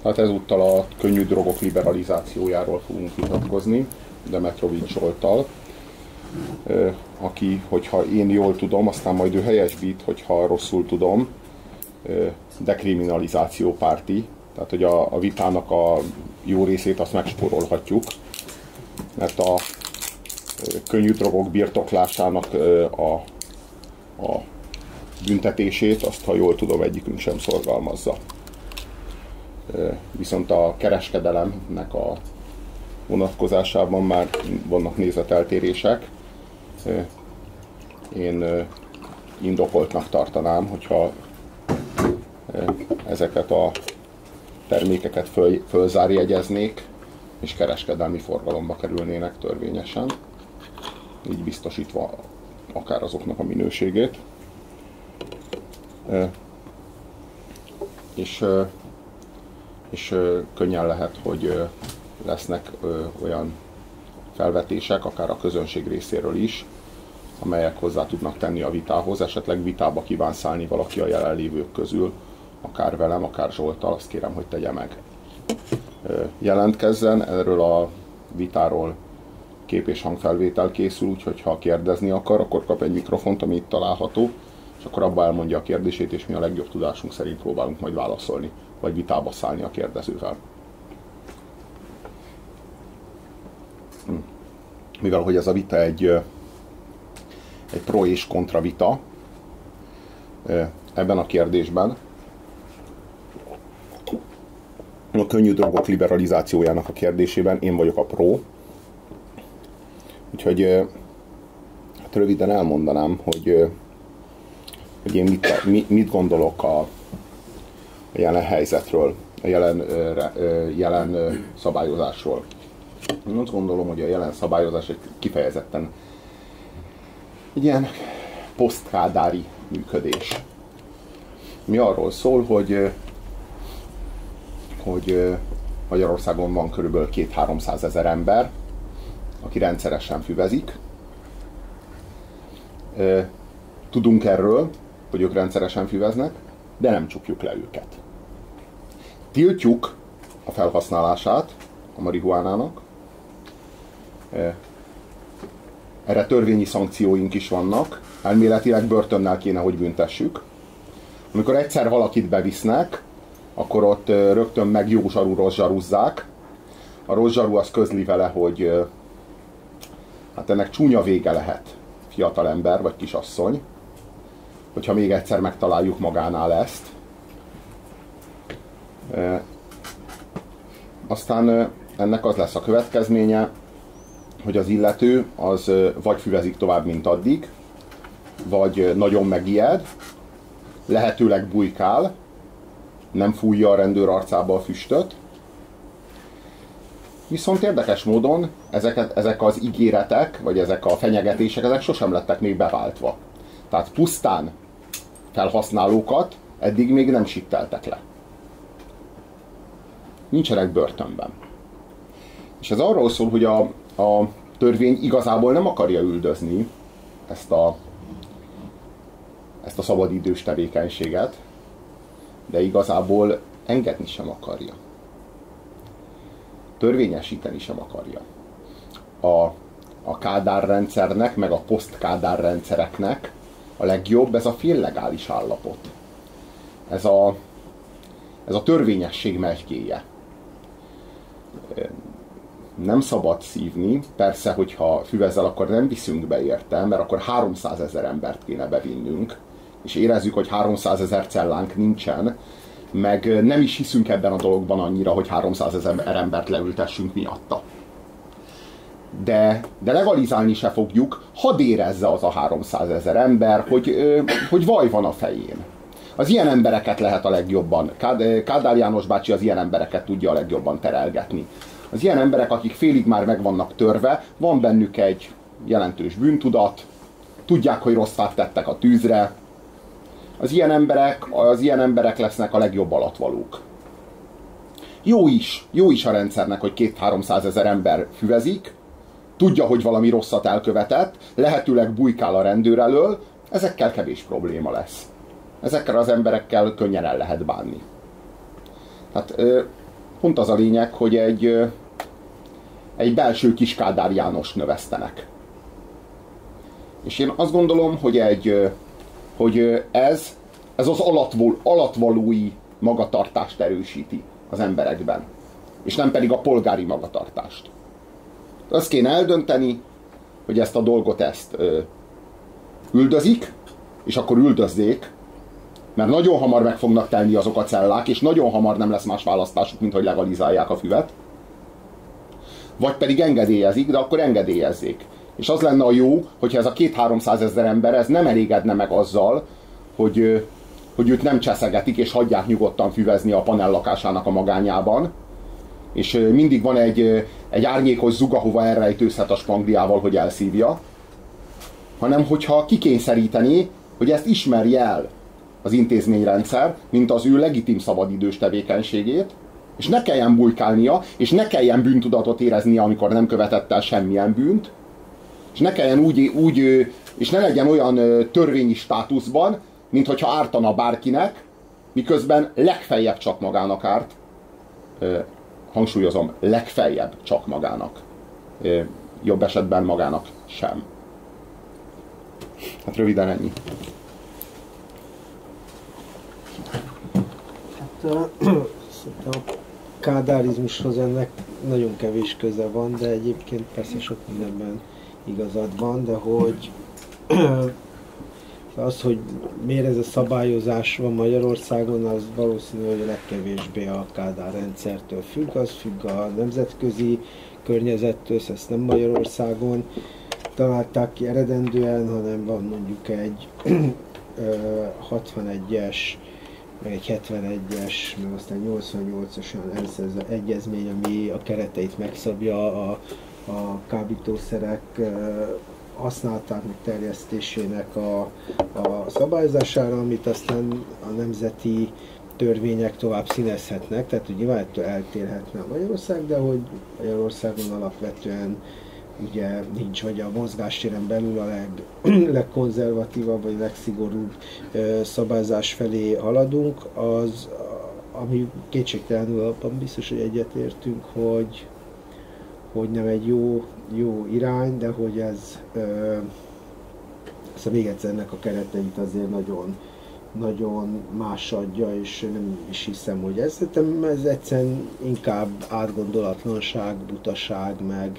Hát ezúttal a könnyű drogok liberalizációjáról fogunk vitatkozni, Demetrovics Zsolttal, aki, hogyha én jól tudom, aztán majd ő helyesbít, hogyha rosszul tudom, dekriminalizáció párti, tehát hogy a vitának a jó részét azt megspórolhatjuk, mert a könnyű drogok birtoklásának a büntetését, azt, ha jól tudom, egyikünk sem szorgalmazza. Viszont a kereskedelemnek a vonatkozásában már vannak nézeteltérések. Én indokoltnak tartanám, hogyha ezeket a termékeket fölzárjegyeznék, és kereskedelmi forgalomba kerülnének törvényesen, így biztosítva akár azoknak a minőségét. És könnyen lehet, hogy lesznek olyan felvetések, akár a közönség részéről is, amelyek hozzá tudnak tenni a vitához. Esetleg vitába kíván szállni valaki a jelenlévők közül, akár velem, akár Zsolttal, azt kérem, hogy tegye meg. Jelentkezzen, erről a vitáról kép- és hangfelvétel készül, úgyhogy ha kérdezni akar, akkor kap egy mikrofont, ami itt található, és akkor abba elmondja a kérdését, és mi a legjobb tudásunk szerint próbálunk majd válaszolni, vagy vitába szállni a kérdezővel. Mivel hogy ez a vita egy pro és kontra vita, ebben a kérdésben a könnyű drogok liberalizációjának a kérdésében én vagyok a pro. Úgyhogy hát röviden elmondanám, hogy én mit gondolok a jelen helyzetről, a jelen szabályozásról. Én azt gondolom, hogy a jelen szabályozás egy kifejezetten egy ilyen posztkádári működés. Mi arról szól, hogy Magyarországon van körülbelül 200-300 ezer ember, aki rendszeresen füvezik. Tudunk erről, hogy ők rendszeresen füveznek, de nem csukjuk le őket. Tiltjuk a felhasználását a marihuánának. Erre törvényi szankcióink is vannak. Elméletileg börtönnel kéne, hogy büntessük. Amikor egyszer valakit bevisznek, akkor ott rögtön meg jó zsarú rossz zsaruzzák. A rossz zsaru az közli vele, hogy hát ennek csúnya vége lehet, fiatalember vagy kisasszony, hogyha még egyszer megtaláljuk magánál ezt. Aztán ennek az lesz a következménye, hogy az illető az vagy füvezik tovább, mint addig, vagy nagyon megijed, lehetőleg bujkál, nem fújja a rendőr arcába a füstöt. Viszont érdekes módon ezek az ígéretek, vagy ezek a fenyegetések, ezek sosem lettek még beváltva. Tehát pusztán felhasználókat eddig még nem sitteltek le. Nincsenek börtönben. És ez arról szól, hogy a törvény igazából nem akarja üldözni ezt a szabadidős tevékenységet, de igazából engedni sem akarja. Törvényesíteni sem akarja. A Kádár rendszernek, meg a poszt-Kádár rendszereknek a legjobb ez a féllegális állapot. Ez a törvényesség megykéje. Nem szabad szívni, persze, hogyha füvezel, akkor nem viszünk be érte, mert akkor 300 000 embert kéne bevinnünk, és érezzük, hogy 300 000 cellánk nincsen, meg nem is hiszünk ebben a dologban annyira, hogy 300 000 embert leültessünk miatta. De legalizálni se fogjuk, hadd érezze az a 300 000 ember, hogy vaj van a fején. Az ilyen embereket lehet a legjobban, Kádár János bácsi az ilyen embereket tudja a legjobban terelgetni. Az ilyen emberek, akik félig már meg vannak törve, van bennük egy jelentős bűntudat, tudják, hogy rosszat tettek a tűzre. Az ilyen emberek lesznek a legjobb alattvalók. Jó is a rendszernek, hogy 200-300 000 ember füvezik, tudja, hogy valami rosszat elkövetett, lehetőleg bujkál a rendőr elől, ezekkel kevés probléma lesz. Ezekkel az emberekkel könnyen el lehet bánni. Tehát Pont az a lényeg, hogy egy belső Kiskádár Jánost növesztenek. És én azt gondolom, hogy ez az alatvalói magatartást erősíti az emberekben. És nem pedig a polgári magatartást. Azt kéne eldönteni, hogy ezt a dolgot üldözik, és akkor üldözzék, mert nagyon hamar meg fognak telni azok a cellák, és nagyon hamar nem lesz más választásuk, mint hogy legalizálják a füvet. Vagy pedig engedélyezik, de akkor engedélyezzék. És az lenne a jó, hogyha ez a 200-300 ezer ember ez nem elégedne meg azzal, hogy őt nem cseszegetik, és hagyják nyugodtan füvezni a panel lakásának a magányában, és mindig van egy árnyékos zug, ahova elrejtőzhet a spangliával, hogy elszívja, hanem hogyha kikényszeríteni, hogy ezt ismerje el az intézményrendszer, mint az ő legitim szabadidős tevékenységét, és ne kelljen bujkálnia, és ne kelljen bűntudatot éreznie, amikor nem követett el semmilyen bűnt, és ne kelljen és ne legyen olyan törvényi státuszban, mint hogyha ártana bárkinek, miközben legfeljebb csak magának árt. Hangsúlyozom, legfeljebb csak magának. Jobb esetben magának sem. Hát röviden ennyi. Hát a kádárizmushoz ennek nagyon kevés köze van, de egyébként persze sok mindenben igazad van, de hogy az, hogy miért ez a szabályozás van Magyarországon, az valószínű, hogy a legkevésbé a Kádár rendszertől függ, az függ a nemzetközi környezettől, ezt nem Magyarországon találták ki eredendően, hanem van mondjuk egy 61-es, meg egy 71-es, meg aztán 88-as olyan ENSZ egyezmény, ami a kereteit megszabja a kábítószerek használatának terjesztésének a szabályozására, amit aztán a nemzeti törvények tovább színezhetnek, tehát hogy nyilván ettől eltérhetne a Magyarország, de hogy Magyarországon alapvetően ugye nincs, vagy a mozgástéren belül a legkonzervatívabb, vagy legszigorúbb szabályzás felé haladunk, az, ami kétségtelenül abban biztos, hogy egyetértünk, hogy nem egy jó irány, de hogy ez szóval még egyszer ennek a kereteit azért nagyon más adja, és nem is hiszem, hogy ez egyszerűen inkább átgondolatlanság, butaság,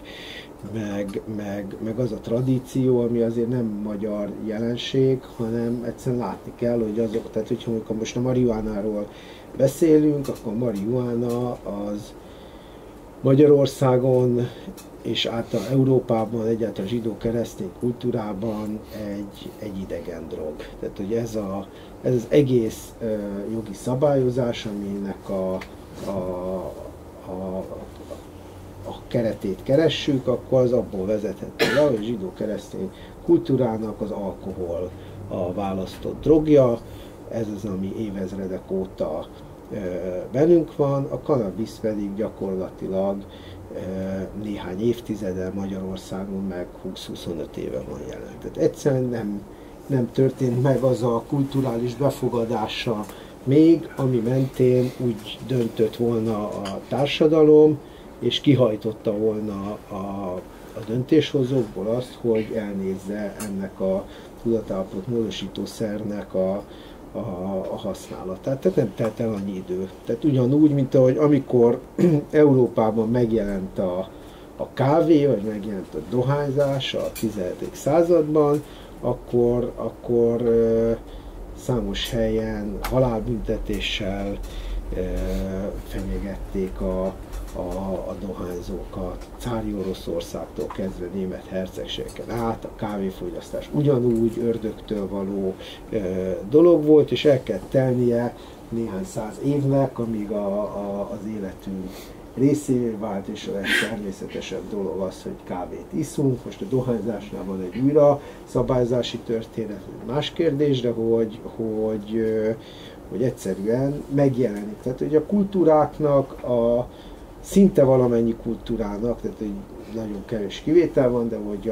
meg az a tradíció, ami azért nem magyar jelenség, hanem egyszerűen látni kell, hogy azok, tehát hogyha most a marihuánáról beszélünk, akkor marihuána az Magyarországon és általában Európában, egyáltalán zsidó-keresztény kultúrában egy idegen drog. Tehát, hogy ez az egész jogi szabályozás, aminek a keretét keressük, akkor az abból vezethető le, hogy a zsidó-keresztény kultúrának az alkohol a választott drogja, ez az, ami évezredek óta bennünk van, a kannabisz pedig gyakorlatilag néhány évtizede Magyarországon meg 20-25 éve van jelen. Tehát egyszerűen nem történt meg az a kulturális befogadása még, ami mentén úgy döntött volna a társadalom, és kihajtotta volna a döntéshozókból azt, hogy elnézze ennek a tudatállapot módosítószernek a használatát. Tehát nem telt el annyi idő. Tehát ugyanúgy, mint ahogy amikor Európában megjelent a kávé, vagy megjelent a dohányzás a 17. században, akkor számos helyen halálbüntetéssel fenyegették a dohányzókat, cári Oroszországtól kezdve német hercegségeken át, a kávéfogyasztás ugyanúgy ördögtől való dolog volt, és el kell telnie néhány száz évnek, amíg az életünk részévé vált, és a legtermészetesebb dolog az, hogy kávét iszunk. Most a dohányzásnál van egy újra szabályzási történet, más kérdés, de hogy egyszerűen megjelenik. Tehát, hogy a kultúráknak, szinte valamennyi kultúrának, tehát egy nagyon kevés kivétel van, de hogy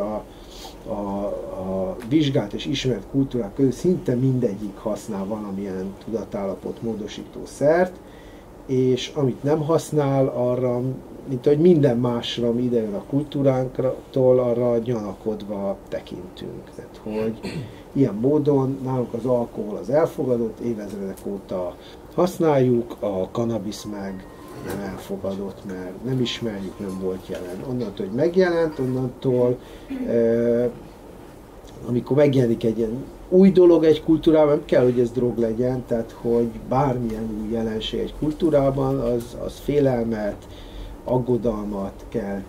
a vizsgált és ismert kultúrák közül szinte mindegyik használ valamilyen tudatállapot módosító szert, és amit nem használ, arra, mint ahogy minden másra, ami ide jön a kultúránktól, arra gyanakodva tekintünk. Tehát, hogy ilyen módon nálunk az alkohol az elfogadott, évezredek óta használjuk, a kannabisz meg nem elfogadott, mert nem ismerjük, nem volt jelen. Onnantól, hogy megjelent, onnantól amikor megjelenik egy ilyen új dolog egy kultúrában, nem kell, hogy ez drog legyen, tehát hogy bármilyen új jelenség egy kultúrában, az félelmet, aggodalmat kelt,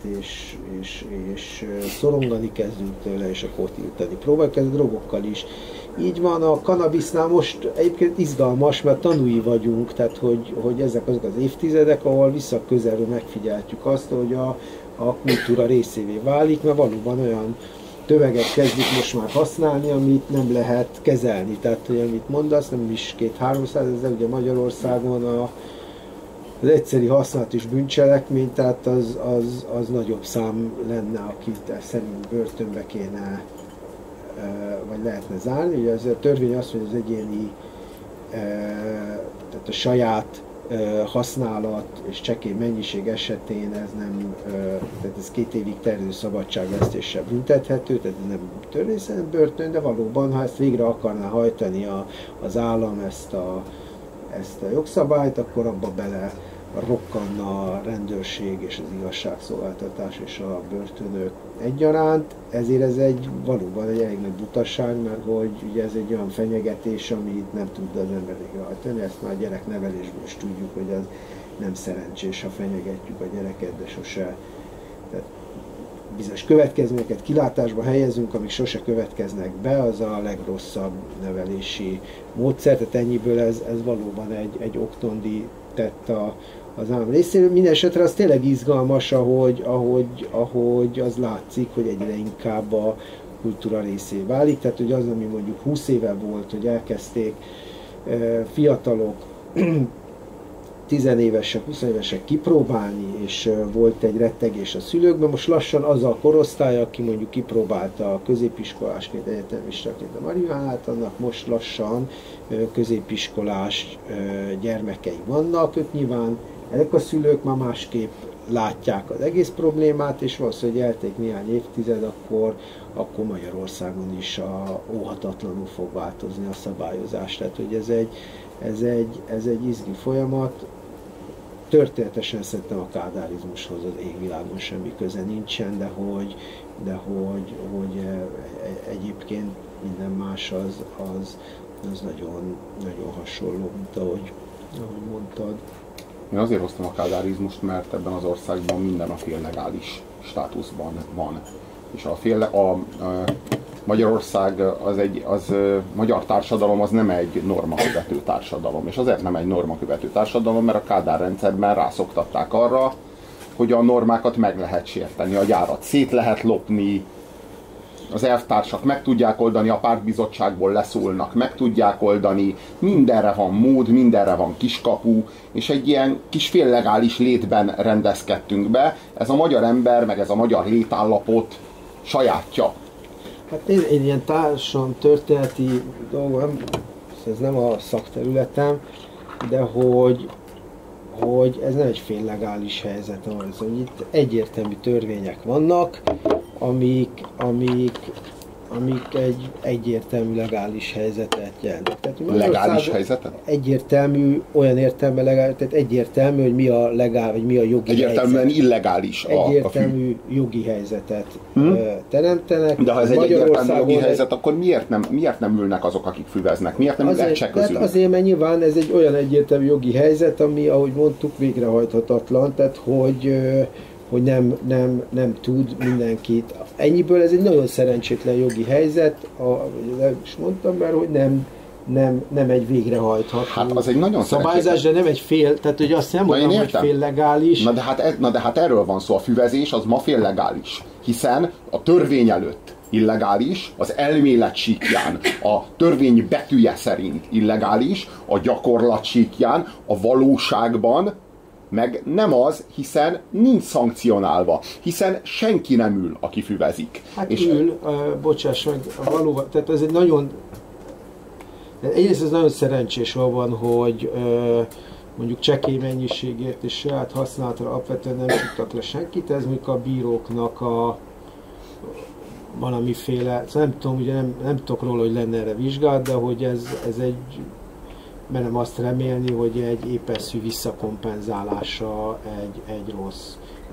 és szorongani kezdünk tőle, és akkor tiltani próbáljuk, ez a drogokkal is. Így van, a kannabisznál most egyébként izgalmas, mert tanúi vagyunk, tehát hogy ezek azok az évtizedek, ahol visszaközelről megfigyeltük azt, hogy a kultúra részévé válik, mert valóban olyan tömeget kezdik most már használni, amit nem lehet kezelni. Tehát, hogy amit mondasz, nem is 200-300 ezer, ugye Magyarországon az egyszeri használat is bűncselekmény, tehát az nagyobb szám lenne, akit szerint börtönbe kéne, vagy lehetne zárni. Ugye ez a törvény azt mondja, hogy az egyéni, tehát a saját használat és csekély mennyiség esetén ez nem, tehát ez 2 évig terjedő szabadságvesztéssel büntethető, tehát ez nem törvényszerűen börtön, de valóban, ha ezt végre akarná hajtani az állam ezt a jogszabályt, akkor abba bele rokkanna a rendőrség és az igazságszolgáltatás és a börtönök egyaránt. Ezért ez valóban egy elég nagy butaság, mert hogy ugye ez egy olyan fenyegetés, amit nem tud az ember végrehajtani. Ezt már a gyereknevelésből is tudjuk, hogy az nem szerencsés, ha fenyegetjük a gyereket, de sose. Tehát bizonyos következményeket kilátásba helyezünk, amik sose következnek be, az a legrosszabb nevelési módszer. Tehát ennyiből ez valóban egy oktondi tett az állam részéről. Mindenesetre az tényleg izgalmas, ahogy az látszik, hogy egyre inkább a kultúra részé válik. Tehát, hogy az, ami mondjuk 20 éve volt, hogy elkezdték fiatalok, 10 évesek, 20 évesek kipróbálni, és volt egy rettegés a szülőkben, most lassan az a korosztály, aki mondjuk kipróbálta a középiskolásként, egyetemistaként a marihuánát, annak most lassan középiskolás gyermekei vannak. Ők nyilván ezek a szülők már másképp látják az egész problémát, és valószínűleg, hogy elték néhány évtized, akkor Magyarországon is óhatatlanul fog változni a szabályozás. Tehát, hogy ez egy izgi folyamat. Történetesen szerintem a kádárizmushoz az égvilágon semmi köze nincsen, de hogy egyébként minden más az nagyon, nagyon hasonló, mint ahogy mondtad. Én azért hoztam a kádárizmust, mert ebben az országban minden a féllegális státuszban van. És a Magyarország magyar társadalom az nem egy normakövető társadalom. És azért nem egy normakövető társadalom, mert a Kádár rendszerben rászoktatták arra, hogy a normákat meg lehet sérteni, a gyárat szét lehet lopni, az elvtársak meg tudják oldani, a pártbizottságból leszólnak, meg tudják oldani, mindenre van mód, mindenre van kiskapu, és egy ilyen kis féllegális létben rendezkedtünk be. Ez a magyar ember, meg ez a magyar létállapot sajátja. Hát én ilyen társadalmi történeti dolgom, ez nem a szakterületem, de hogy ez nem egy féllegális helyzet, hogy itt egyértelmű törvények vannak, amik egy egyértelmű legális helyzetet jelentek. Legális helyzetet? Egyértelmű, olyan értelme legális, tehát egyértelmű, hogy mi a legál, vagy mi a jogi egyértelműen helyzet. illegális egyértelmű jogi helyzetet teremtenek. De ha ez egy egyértelmű jogi helyzet, akkor miért nem ülnek azok, akik füveznek? Miért nem ül egy se közül? Azért, mert nyilván ez egy olyan egyértelmű jogi helyzet, ami, ahogy mondtuk, végrehajthatatlan, tehát hogy nem tud mindenkit. Ennyiből ez egy nagyon szerencsétlen jogi helyzet, is mondtam már, hogy nem egy végrehajtható hát az egy nagyon szabályzás, de nem egy tehát hogy azt nem mondom, hogy féllegális. Na de hát erről van szó, a füvezés az ma féllegális, hiszen a törvény előtt illegális, az elmélet síkján, a törvény betűje szerint illegális, a gyakorlat síkján, a valóságban meg nem az, hiszen nincs szankcionálva, hiszen senki nem ül, aki füvezik. Hát és bocsáss meg, valóban, tehát ez egy nagyon, egyrészt ez nagyon szerencsés van, mondjuk csekély mennyiségért és saját használatra alapvetően nem tudtak le senkit, ez mondjuk a bíróknak a valamiféle, szóval nem tudom, ugye nem tudok róla, hogy lenne erre vizsgálat, de hogy ez egy, merem azt remélni, hogy egy épeszű visszakompenzálása egy rossz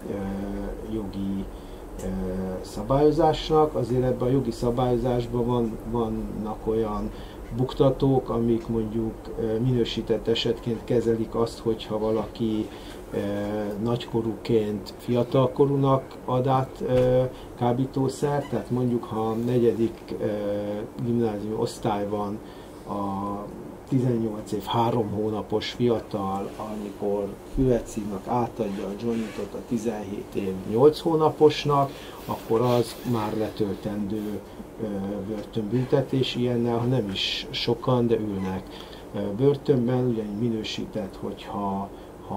jogi szabályozásnak. Azért ebben a jogi szabályozásban vannak olyan buktatók, amik mondjuk minősített esetként kezelik azt, hogyha valaki nagykorúként fiatalkorúnak ad át kábítószert, tehát mondjuk ha a 4. gimnáziumi osztályban a 18 év 3 hónapos fiatal, amikor Füvecimnak átadja a Johnnytot a 17 év 8 hónaposnak, akkor az már letöltendő börtönbüntetés, ilyennel, ha nem is sokan, de ülnek börtönben, ugyanígy minősített, hogyha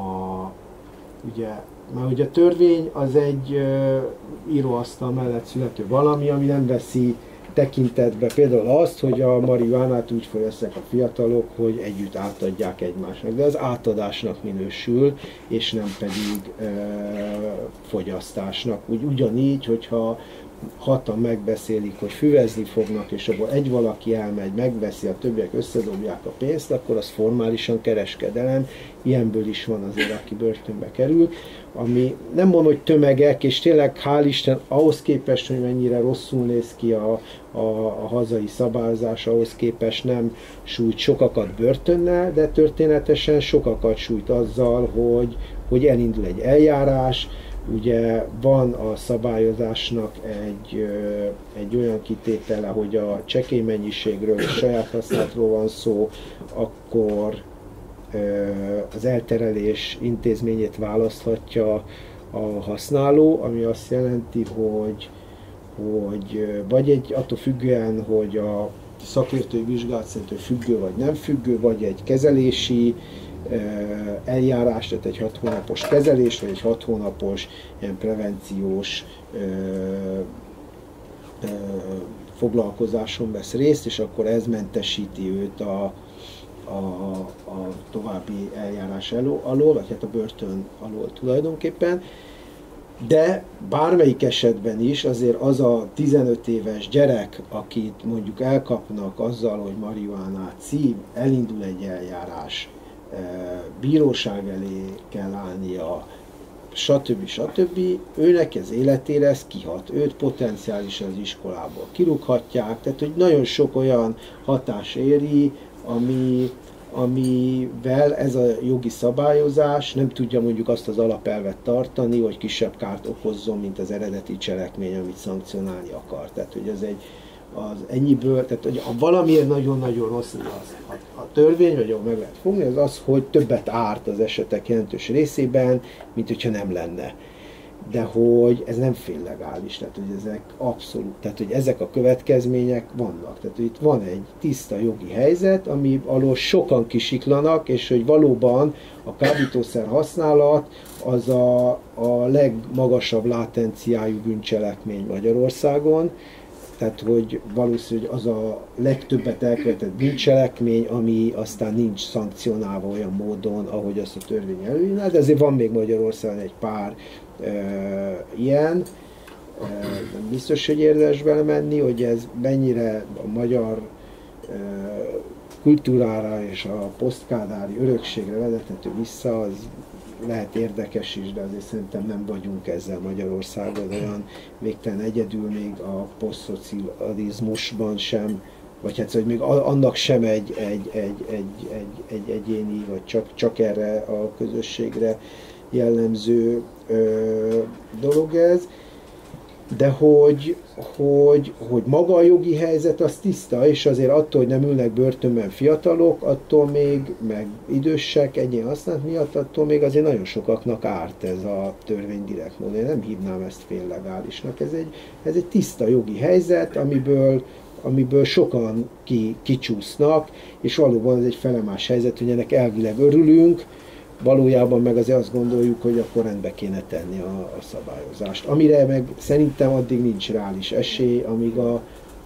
ugye, mert ugye a törvény az egy íróasztal mellett születő valami, ami nem veszi tekintetbe például azt, hogy a marihuánát úgy fogyasszák a fiatalok, hogy együtt átadják egymásnak, de az átadásnak minősül, és nem pedig fogyasztásnak. Ugyanígy, hogyha hatan megbeszélik, hogy füvezni fognak, és abból egy valaki elmegy, megveszi, a többiek összedobják a pénzt, akkor az formálisan kereskedelem. Ilyenből is van azért, aki börtönbe kerül, ami nem mondom, hogy tömegek, és tényleg hál' Isten, ahhoz képest, hogy mennyire rosszul néz ki a hazai szabályozás, ahhoz képest nem sújt sokakat börtönnel, de történetesen sokakat sújt azzal, hogy elindul egy eljárás. Ugye van a szabályozásnak egy olyan kitétele, hogy a csekély mennyiségről és saját használatról van szó, akkor az elterelés intézményét választhatja a használó, ami azt jelenti, hogy vagy attól függően, hogy a szakértői vizsgálat szerint függő vagy nem függő, vagy egy kezelési eljárás, tehát egy 6 hónapos kezelés, vagy egy 6 hónapos ilyen prevenciós foglalkozáson vesz részt, és akkor ez mentesíti őt a további eljárás alól, vagy hát a börtön alól tulajdonképpen. De bármelyik esetben is azért az a 15 éves gyerek, akit mondjuk elkapnak azzal, hogy marihuánát szív, elindul egy eljárás, bíróság elé kell állnia, stb. Őnek ez életére ez kihat. Őt potenciálisan az iskolából kirúghatják, tehát hogy nagyon sok olyan hatás éri, amivel ez a jogi szabályozás nem tudja mondjuk azt az alapelvet tartani, hogy kisebb kárt okozzon, mint az eredeti cselekmény, amit szankcionálni akar. Tehát, hogy ez az ennyiből, tehát hogy ha valamiért nagyon-nagyon rossz a törvény, vagy ahol meg lehet fogni, az az, hogy többet árt az esetek jelentős részében, mint hogyha nem lenne. De hogy ez nem féllegális, tehát hogy ezek abszolút, tehát hogy ezek a következmények vannak. Tehát hogy itt van egy tiszta jogi helyzet, ami alól sokan kisiklanak, és hogy valóban a kábítószer használat az a legmagasabb látenciájú bűncselekmény Magyarországon. Tehát, hogy valószínűleg az a legtöbbet elkövetett bűncselekmény, ami aztán nincs szankcionálva olyan módon, ahogy azt a törvény előírná, de azért van még Magyarországon egy pár ilyen. Nem biztos, hogy érdemes belemenni, hogy ez mennyire a magyar kultúrára és a posztkádári örökségre vezethető vissza, az lehet érdekes is, de azért szerintem nem vagyunk ezzel Magyarországon olyan végtelen egyedül, még a posztszocializmusban sem, vagy hát, hogy még annak sem egy egyéni, vagy csak erre a közösségre jellemző dolog ez, de hogy maga a jogi helyzet az tiszta, és azért attól, hogy nem ülnek börtönben fiatalok, attól még, meg idősek egyén használat miatt, attól még azért nagyon sokaknak árt ez a törvény direkt módon. Én nem hívnám ezt féllegálisnak. Ez egy tiszta jogi helyzet, amiből sokan kicsúsznak, és valóban ez egy felemás helyzet, hogy ennek elvileg örülünk, valójában meg azért azt gondoljuk, hogy akkor rendbe kéne tenni a szabályozást. Amire meg szerintem addig nincs reális esély, amíg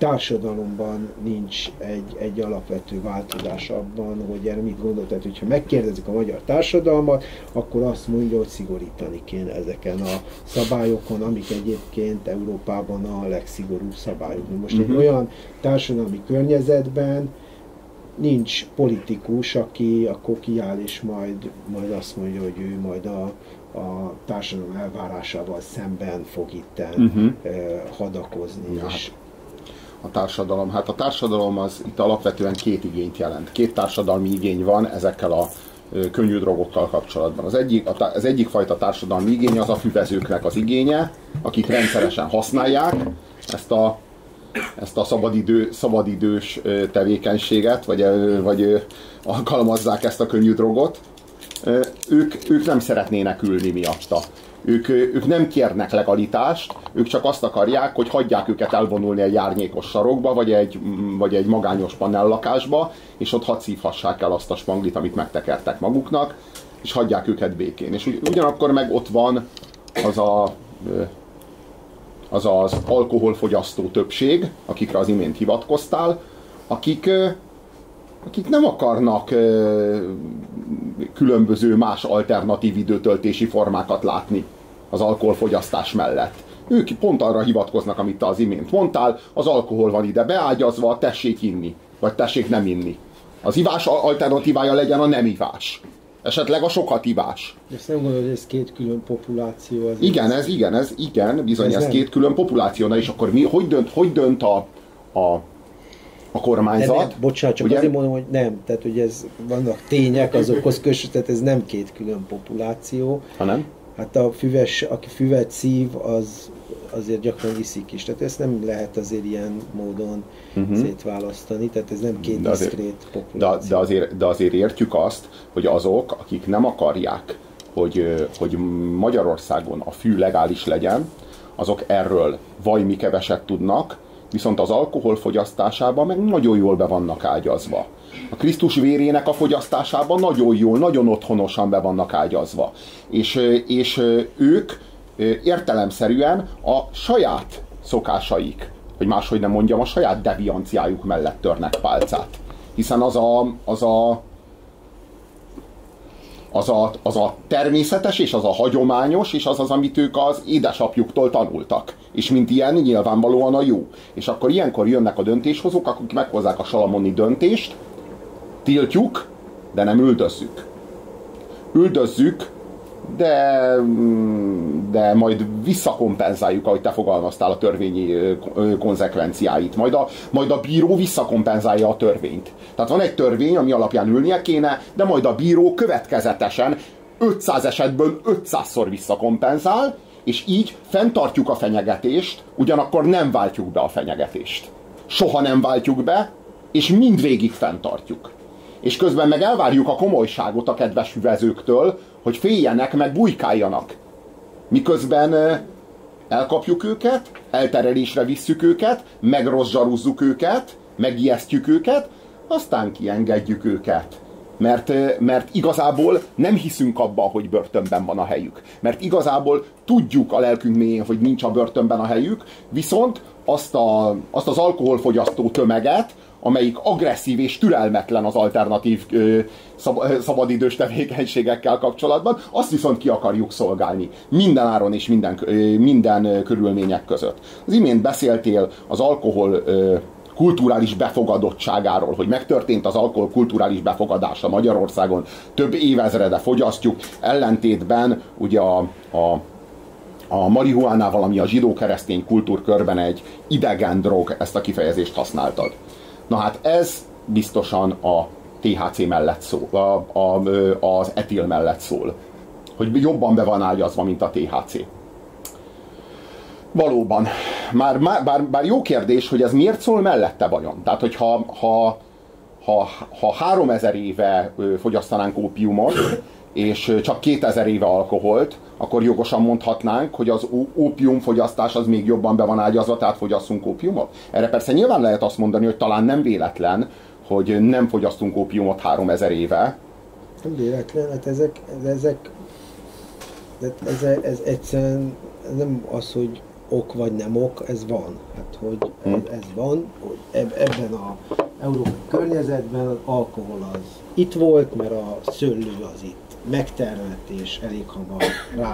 társadalomban nincs egy alapvető változás abban, hogy erre mit gondol. Tehát, hogyha megkérdezik a magyar társadalmat, akkor azt mondja, hogy szigorítani kéne ezeken a szabályokon, amik egyébként Európában a legszigorúbb szabályok. Most egy olyan társadalmi környezetben nincs politikus, aki akkor kiáll és majd azt mondja, hogy ő majd a társadalom elvárásával szemben fog itten hadakozni. Ja, és a társadalom az itt alapvetően két igényt jelent. Két társadalmi igény van ezekkel a könnyű drogokkal kapcsolatban. Az egyik fajta társadalmi igény az a füvezőknek az igénye, akik rendszeresen használják ezt a szabadidős tevékenységet, vagy alkalmazzák ezt a könnyű drogot. Ők nem szeretnének ülni miatta. Ők nem kérnek legalitást, ők csak azt akarják, hogy hagyják őket elvonulni egy árnyékos sarokba, vagy egy magányos panellakásba, és ott hadd szívhassák el azt a spanglit, amit megtekertek maguknak, és hagyják őket békén. És ugyanakkor meg ott van az az alkoholfogyasztó többség, akikre az imént hivatkoztál, akik nem akarnak különböző más alternatív időtöltési formákat látni az alkoholfogyasztás mellett. Ők pont arra hivatkoznak, amit te az imént mondtál, az alkohol van ide beágyazva, tessék inni, vagy tessék nem inni. Az ivás alternatívája legyen a nem ivás. Esetleg a sokat ivás. Ezt nem gondolod, hogy ez két külön populáció? Igen, bizony, ez két külön populáció. Na és akkor hogy dönt a kormányzat? Bocsánat, csak ugye? Azért mondom, hogy nem. Tehát, hogy vannak tények, azokhoz kösös, tehát ez nem két külön populáció. Hanem? Hát aki füvet szív, az azért gyakran iszik is. Tehát ezt nem lehet azért ilyen módon szétválasztani, tehát ez nem két diszkrét populáció. De azért értjük azt, hogy azok, akik nem akarják, hogy Magyarországon a fű legális legyen, azok erről vajmi keveset tudnak, viszont az alkohol fogyasztásában meg nagyon jól be vannak ágyazva. A Krisztus vérének a fogyasztásában nagyon jól, nagyon otthonosan be vannak ágyazva. És ők értelemszerűen a saját szokásaik, hogy máshogy nem mondjam, a saját devianciájuk mellett törnek pálcát. Hiszen az a természetes, és az a hagyományos, és az, amit ők az édesapjuktól tanultak. És mint ilyen, nyilvánvalóan a jó. És akkor ilyenkor jönnek a döntéshozók, akik meghozzák a salamoni döntést, tiltjuk, de nem üldözzük. Üldözzük, de majd visszakompenzáljuk, ahogy te fogalmaztál, a törvényi konzekvenciáit. Majd a bíró visszakompenzálja a törvényt. Tehát van egy törvény, ami alapján ülnie kéne, de majd a bíró következetesen 500 esetből 500-szor visszakompenzál, és így fenntartjuk a fenyegetést, ugyanakkor nem váltjuk be a fenyegetést. Soha nem váltjuk be, és mindvégig fenntartjuk. És közben meg elvárjuk a komolyságot a kedves hüvezőktől, hogy féljenek, meg bujkáljanak. Miközben elkapjuk őket, elterelésre visszük őket, megrosszszaruzzuk őket, megijesztjük őket, aztán kiengedjük őket. Mert igazából nem hiszünk abban, hogy börtönben van a helyük. Mert igazából tudjuk a lelkünk mélyén, hogy nincs a börtönben a helyük, viszont azt az alkoholfogyasztó tömeget, amelyik agresszív és türelmetlen az alternatív szabadidős tevékenységekkel kapcsolatban, azt viszont ki akarjuk szolgálni. Minden áron és minden körülmények között. Az imént beszéltél az alkohol kulturális befogadottságáról, hogy megtörtént az alkohol kulturális befogadása Magyarországon, több évezrede fogyasztjuk, ellentétben ugye a marihuánával, ami a zsidó-keresztény kultúrkörben egy idegen drog, ezt a kifejezést használtad. Na hát ez biztosan a THC mellett szól, az etil mellett szól, hogy jobban be van ágyazva, mint a THC. Valóban. Bár jó kérdés, hogy ez miért szól mellette vajon? Tehát, hogy ha 3000 éve fogyasztanánk ópiumot, és csak 2000 éve alkoholt, akkor jogosan mondhatnánk, hogy az ópiumfogyasztás az még jobban be van ágyazva, tehát fogyasszunk ópiumot? Erre persze nyilván lehet azt mondani, hogy talán nem véletlen, hogy nem fogyasztunk ópiumot 3000 éve. Nem véletlen, hát ez egyszerűen nem az, hogy ok vagy nem ok, ez van. Hát, hogy ez van, hogy ebben az európai környezetben az alkohol az itt volt, mert a szőlő az itt megtermett, és elég hamar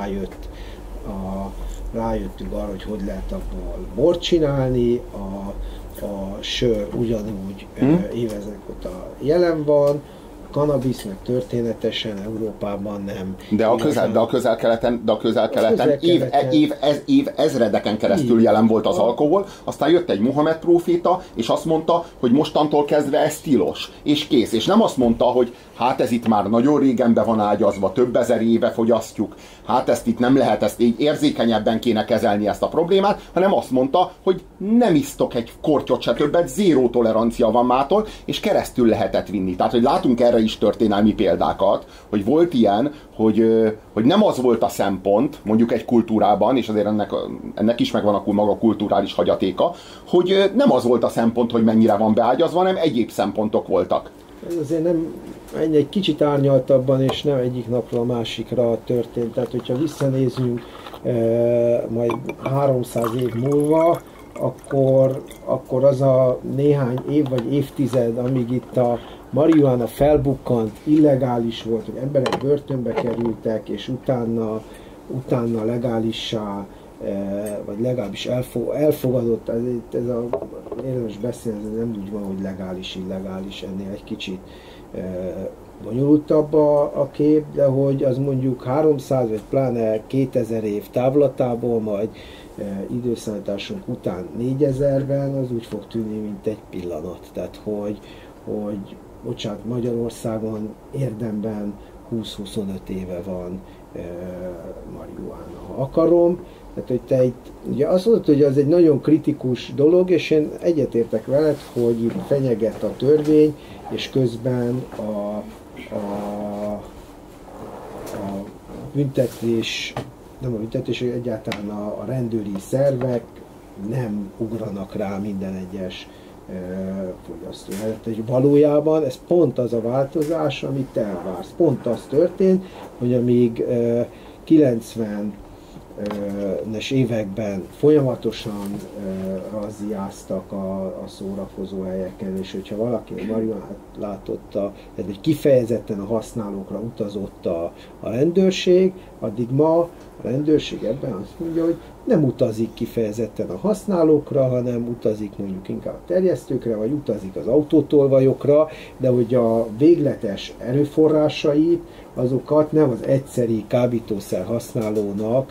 rájöttünk arra, hogy lehet abból bort csinálni, a sör ugyanúgy évezek óta jelen van, cannabis meg történetesen Európában nem. De a közel-keleten év ezredeken keresztül jelen volt az alkohol, aztán jött egy Mohamed próféta, és azt mondta, hogy mostantól kezdve ez tilos, és kész. És nem azt mondta, hogy hát ez itt már nagyon régen be van ágyazva, több ezer éve fogyasztjuk, hát ezt itt nem lehet, ezt így érzékenyebben kéne kezelni ezt a problémát, hanem azt mondta, hogy nem isztok egy kortyot se többet, zéró tolerancia van mától, és keresztül lehetett vinni. Tehát, hogy látunk erre is történelmi példákat, hogy volt ilyen, hogy nem az volt a szempont, mondjuk egy kultúrában, és azért ennek is megvan a maga kulturális hagyatéka, hogy nem az volt a szempont, hogy mennyire van beágyazva, hanem egyéb szempontok voltak. Ez azért nem egy kicsit árnyaltabban, és nem egyik napról a másikra történt. Tehát, hogyha visszanézünk majd 300 év múlva, akkor az a néhány év vagy évtized, amíg itt a marihuána felbukkant, illegális volt, hogy emberek börtönbe kerültek, és utána legálissá, vagy legalábbis elfogadott, ez a érdemes beszélni, ez nem úgy van, hogy legális, illegális, ennél egy kicsit bonyolultabb a kép, de hogy az mondjuk 300 vagy pláne 2000 év távlatából, majd időszámításunk után 4000-ben, az úgy fog tűnni, mint egy pillanat. Tehát, hogy bocsánat, Magyarországon érdemben 20-25 éve van marihuána. Ha akarom, tehát, hogy te itt, ugye azt mondod, hogy az egy nagyon kritikus dolog, és én egyetértek veled, hogy itt fenyeget a törvény, és közben a büntetés, nem a büntetés, egyáltalán a rendőri szervek nem ugranak rá minden egyes fogyasztóra. Tehát valójában ez pont az a változás, amit elvársz. Pont az történt, hogy amíg 90-es években folyamatosan razziáztak a szórakozó helyeken, és hogyha valaki a marihuánát látotta, tehát hogy kifejezetten a használókra utazott a rendőrség, addig ma a rendőrség ebben azt mondja, hogy nem utazik kifejezetten a használókra, hanem utazik mondjuk inkább a terjesztőkre, vagy utazik az autótolvajokra, de hogy a végletes erőforrásait, azokat nem az egyszeri kábítószer használónak,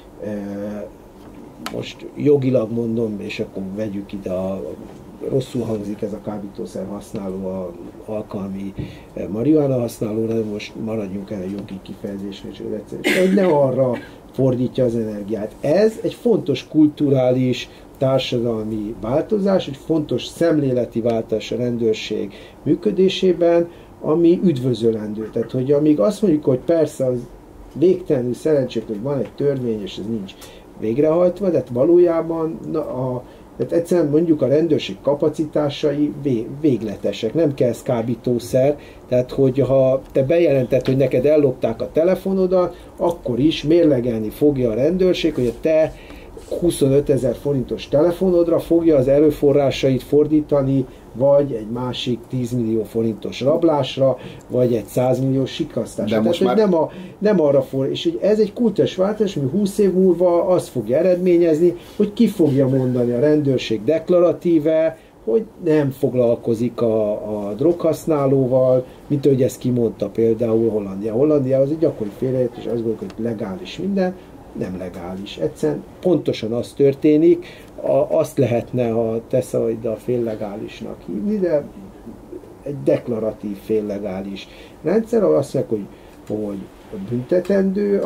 most jogilag mondom, és akkor vegyük ide rosszul hangzik ez a kábítószer használó, a alkalmi marihuána használó, de most maradjunk el a jogi kifejezésre, hogy ne arra fordítja az energiát. Ez egy fontos kulturális, társadalmi változás, egy fontos szemléleti változás a rendőrség működésében, ami üdvözölendő. Tehát, hogy amíg azt mondjuk, hogy persze az végtelenül szerencsét, hogy van egy törvény, és ez nincs végrehajtva, de valójában tehát egyszerűen mondjuk a rendőrség kapacitásai végletesek, nem kell kábítószer, tehát hogyha te bejelented, hogy neked ellopták a telefonodat, akkor is mérlegelni fogja a rendőrség, hogy a te 25 000 forintos telefonodra fogja az erőforrásait fordítani, vagy egy másik 10 millió forintos rablásra, vagy egy 100 milliós sikasztásra. Tehát már... nem arra és ez egy kultúrás változás, ami 20 év múlva azt fogja eredményezni, hogy ki fogja mondani a rendőrség deklaratíve, hogy nem foglalkozik a droghasználóval, mint ahogy ezt kimondta például Hollandia. Hollandia az egy gyakori félreértés, azt gondoljuk, hogy legális minden, nem legális. Egyszerűen pontosan az történik, azt lehetne, ha teszaid a féllegálisnak hívni, de egy deklaratív féllegális rendszer, ahol azt mondják, hogy büntetendő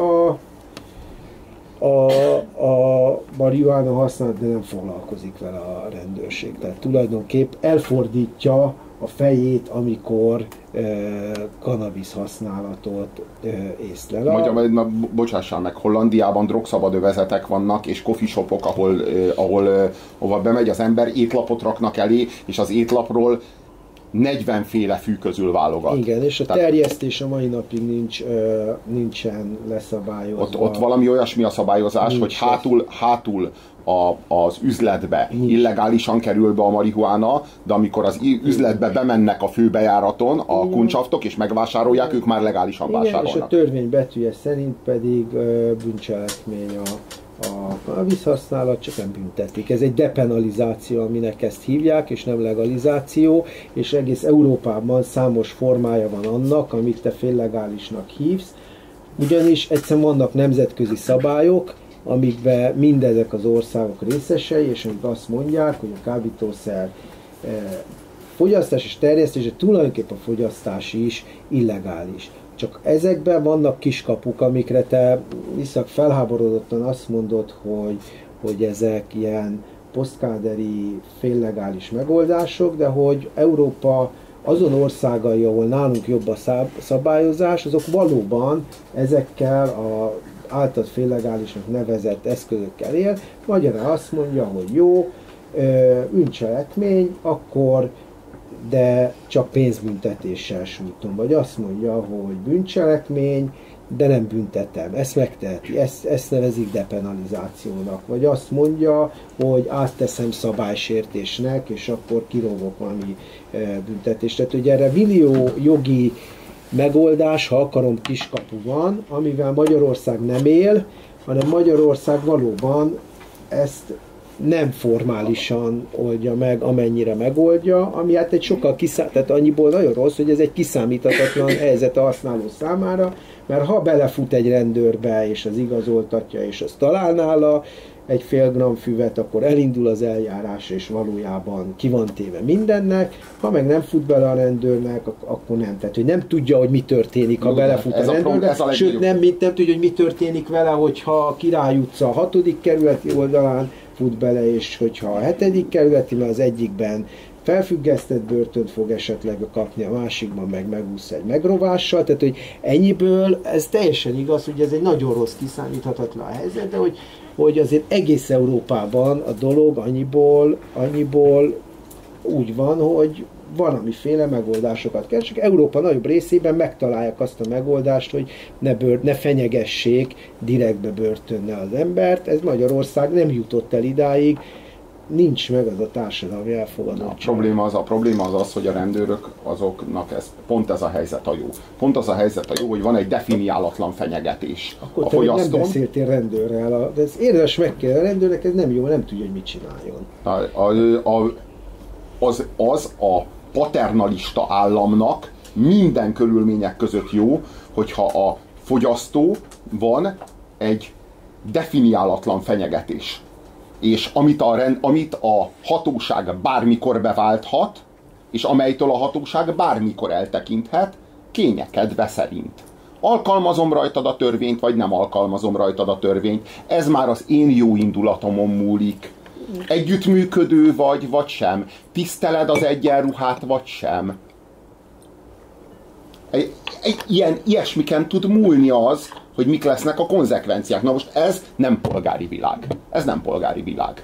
a marihuána használat, de nem foglalkozik vele a rendőrség. Tehát tulajdonképp elfordítja a fejét, amikor cannabis használatot észlel. Bocsássál meg, Hollandiában drogszabad övezetek vannak, és coffee shopok, ahol bemegy az ember, étlapot raknak elé, és az étlapról 40 féle fű közül válogat. Igen, és a terjesztés a mai napig nincsen leszabályozva. Ott valami olyasmi a szabályozás, hogy hátul az üzletbe illegálisan kerül be a marihuána, de amikor az üzletbe bemennek a főbejáraton a kuncsaftok és megvásárolják, ők már legálisan vásárolnak. És a törvény betűje szerint pedig bűncselekmény a vízhasználat, csak nem büntetik. Ez egy depenalizáció, aminek ezt hívják, és nem legalizáció, és egész Európában számos formája van annak, amit te féllegálisnak hívsz, ugyanis egyszerűen vannak nemzetközi szabályok, amikben mindezek az országok részesei, és amik azt mondják, hogy a kábítószer fogyasztás és terjesztése, tulajdonképpen a fogyasztás is illegális. Csak ezekben vannak kiskapuk, amikre te viszont felháborodottan azt mondod, hogy ezek ilyen posztkáderi, féllegális megoldások, de hogy Európa azon országai, ahol nálunk jobb a szabályozás, azok valóban ezekkel a által féllegálisnak nevezett eszközökkel él. Magyarán azt mondja, hogy jó, bűncselekmény, akkor de csak pénzbüntetéssel sújtom. Vagy azt mondja, hogy bűncselekmény, de nem büntetem. Ezt megteheti. Ezt nevezik depenalizációnak. Vagy azt mondja, hogy átteszem szabálysértésnek, és akkor kirovok valami büntetést. Tehát ugye erre millió jogi megoldás, ha akarom, kiskapu van, amivel Magyarország nem él, hanem Magyarország valóban ezt nem formálisan oldja meg, amennyire megoldja, ami hát egy sokkal tehát annyiból nagyon rossz, hogy ez egy kiszámíthatatlan helyzet a használó számára, mert ha belefut egy rendőrbe, és az igazoltatja, és az talál nála egy fél gram füvet, akkor elindul az eljárás, és valójában ki van téve mindennek, ha meg nem fut bele a rendőrnek, akkor nem. Tehát, hogy nem tudja, hogy mi történik, ha belefut a rendőrbe, sőt, nem tudja, hogy mi történik vele, hogyha Király utca a 6. kerületi oldalán fut bele, és hogyha a 7. kerületi, mert az egyikben felfüggesztett börtönt fog esetleg kapni, a másikban meg megúsz egy megrovással, tehát hogy ennyiből ez teljesen igaz, hogy ez egy nagyon rossz, kiszámíthatatlan helyzet, de hogy azért egész Európában a dolog annyiból úgy van, hogy valamiféle megoldásokat kell, csak Európa nagyobb részében megtalálják azt a megoldást, hogy ne fenyegessék direktbe börtönnel az embert. Ez Magyarország nem jutott el idáig, nincs meg az a társadalmi elfogadottság. A probléma az, hogy a rendőrök azoknak pont ez a helyzet a jó. Pont az a helyzet a jó, hogy van egy definiálatlan fenyegetés. Akkor a fogyasztón. Nem beszéltél rendőrrel, de ez érdemes megkérdezni, a rendőrnek ez nem jó, nem tudja, hogy mit csináljon. Az a paternalista államnak minden körülmények között jó, hogyha a fogyasztó van egy definiálatlan fenyegetés. És amit a hatóság bármikor beválthat, és amelytől a hatóság bármikor eltekinthet, kényekedve szerint. Alkalmazom rajtad a törvényt, vagy nem alkalmazom rajtad a törvényt. Ez már az én jó indulatomon múlik. Együttműködő vagy sem. Tiszteled az egyenruhát, vagy sem. Ilyesmiken tud múlni az, hogy mik lesznek a konzekvenciák. Na most ez nem polgári világ. Ez nem polgári világ.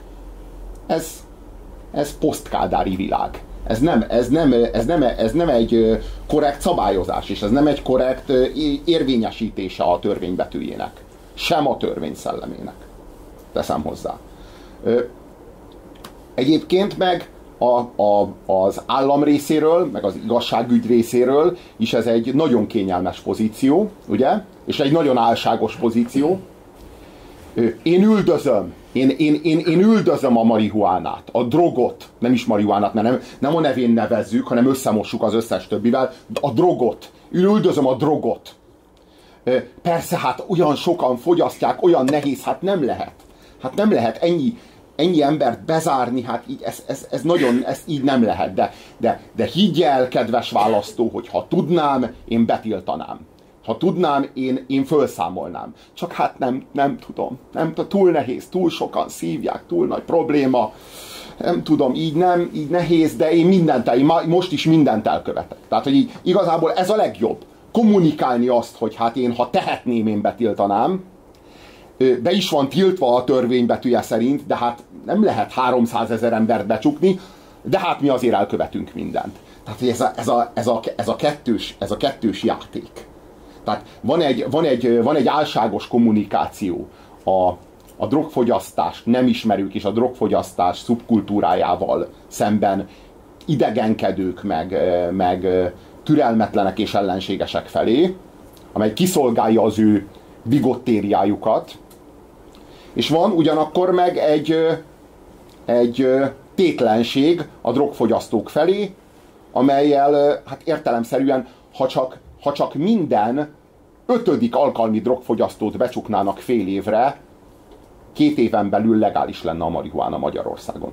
Ez posztkádári világ. Ez nem egy korrekt szabályozás, és ez nem egy korrekt érvényesítése a törvény betűjének. Sem a törvény szellemének. Teszem hozzá. Egyébként meg az állam részéről, meg az igazságügy részéről is ez egy nagyon kényelmes pozíció, ugye? És egy nagyon álságos pozíció. Én üldözöm. Én üldözöm a marihuánát, a drogot, nem is marihuánát, mert nem a nevén nevezzük, hanem összemossuk az összes többivel, a drogot. Üldözöm a drogot. Persze, hát olyan sokan fogyasztják, olyan nehéz, hát nem lehet. Hát nem lehet ennyi embert bezárni, hát így ez így nem lehet. De higgy el, kedves választó, hogy ha tudnám, én betiltanám. Ha tudnám, én felszámolnám. Csak hát nem tudom. Túl nehéz, túl sokan szívják, túl nagy probléma. Nem tudom, így nehéz, de én most is mindent elkövetek. Tehát, hogy így, igazából ez a legjobb. Kommunikálni azt, hogy hát ha tehetném, én betiltanám. Be is van tiltva a törvény betűje szerint, de hát nem lehet 300 000 embert becsukni, de hát mi azért elkövetünk mindent. Tehát ez a kettős játék. Tehát van egy álságos kommunikáció a drogfogyasztás nem ismerők és a drogfogyasztás szubkultúrájával szemben idegenkedők, meg türelmetlenek és ellenségesek felé, amely kiszolgálja az ő bigottériájukat, és van ugyanakkor meg egy tétlenség a drogfogyasztók felé, amellyel hát értelemszerűen, ha csak minden 5. alkalmi drogfogyasztót becsuknának fél évre, 2 éven belül legális lenne a marihuána Magyarországon.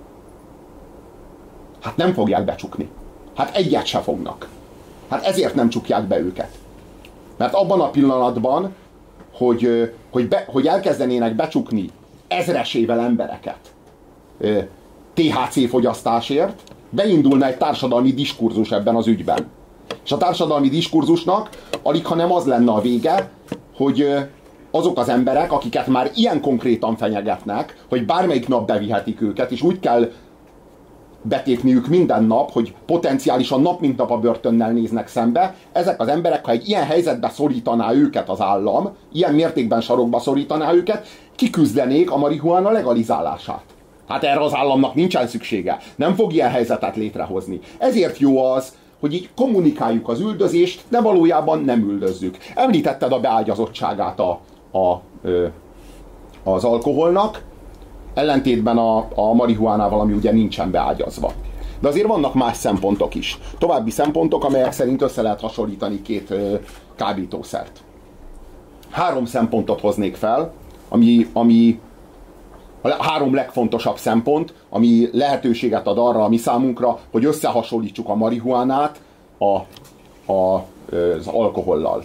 Hát nem fogják becsukni. Hát egyet se fognak. Hát ezért nem csukják be őket. Mert abban a pillanatban, hogy elkezdenének becsukni ezresével embereket THC fogyasztásért, beindulna egy társadalmi diskurzus ebben az ügyben. És a társadalmi diskurzusnak aligha nem az lenne a vége, hogy azok az emberek, akiket már ilyen konkrétan fenyegetnek, hogy bármelyik nap bevihetik őket, és úgy kell betépniük minden nap, hogy potenciálisan nap mint nap a börtönnel néznek szembe, ezek az emberek, ha egy ilyen helyzetbe szorítaná őket az állam, ilyen mértékben sarokba szorítaná őket, kiküzdenék a marihuána legalizálását. Hát erre az államnak nincsen szüksége. Nem fog ilyen helyzetet létrehozni. Ezért jó az, hogy így kommunikáljuk az üldözést, de valójában nem üldözzük. Említetted a beágyazottságát az alkoholnak, ellentétben a marihuánával, ami ugye nincsen beágyazva. De azért vannak más szempontok is. További szempontok, amelyek szerint össze lehet hasonlítani 2 kábítószert. 3 szempontot hoznék fel, ami a 3 legfontosabb szempont, ami lehetőséget ad arra a mi számunkra, hogy összehasonlítsuk a marihuánát az alkohollal.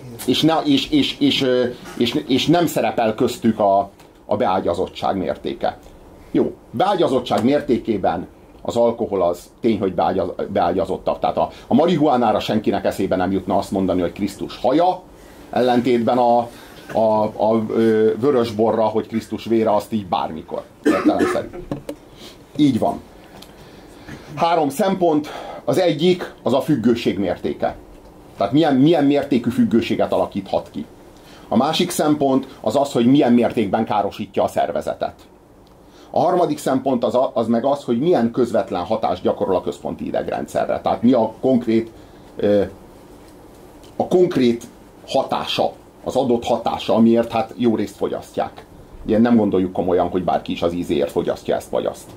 És nem szerepel köztük a beágyazottság mértéke. Jó, beágyazottság mértékében az alkohol az tény, hogy beágyazottabb. Tehát a marihuánára senkinek eszébe nem jutna azt mondani, hogy Krisztus haja, ellentétben a vörösborra, hogy Krisztus vére, azt így bármikor. Értelemszerű. Így van. 3 szempont. Az egyik az a függőség mértéke. Tehát milyen mértékű függőséget alakíthat ki. A másik szempont az, hogy milyen mértékben károsítja a szervezetet. A harmadik szempont az meg az, hogy milyen közvetlen hatást gyakorol a központi idegrendszerre. Tehát mi a konkrét hatása, az adott hatása, amiért hát jó részt fogyasztják. Ilyen nem gondoljuk komolyan, hogy bárki is az ízéért fogyasztja ezt vagy azt.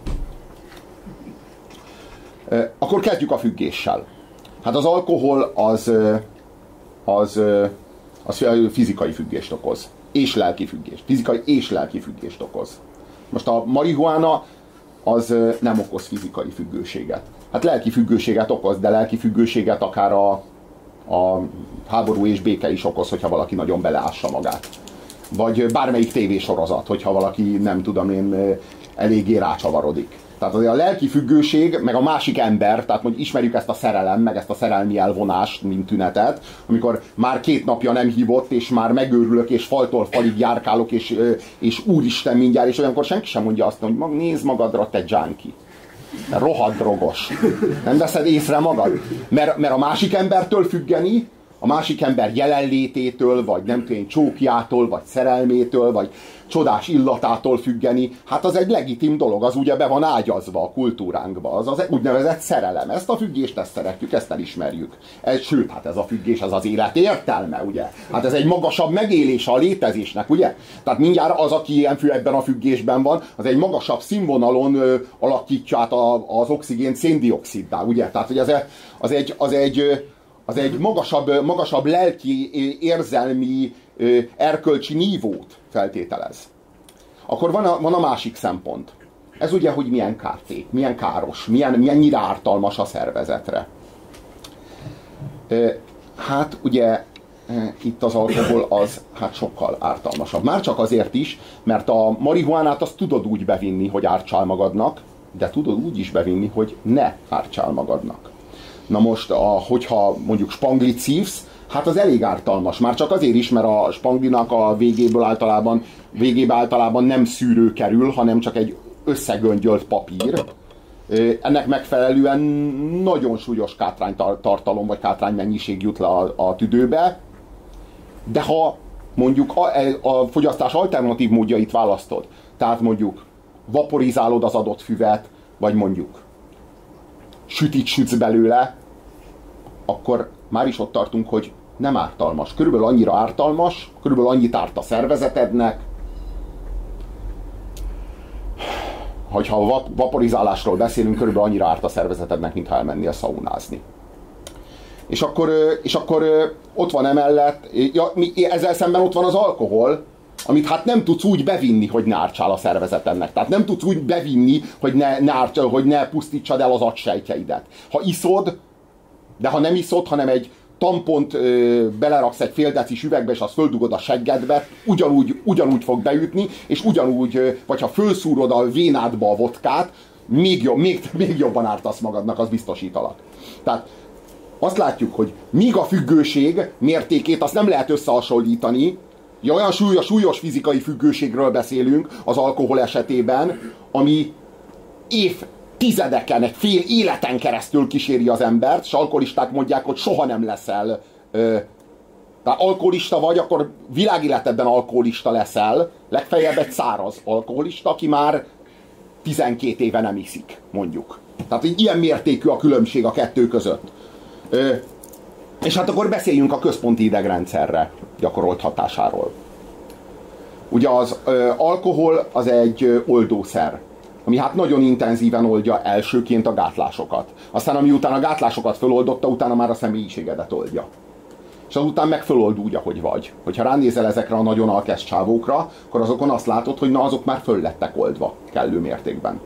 Akkor kezdjük a függéssel. Hát az alkohol az fizikai függést okoz. És lelki függést. Fizikai és lelki függést okoz. Most a marihuána az nem okoz fizikai függőséget. Hát lelki függőséget okoz, de lelki függőséget akár a háború és béke is okoz, hogyha valaki nagyon beleássa magát. Vagy bármelyik tévésorozat, hogyha valaki, nem tudom én, eléggé rácsavarodik. Tehát azért a lelki függőség, meg a másik ember, tehát mondjuk ismerjük ezt a szerelem, meg ezt a szerelmi elvonást, mint tünetet, amikor már 2 napja nem hívott, és már megőrülök, és faltól falig járkálok, és úristen mindjárt, és olyankor senki sem mondja azt, hogy nézd magadra, te junkie. Rohadt drogos. Nem veszed észre magad? Mert a másik embertől függeni, a másik ember jelenlététől, vagy nem tudom, csókjától, vagy szerelmétől, vagy csodás illatától függeni, hát az egy legitim dolog, az ugye be van ágyazva a kultúránkba, az úgynevezett szerelem. Ezt a függést, ezt szeretjük, ezt elismerjük. Sőt, hát ez a függés, ez az élet értelme, ugye? Hát ez egy magasabb megélése a létezésnek, ugye? Tehát mindjárt az, aki ebben a függésben van, az egy magasabb színvonalon alakítja át az oxigént széndioxiddá, ugye? Tehát, hogy az egy magasabb lelki, érzelmi, erkölcsi nívót feltételez. Akkor van a másik szempont. Ez ugye, hogy milyen kárték, milyen káros, mennyire ártalmas a szervezetre. Hát ugye itt az alkohol az hát sokkal ártalmasabb. Már csak azért is, mert a marihuánát azt tudod úgy bevinni, hogy ártsál magadnak, de tudod úgy is bevinni, hogy ne ártsál magadnak. Na most, hogyha mondjuk spanglit szívsz, hát az elég ártalmas. Már csak azért is, mert a spanglinak a végébe általában nem szűrő kerül, hanem csak egy összegöngyölt papír. Ennek megfelelően nagyon súlyos kátránytartalom vagy kátránymennyiség jut le a tüdőbe, de ha mondjuk a fogyasztás alternatív módjait választod, tehát mondjuk vaporizálod az adott füvet, vagy mondjuk sütit sütsz belőle, akkor már is ott tartunk, hogy nem ártalmas. Körülbelül annyira ártalmas, körülbelül annyit árt a szervezetednek, hogyha a vaporizálásról beszélünk, körülbelül annyira árt a szervezetednek, mintha elmennél szaunázni. És akkor ott van emellett, ezzel szemben ott van az alkohol, amit hát nem tudsz úgy bevinni, hogy ne ártsál a szervezetednek. Tehát nem tudsz úgy bevinni, hogy ne pusztítsad el az agysejtjeidet. Ha iszod, de ha nem iszod, hanem egy tampont beleraksz egy fél decis üvegbe, és azt földugod a seggedbe, ugyanúgy fog beütni, és ugyanúgy, vagy ha fölszúrod a vénádba a vodkát, még jobban ártasz magadnak, az biztosítalak. Tehát azt látjuk, hogy míg a függőség mértékét azt nem lehet összehasonlítani, olyan súlyos fizikai függőségről beszélünk az alkohol esetében, ami évtizedeken, egy fél életen keresztül kíséri az embert, és alkoholisták mondják, hogy soha nem leszel. Tehát alkoholista vagy, akkor világéletedben alkoholista leszel, legfeljebb egy száraz alkoholista, aki már 12 éve nem iszik, mondjuk. Tehát ilyen mértékű a különbség a kettő között. És hát akkor beszéljünk a központi idegrendszerre gyakorolt hatásáról. Ugye az alkohol az egy oldószer, ami hát nagyon intenzíven oldja elsőként a gátlásokat. Aztán amiután a gátlásokat föloldotta, utána már a személyiségedet oldja. És azután meg fölold úgy, ahogy vagy. Hogyha ránézel ezekre a nagyon alkesz csávókra, akkor azokon azt látod, hogy na, azok már föl lettek oldva kellő mértékben.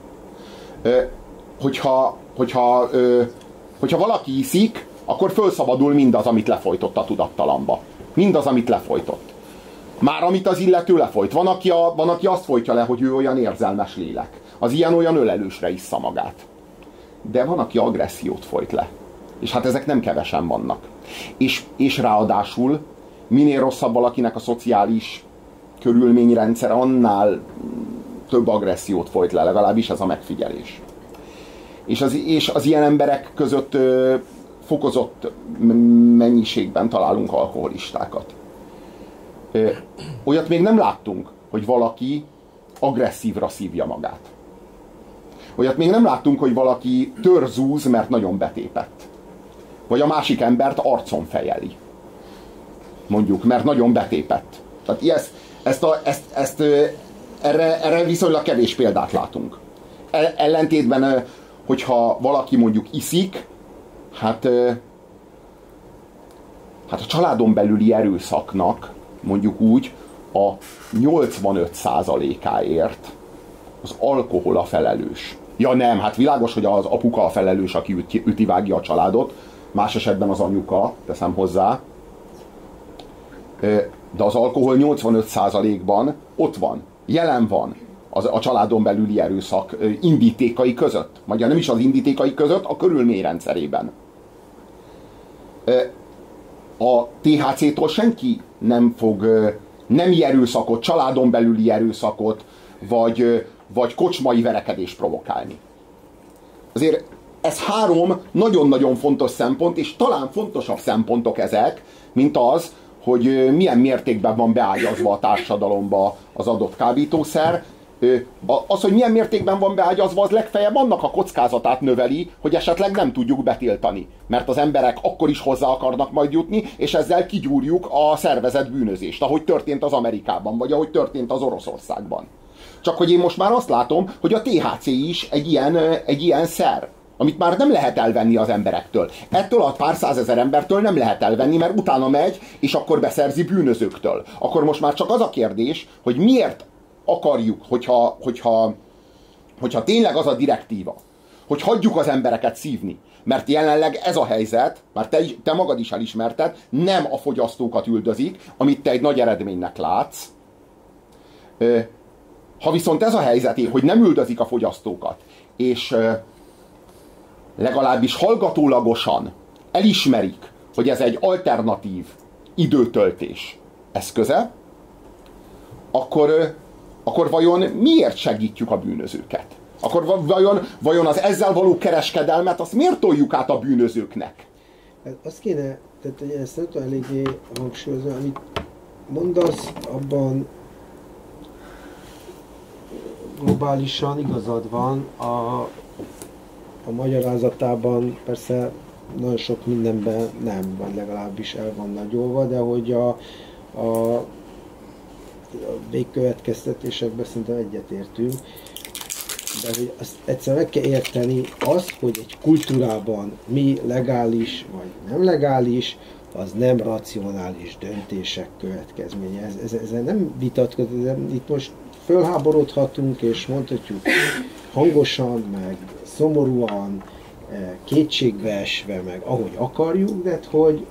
Hogyha valaki iszik, akkor fölszabadul mindaz, amit lefolytott a tudattalanba. Mindaz, amit lefolytott. Már amit az illető lefolyt. Van, aki azt folytja le, hogy ő olyan érzelmes lélek. Az ilyen-olyan ölelősre issza magát. De van, aki agressziót folyt le. És hát ezek nem kevesen vannak. És ráadásul minél rosszabb valakinek a szociális körülményrendszer, annál több agressziót folyt le, legalábbis ez a megfigyelés. És az ilyen emberek között fokozott mennyiségben találunk alkoholistákat. Olyat még nem láttunk, hogy valaki agresszívra szívja magát. Olyat még nem láttunk, hogy valaki törzúz, mert nagyon betépett. Vagy a másik embert arcon fejeli. Mondjuk, mert nagyon betépett. Tehát erre viszonylag kevés példát látunk. Ellentétben, hogyha valaki mondjuk iszik, hát a családon belüli erőszaknak mondjuk úgy a 85%-áért az alkohol a felelős. Ja nem, hát világos, hogy az apuka a felelős, aki üti-vágja a családot, más esetben az anyuka, teszem hozzá, de az alkohol 85%-ban ott van, jelen van a családon belüli erőszak indítékai között. Vagy nem is az indítékai között, a körülményrendszerében. A THC-tól senki nem fog nemi erőszakot, családon belüli erőszakot, vagy kocsmai verekedést provokálni. Azért ez 3 nagyon-nagyon fontos szempont, és talán fontosabb szempontok ezek, mint az, hogy milyen mértékben van beágyazva a társadalomba az adott kábítószer. Az, hogy milyen mértékben van beágyazva, az legfeljebb annak a kockázatát növeli, hogy esetleg nem tudjuk betiltani. Mert az emberek akkor is hozzá akarnak majd jutni, és ezzel kigyúrjuk a szervezett bűnözést, ahogy történt az Amerikában, vagy ahogy történt az Oroszországban. Csak hogy én most már azt látom, hogy a THC is egy ilyen szer, amit már nem lehet elvenni az emberektől. Ettől a pár százezer embertől nem lehet elvenni, mert utána megy, és akkor beszerzi bűnözőktől. Akkor most már csak az a kérdés, hogy miért akarjuk, hogyha tényleg az a direktíva, hogy hagyjuk az embereket szívni. Mert jelenleg ez a helyzet, már te magad is elismerted, nem a fogyasztókat üldözik, amit te egy nagy eredménynek látsz. Ha viszont ez a helyzet, hogy nem üldözik a fogyasztókat, és legalábbis hallgatólagosan elismerik, hogy ez egy alternatív időtöltés eszköze, akkor vajon miért segítjük a bűnözőket? Akkor vajon az ezzel való kereskedelmet azt miért toljuk át a bűnözőknek? Azt kéne, tehát ezt nem tudom eléggé hangsúlyozni, amit mondasz, abban globálisan igazad van, a magyarázatában persze nagyon sok mindenben nem, vagy legalábbis el van nagyolva, de hogy a végkövetkeztetésekben szerintem egyetértünk, de hogy azt egyszer meg kell érteni azt, hogy egy kultúrában mi legális vagy nem legális, az nem racionális döntések következménye. Ezzel nem vitatkozunk, itt most fölháborodhatunk és mondhatjuk hangosan, meg szomorúan, kétségbeesve, meg ahogy akarjuk, de hogy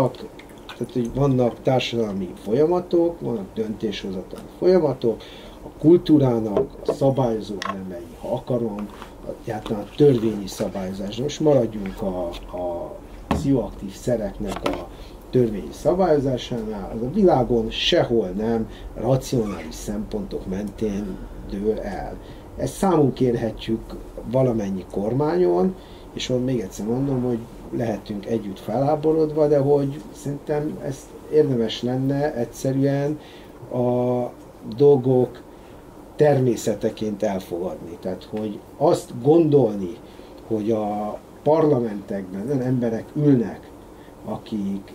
vannak társadalmi folyamatok, vannak döntéshozatali folyamatok, a kultúrának a szabályozó elemei, ha akarom, a törvényi szabályozás. Most maradjunk a pszichoaktív szereknek a törvényi szabályozásánál, az a világon sehol nem racionális szempontok mentén dől el. Ezt számon kérhetjük valamennyi kormányon, és még egyszer mondom, hogy lehetünk együtt felháborodva, de hogy szerintem ezt érdemes lenne egyszerűen a dolgok természeteként elfogadni. Tehát, hogy azt gondolni, hogy a parlamentekben olyan emberek ülnek, akik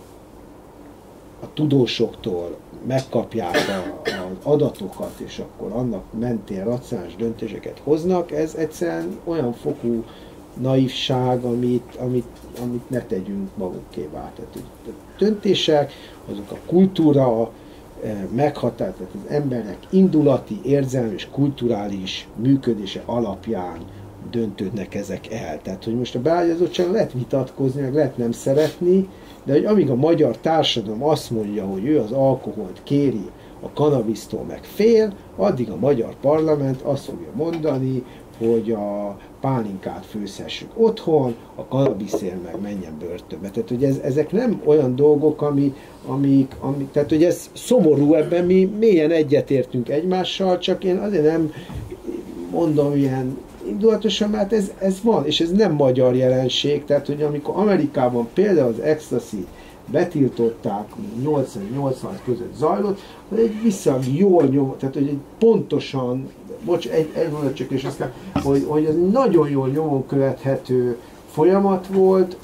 a tudósoktól megkapják az adatokat, és akkor annak mentén racionális döntéseket hoznak, ez egyszerűen olyan fokú naivság, amit ne tegyünk magunkévá. Tehát a döntések, azok a kultúra meghatározott, az emberek indulati, érzelmi és kulturális működése alapján döntődnek ezek el. Tehát, hogy most a beágyazottságon lehet vitatkozni, meg lehet nem szeretni, de hogy amíg a magyar társadalom azt mondja, hogy ő az alkoholt kéri, a kannabisztól meg fél, addig a magyar parlament azt fogja mondani, hogy a pálinkát főzhessük otthon, a kannabiszért meg menjen börtönbe. Tehát, hogy ezek nem olyan dolgok, amik, tehát, hogy ez szomorú, ebben mi mélyen egyetértünk egymással, csak én azért nem mondom ilyen indulatosan, mert ez van, és ez nem magyar jelenség, tehát, hogy amikor Amerikában például az ecstasy betiltották, 80-80 között zajlott, hogy egy viszonylag jól nyom, tehát, hogy egy pontosan, egy mondat csak, és aztán, hogy ez nagyon jól nyomon követhető folyamat volt,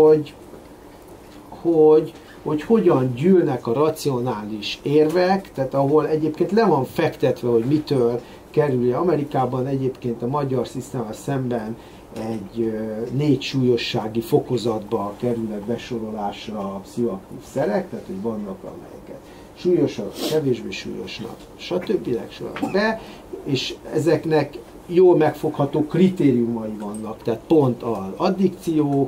hogy hogyan gyűlnek a racionális érvek, tehát ahol egyébként le van fektetve, hogy mitől kerül. Amerikában egyébként a magyar szisztémával szemben egy 4 súlyossági fokozatba kerülnek besorolásra a pszichoaktív szerek, tehát hogy vannak amelyeket súlyosak, kevésbé súlyosnak, stb. Be, és ezeknek jól megfogható kritériumai vannak, tehát pont az addikció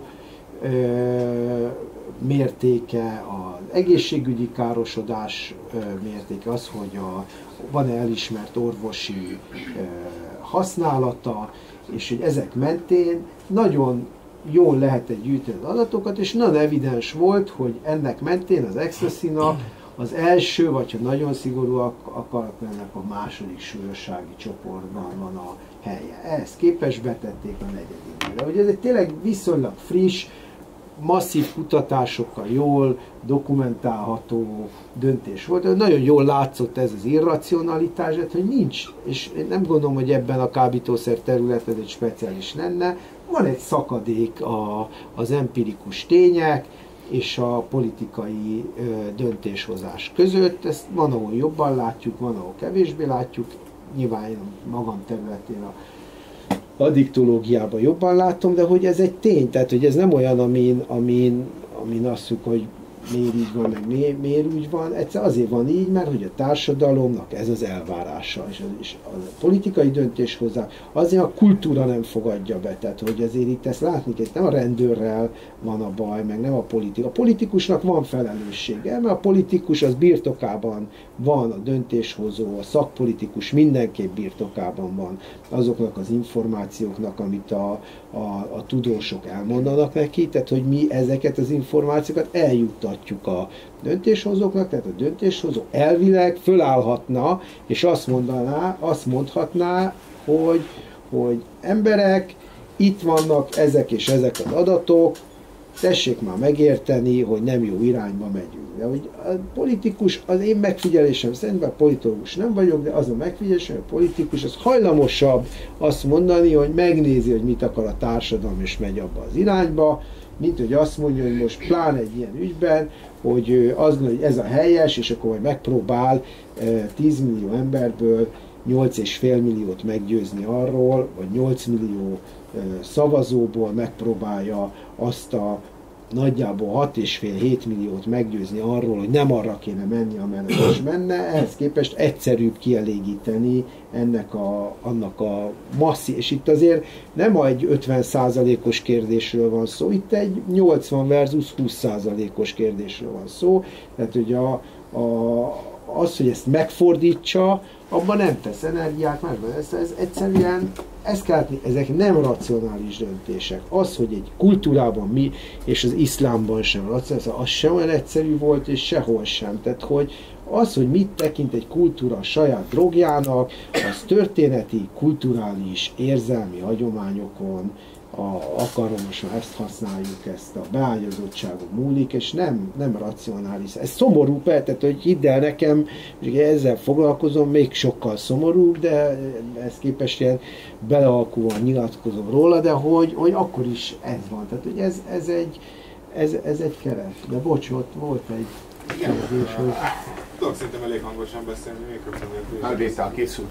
mértéke, az egészségügyi károsodás mértéke, az, hogy van-e elismert orvosi használata, és hogy ezek mentén nagyon jól lehetett gyűjteni az adatokat, és nagyon evidens volt, hogy ennek mentén az ecstasy-nak az első, vagy ha nagyon szigorúak akarnak, ennek a második súlyossági csoportban van a helye. Ehhez képest betették a negyedikre. Ugye ez egy tényleg viszonylag friss, masszív kutatásokkal jól dokumentálható döntés volt. De nagyon jól látszott ez az irracionalitás, hogy nincs, és én nem gondolom, hogy ebben a kábítószer területen egy speciális lenne. Van egy szakadék az empirikus tények és a politikai döntéshozás között. Ezt van, ahol jobban látjuk, van, ahol kevésbé látjuk. Nyilván én magam területén a addiktológiában jobban látom, de hogy ez egy tény, tehát hogy ez nem olyan, amin azt mondjuk, hogy miért így van, meg miért úgy van. Egyszer azért van így, mert hogy a társadalomnak ez az elvárása, és a politikai döntéshozás, azért a kultúra nem fogadja be, tehát hogy azért itt ezt látni kell, nem a rendőrrel van a baj, meg nem a politika. A politikusnak van felelőssége, mert a politikus az birtokában van, a döntéshozó, a szakpolitikus mindenképp birtokában van azoknak az információknak, amit a tudósok elmondanak neki, tehát hogy mi ezeket az információkat eljuttatjuk a döntéshozóknak, tehát a döntéshozó elvileg fölállhatna, és azt mondhatná, hogy emberek, itt vannak ezek és ezek az adatok, tessék már megérteni, hogy nem jó irányba megyünk. De hogy a politikus, az én megfigyelésem szerint, bár politológus nem vagyok, de az a megfigyelésem, hogy a politikus az hajlamosabb azt mondani, hogy megnézi, hogy mit akar a társadalom, és megy abba az irányba, mint hogy azt mondja, hogy most pláne egy ilyen ügyben, hogy azt mondja, hogy ez a helyes, és akkor majd megpróbál 10 millió emberből 8,5 milliót meggyőzni arról, vagy 8 millió szavazóból megpróbálja azt a nagyjából 6,5-7 milliót meggyőzni arról, hogy nem arra kéne menni, amerre is menne, ehhez képest egyszerűbb kielégíteni annak a masszi, és itt azért nem egy 50%-os kérdésről van szó, itt egy 80 versus 20%-os kérdésről van szó, tehát hogy az, hogy ezt megfordítsa, abban nem tesz energiát, másban ez egyszerűen, ezt kell látni, ezek nem racionális döntések. Az, hogy egy kultúrában mi, és az iszlámban sem racionális, az sem olyan egyszerű volt, és sehol sem. Tehát, hogy az, hogy mit tekint egy kultúra a saját drogjának, az történeti, kulturális, érzelmi hagyományokon, most ezt használjuk, ezt a beágyazottságon múlik, és nem racionális. Ez szomorú, tehát, hogy hidd el nekem, és ezzel foglalkozom, még sokkal szomorúbb, de ezt képest ilyen belealkúan nyilatkozom róla, de hogy akkor is ez van. Tehát, hogy ez egy keret. De bocs, ott volt egy kérdés, hogy... Tudok szerintem elég hangosan beszélni, mikrofon nélkül. Felvétel készül.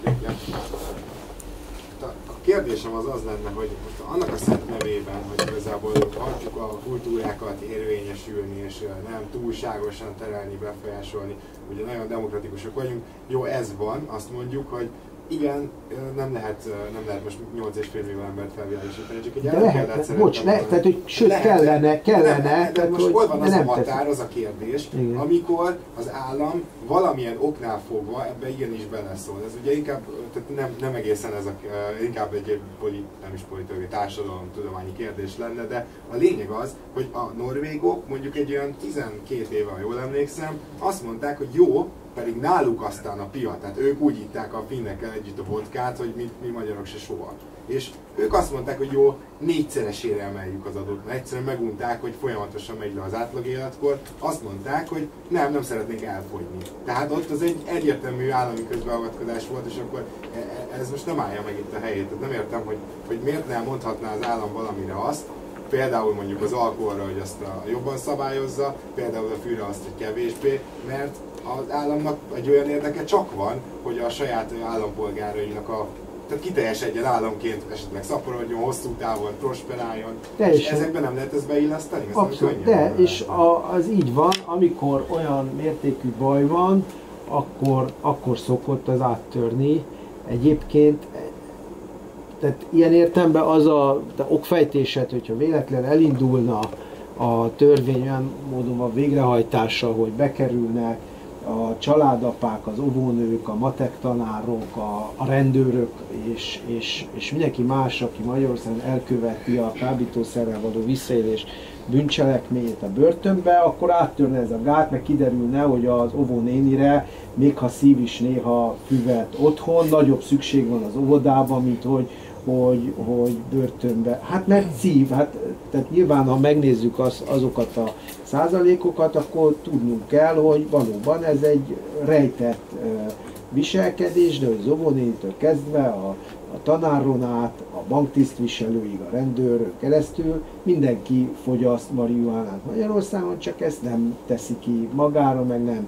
A kérdésem az lenne, hogy most annak a szent nevében, hogy igazából hagyjuk a kultúrákat érvényesülni, és nem túlságosan terelni, befolyásolni, ugye nagyon demokratikusak vagyunk, jó, ez van, azt mondjuk, hogy igen, nem lehet most 8,5 millió embert felvilágosítani, csak egy ellenpéldát szeretném. Tehát, hogy sőt, kellene. De most hol van az a határ, az a kérdés, igen, amikor az állam valamilyen oknál fogva ebbe igenis beleszól. Ez ugye inkább, tehát nem egészen ez inkább egy nem is politikai, társadalomtudományi kérdés lenne, de a lényeg az, hogy a norvégok mondjuk egy olyan 12 éve, ha jól emlékszem, azt mondták, hogy jó, pedig náluk aztán a pia, tehát ők úgy itták a finnekkel együtt a vodkát, hogy mi magyarok se soha. És ők azt mondták, hogy jó, 4-szeresére emeljük az adót, mert egyszerűen megunták, hogy folyamatosan megy le az átlag életkor. Azt mondták, hogy nem szeretnénk elfogyni. Tehát ott az egy egyértelmű állami közbeavatkozás volt, és akkor ez most nem állja meg itt a helyét. Tehát nem értem, hogy miért nem mondhatná az állam valamire azt, például mondjuk az alkoholra, hogy azt jobban szabályozza, például a fűre azt, hogy kevésbé, mert az államnak egy olyan érdeke csak van, hogy a saját állampolgárainak tehát kiteljesedjen államként, esetleg szaporodjon, hosszú távon prosperáljon. És ezekben nem lehet ezt beilleszteni? Abszolút, de, és az így van, amikor olyan mértékű baj van, akkor szokott az áttörni. Egyébként, tehát ilyen értelemben az a okfejtésed, hogyha véletlen elindulna a törvény olyan módon a végrehajtása, hogy bekerülnek a családapák, az óvónők, a matek tanárok, a rendőrök és mindenki más, aki Magyarországon elköveti a kábítószerrel való visszaélés bűncselekményét a börtönbe, akkor áttörne ez a gát, meg kiderülne, hogy az óvónénire, még ha szív is néha füvet otthon, nagyobb szükség van az óvodában, mint hogy börtönbe. Hát mert szív, tehát nyilván, ha megnézzük azokat a százalékokat, akkor tudnunk kell, hogy valóban ez egy rejtett viselkedés, de az óvónénitől kezdve a tanáron át, a banktisztviselőig, a rendőrön keresztül mindenki fogyaszt marihuánát Magyarországon, csak ezt nem teszi ki magára, meg nem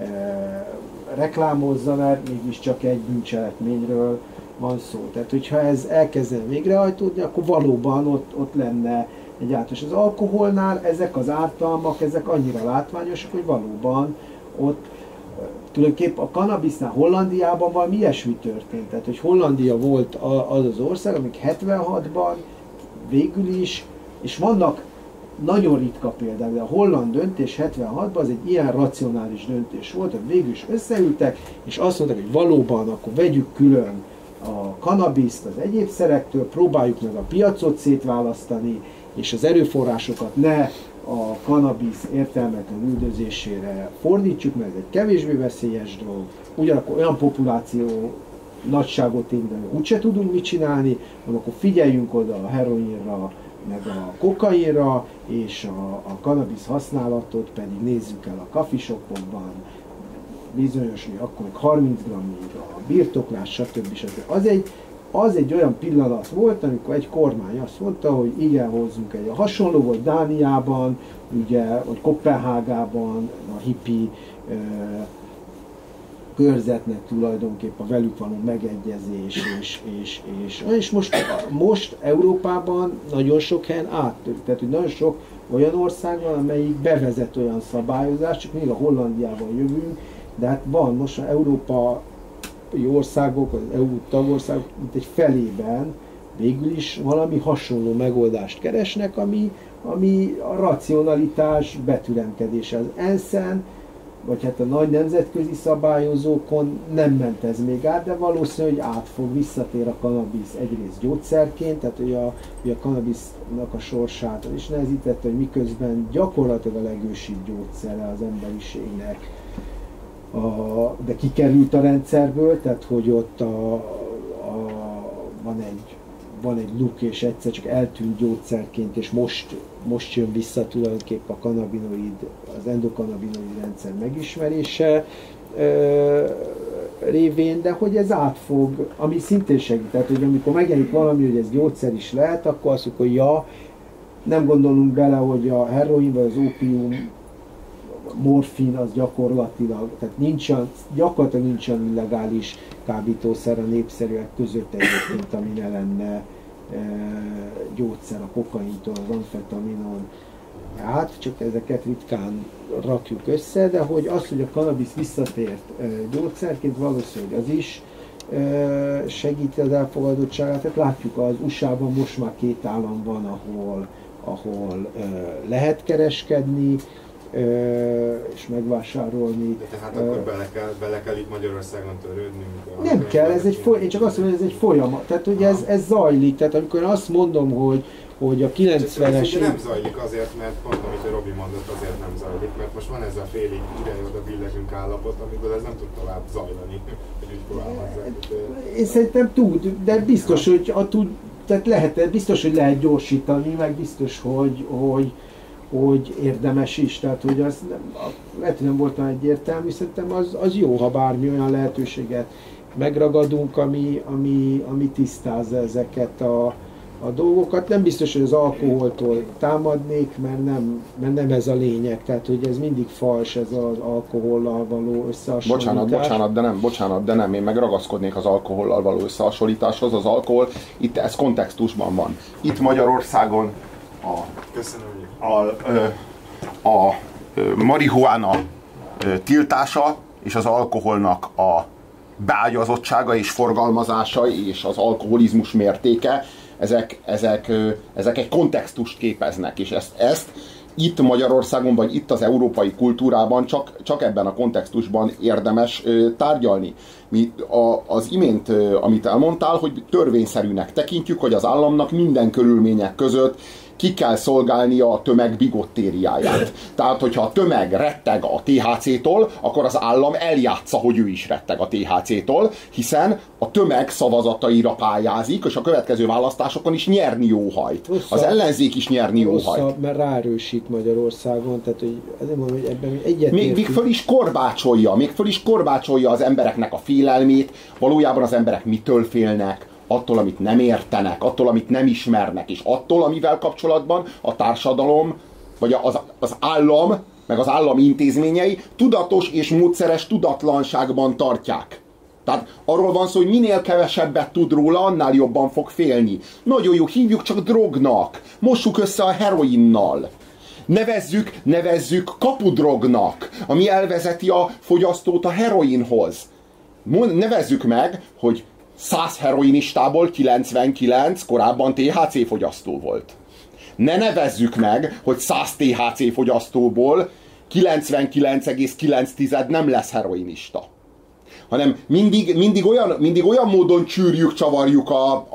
reklámozza, mert mégiscsak egy bűncselekményről van szó. Tehát, hogyha ez elkezdene végrehajtódni, akkor valóban ott lenne egy általános. Az alkoholnál ezek az ártalmak, ezek annyira látványosak, hogy valóban ott tulajdonképpen a kannabisznál Hollandiában valami ilyesmi történt. Tehát, hogy Hollandia volt az ország, amik 76-ban végül is, és vannak nagyon ritka példák, de a holland döntés 76-ban az egy ilyen racionális döntés volt, hogy végül is összeültek, és azt mondták, hogy valóban akkor vegyük külön a kannabiszt az egyéb szerektől, próbáljuk meg a piacot szétválasztani, és az erőforrásokat ne a kannabisz értelmetlen üldözésére fordítsuk, mert ez egy kevésbé veszélyes dolog. Ugyanakkor olyan populáció nagyságot érni, úgyse tudunk mit csinálni, hanem akkor figyeljünk oda a heroinra, meg a kokainra, és a cannabis használatot pedig nézzük el a coffeeshopokban, bizonyos, hogy akkor még 30 g-ig a birtoklás, stb. Az egy olyan pillanat volt, amikor egy kormány azt mondta, hogy igen, hozzunk egy hasonló volt Dániában, ugye, vagy Koppenhágában, a hippi körzetnek tulajdonképp a velük való megegyezés, és most Európában nagyon sok helyen áttört. Tehát, hogy nagyon sok olyan ország van, amelyik bevezet olyan szabályozást, csak még a Hollandiával jövünk, de hát van most az európai országok, az EU tagországok, mint egy felében végül is valami hasonló megoldást keresnek, ami a racionalitás betüremkedése. Az ENSZ-en, vagy hát a nagy nemzetközi szabályozókon nem ment ez még át, de valószínű, hogy visszatér a cannabis egyrészt gyógyszerként, tehát hogy a cannabisnak a sorsát is nehezítette, hogy miközben gyakorlatilag a legősibb gyógyszere az emberiségnek, de kikerült a rendszerből, tehát hogy ott van egy luk, és egyszer csak eltűnt gyógyszerként, és most jön vissza tulajdonképp a cannabinoid, az endokannabinoid rendszer megismerése révén, de hogy ez átfog, ami szintén segít, tehát hogy amikor megjelenik valami, hogy ez gyógyszer is lehet, akkor azt mondjuk, hogy ja, nem gondolunk bele, hogy a heroin vagy az ópium, morfin az gyakorlatilag, tehát gyakorlatilag nincs olyan illegális kábítószer a népszerűek között egyébként, ami ne lenne gyógyszer a kokaintól, az amfetaminon. Hát csak ezeket ritkán rakjuk össze, de hogy az, hogy a cannabis visszatért gyógyszerként, valószínűleg az is segíti az elfogadottságát. Tehát látjuk, az USA-ban most már 2 állam van, ahol lehet kereskedni, és megvásárolni. De tehát akkor bele kell itt Magyarországon törődnünk? Nem kell, én csak azt mondom, hogy ez egy folyamat. Tehát, hogy ez zajlik. Tehát amikor azt mondom, hogy a 90-es... nem zajlik azért, mert pont amit a Robi mondott, azért nem zajlik, mert most van ez a félig ide-oda billegünk állapot, amiből ez nem tud tovább zajlani, hogy úgy fogalmazzák. Én szerintem tud, de biztos, hogy tehát biztos, hogy lehet gyorsítani, meg biztos, hogy érdemes is, tehát hogy az lehet, hogy nem volt olyan egyértelmű, szerintem az jó, ha bármi olyan lehetőséget megragadunk, ami tisztázza ezeket a dolgokat. Nem biztos, hogy az alkoholtól támadnék, mert nem ez a lényeg, tehát hogy ez mindig fals, ez az alkohollal való összehasonlítás. Bocsánat, de nem, én meg ragaszkodnék az alkohollal való összehasonlításhoz. Az alkohol, itt ez kontextusban van. Itt Magyarországon a marihuána tiltása és az alkoholnak a beágyazottsága és forgalmazása és az alkoholizmus mértéke, ezek egy kontextust képeznek, és ezt itt Magyarországon, vagy itt az európai kultúrában csak ebben a kontextusban érdemes tárgyalni. Az imént, amit elmondtál, hogy törvényszerűnek tekintjük, hogy az államnak minden körülmények között ki kell szolgálnia a tömeg bigottériáját. Tehát, hogyha a tömeg retteg a THC-tól, akkor az állam eljátsza, hogy ő is retteg a THC-tól, hiszen a tömeg szavazataira pályázik, és a következő választásokon is nyerni óhajt. Az ellenzék is nyerni óhajt. Mert ráerősít Magyarországon, tehát hogy azért mondom, hogy ebben egyetértünk. Még föl is korbácsolja az embereknek a félelmét, valójában az emberek mitől félnek, attól, amit nem értenek, attól, amit nem ismernek, és attól, amivel kapcsolatban a társadalom, vagy az állam, meg az állam intézményei tudatos és módszeres tudatlanságban tartják. Tehát arról van szó, hogy minél kevesebbet tud róla, annál jobban fog félni. Nagyon jó, hívjuk csak drognak, mossuk össze a heroinnal. Nevezzük kapudrognak, ami elvezeti a fogyasztót a heroinhoz. Nevezzük meg, hogy 100 heroinistából 99 korábban THC fogyasztó volt. Ne nevezzük meg, hogy 100 THC fogyasztóból 99,9 nem lesz heroinista. Hanem mindig olyan módon csűrjük, csavarjuk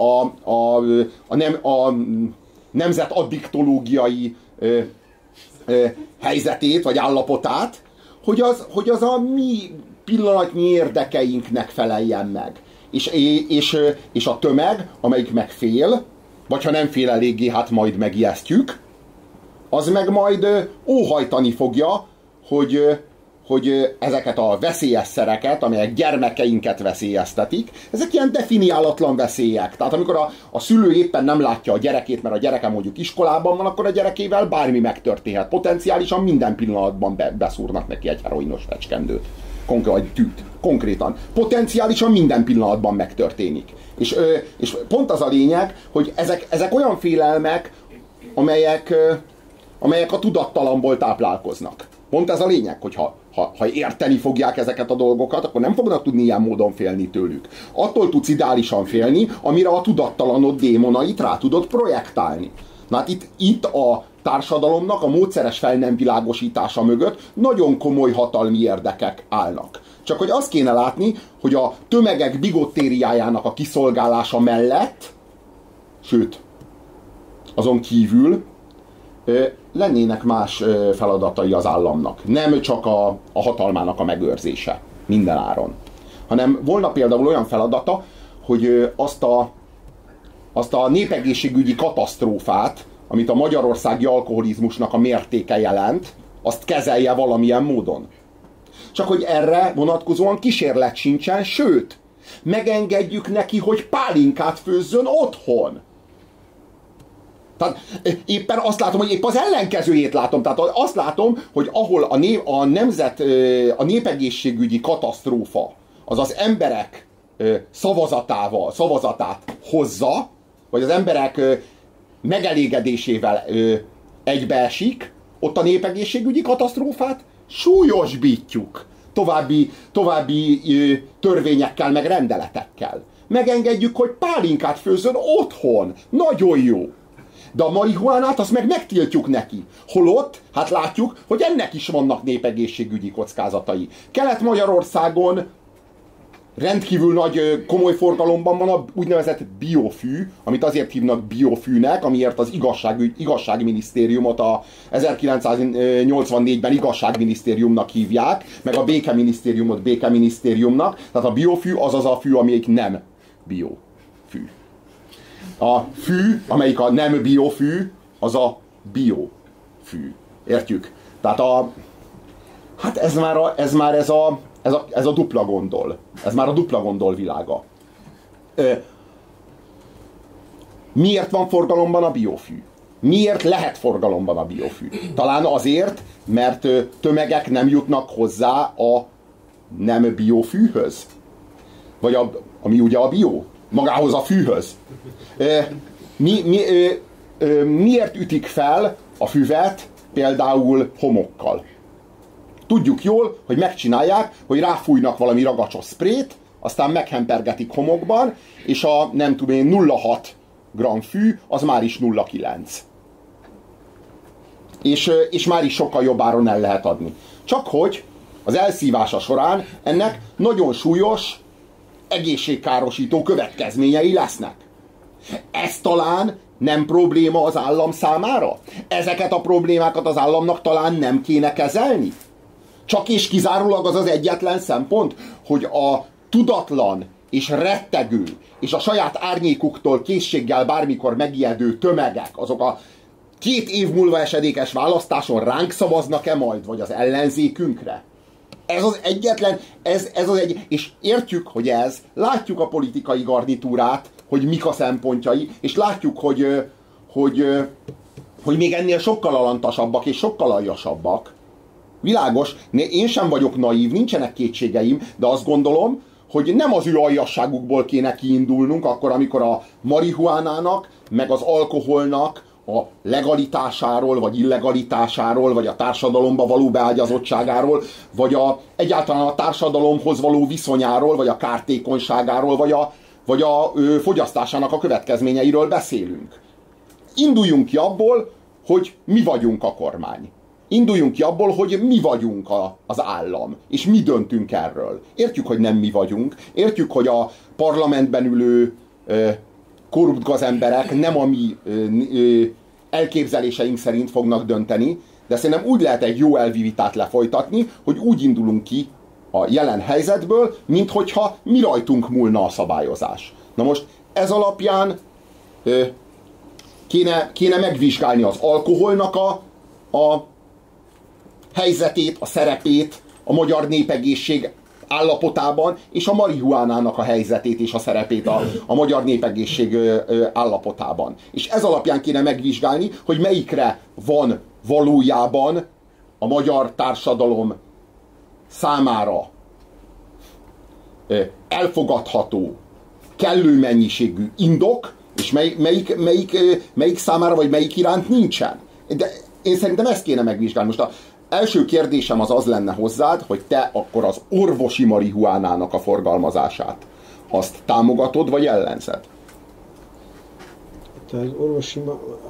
a nemzet addiktológiai helyzetét, vagy állapotát, hogy az a mi pillanatnyi érdekeinknek feleljen meg. és a tömeg, amelyik meg fél, vagy ha nem fél eléggé, hát majd megijesztjük, az meg majd óhajtani fogja, hogy ezeket a veszélyes szereket, amelyek gyermekeinket veszélyeztetik, ezek ilyen definiálatlan veszélyek. Tehát amikor a szülő éppen nem látja a gyerekét, mert a gyereke mondjuk iskolában van, akkor a gyerekével bármi megtörténhet. Potenciálisan minden pillanatban beszúrnak neki egy heroinos fecskendőt. Vagy tűt. Konkrétan. Potenciálisan minden pillanatban megtörténik. És pont az a lényeg, hogy ezek olyan félelmek, amelyek a tudattalamból táplálkoznak. Pont ez a lényeg, hogy ha érteni fogják ezeket a dolgokat, akkor nem fognak tudni ilyen módon félni tőlük. Attól tudsz ideálisan félni, amire a tudattalanod démonait rá tudod projektálni. Na hát itt a társadalomnak a módszeres fel nem világosítása mögött nagyon komoly hatalmi érdekek állnak. Csak hogy azt kéne látni, hogy a tömegek bigottériájának a kiszolgálása mellett, sőt, azon kívül lennének más feladatai az államnak. Nem csak a hatalmának a megőrzése minden áron. Hanem volna például olyan feladata, hogy azt a népegészségügyi katasztrófát, amit a magyarországi alkoholizmusnak a mértéke jelent, azt kezelje valamilyen módon. Csak hogy erre vonatkozóan kísérlet sincsen, sőt, megengedjük neki, hogy pálinkát főzzön otthon. Tehát éppen azt látom, hogy épp az ellenkezőjét látom. Tehát azt látom, hogy ahol a népegészségügyi katasztrófa az emberek szavazatát hozza, vagy az emberek megelégedésével egybeesik, ott a népegészségügyi katasztrófát súlyosbítjuk további törvényekkel, meg rendeletekkel. Megengedjük, hogy pálinkát főzzön otthon. Nagyon jó. De a marihuánát azt meg megtiltjuk neki. Holott, hát látjuk, hogy ennek is vannak népegészségügyi kockázatai. Kelet-Magyarországon rendkívül nagy, komoly forgalomban van a úgynevezett biofű, amit azért hívnak biofűnek, amiért az igazságminisztériumot a 1984-ben igazságminisztériumnak hívják, meg a békeminisztériumot békeminisztériumnak. Tehát a biofű az a fű, amelyik nem biofű. A fű, amelyik a nem biofű, az a biofű. Értjük? Tehát hát ez a dupla gondol. Ez már a dupla gondol világa. Miért van forgalomban a biofű? Miért lehet forgalomban a biofű? Talán azért, mert tömegek nem jutnak hozzá a nem biofűhöz? Vagy ami ugye a bio? Magához a fűhöz. Miért ütik fel a füvet például homokkal? Tudjuk jól, hogy megcsinálják, hogy ráfújnak valami ragacsos sprét, aztán meghempergetik homokban, és a nem tudom én 0,6 g fű, az már is 0,9. És már is sokkal jobb áron el lehet adni. Csak hogy az elszívása során ennek nagyon súlyos, egészségkárosító következményei lesznek. Ez talán nem probléma az állam számára? Ezeket a problémákat az államnak talán nem kéne kezelni? Csak és kizárólag az egyetlen szempont, hogy a tudatlan és rettegő és a saját árnyékuktól készséggel bármikor megijedő tömegek, azok a 2 év múlva esedékes választáson ránk szavaznak-e majd, vagy az ellenzékünkre? Ez az egyetlen, és értjük, hogy látjuk a politikai garnitúrát, hogy mik a szempontjai, és látjuk, hogy még ennél sokkal alantasabbak és sokkal aljasabbak. Világos, én sem vagyok naív, nincsenek kétségeim, de azt gondolom, hogy nem az ő aljasságukból kéne kiindulnunk akkor, amikor a marihuánának, meg az alkoholnak a legalitásáról, vagy illegalitásáról, vagy a társadalomba való beágyazottságáról, vagy egyáltalán a társadalomhoz való viszonyáról, vagy a kártékonyságáról, vagy a fogyasztásának a következményeiről beszélünk. Induljunk ki abból, hogy mi vagyunk a kormány. Induljunk ki abból, hogy mi vagyunk az állam, és mi döntünk erről. Értjük, hogy nem mi vagyunk, értjük, hogy a parlamentben ülő korrupt gazemberek nem a mi elképzeléseink szerint fognak dönteni, de szerintem úgy lehet egy jó elvi vitát lefolytatni, hogy úgy indulunk ki a jelen helyzetből, mint hogyha mi rajtunk múlna a szabályozás. Na most ez alapján kéne megvizsgálni az alkoholnak a helyzetét, a szerepét a magyar népegészség állapotában, és a marihuánának a helyzetét és a szerepét a magyar népegészség állapotában. És ez alapján kéne megvizsgálni, hogy melyikre van valójában a magyar társadalom számára elfogadható, kellő mennyiségű indok, és melyik számára, vagy melyik iránt nincsen. De én szerintem ezt kéne megvizsgálni. Most az első kérdésem az lenne hozzád, hogy te akkor az orvosi marihuánának a forgalmazását azt támogatod, vagy ellenzed? Tehát az orvosi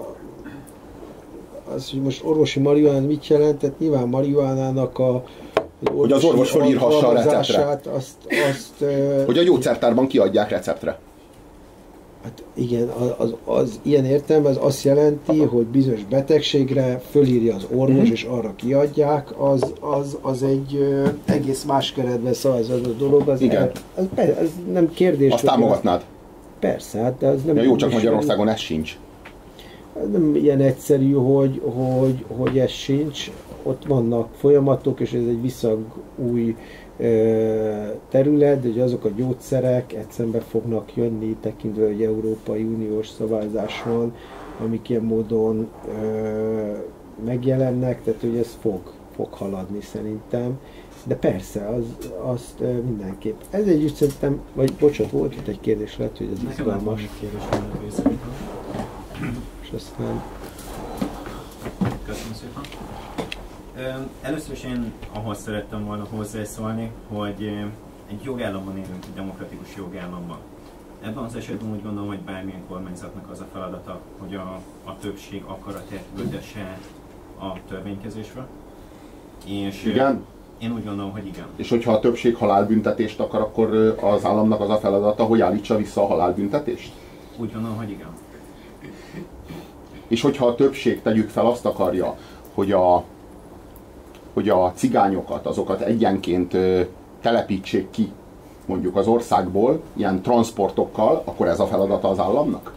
az, hogy most orvosi marihuánán mit jelent? Tehát nyilván marihuánának hogy az orvos felírhassa a receptre. Hogy a gyógyszertárban kiadják receptre. Hát igen, az ilyen értelemben az azt jelenti, hogy bizonyos betegségre fölírja az orvos, és arra kiadják, az egy egész más keretben szavazat a dolog. Igen. Az nem kérdés. Azt támogatnád? Persze, hát de az nem... Ja, jó, csak Magyarországon ez sincs. Nem ilyen egyszerű, hogy ez sincs. Ott vannak folyamatok, és ez egy viszonylag új terület, de hogy azok a gyógyszerek egyszerűen fognak jönni, tekintve, hogy Európai Uniós szabályozás van, amik ilyen módon megjelennek, tehát hogy ez fog haladni szerintem. De persze, azt mindenképp. Ez együtt szerintem, vagy bocsánat, volt itt egy kérdés, lehet, hogy ez izgalmas. És aztán... Köszönöm szépen. Először is én ahhoz szerettem volna hozzászólni, hogy egy jogállamban élünk, egy demokratikus jogállamban. Ebben az esetben úgy gondolom, hogy bármilyen kormányzatnak az a feladata, hogy a többség akaratát ültesse a törvénykezésre. És igen? Én úgy gondolom, hogy igen. És hogyha a többség halálbüntetést akar, akkor az államnak az a feladata, hogy állítsa vissza a halálbüntetést? Úgy gondolom, hogy igen. És hogyha a többség, tegyük fel, azt akarja, hogy a cigányokat, azokat egyenként telepítsék ki, mondjuk az országból, ilyen transportokkal, akkor ez a feladata az államnak?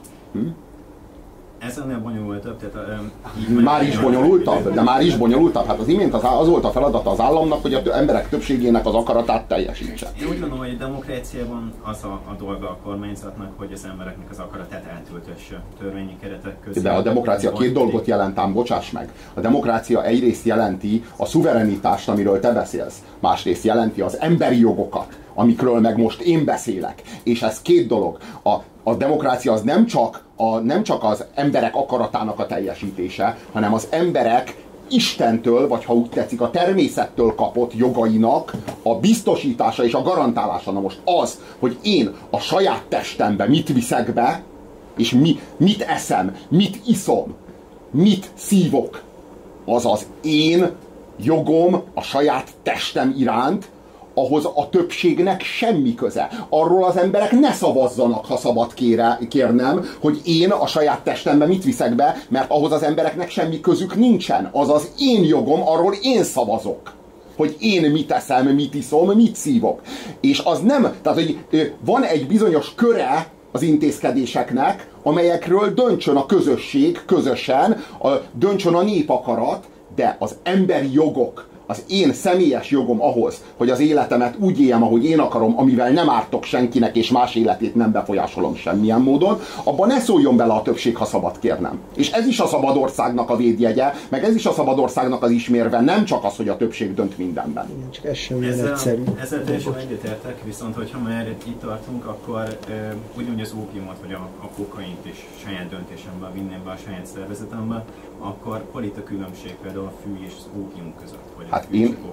Ez ennél bonyolultabb. Már is bonyolultabb? De már is bonyolultabb? Hát az imént az volt a feladata az államnak, hogy az emberek többségének az akaratát teljesítse. Én úgy gondolom, hogy a demokráciában az a dolga a kormányzatnak, hogy az embereknek az akaratát átültesse törvényi keretek közé. De a demokrácia két dolgot jelent, ám bocsáss meg. A demokrácia egyrészt jelenti a szuverenitást, amiről te beszélsz. Másrészt jelenti az emberi jogokat, amikről meg most én beszélek. És ez két dolog. A demokrácia az nem csak az emberek akaratának a teljesítése, hanem az emberek Istentől, vagy ha úgy tetszik, a természettől kapott jogainak a biztosítása és a garantálása. Na most az, hogy én a saját testembe mit viszek be, és mit eszem, mit iszom, mit szívok, az az én jogom a saját testem iránt, ahhoz a többségnek semmi köze. Arról az emberek ne szavazzanak, ha szabad kérnem, hogy én a saját testembe mit viszek be, mert ahhoz az embereknek semmi közük nincsen. Az az én jogom, arról én szavazok. Hogy én mit eszem, mit iszom, mit szívok. És az nem, tehát hogy van egy bizonyos köre az intézkedéseknek, amelyekről döntsön a közösség közösen, döntsön a népakarat, de az emberi jogok, az én személyes jogom ahhoz, hogy az életemet úgy éljem, ahogy én akarom, amivel nem ártok senkinek, és más életét nem befolyásolom semmilyen módon, abban ne szóljon bele a többség, ha szabad kérnem. És ez is a szabad országnak a védjegye, meg ez is a szabad országnak az ismérve, nem csak az, hogy a többség dönt mindenben. Igen, csak ez sem ilyen egyszerű. Ezzel teljesen egyetértek, viszont hogyha már itt tartunk, akkor ugyanúgy az ópiumot, vagy a kokaint is saját döntésemben vinném be a saját szervezetembe, akkor hol itt a különbség például a fű és az ópium között? Hát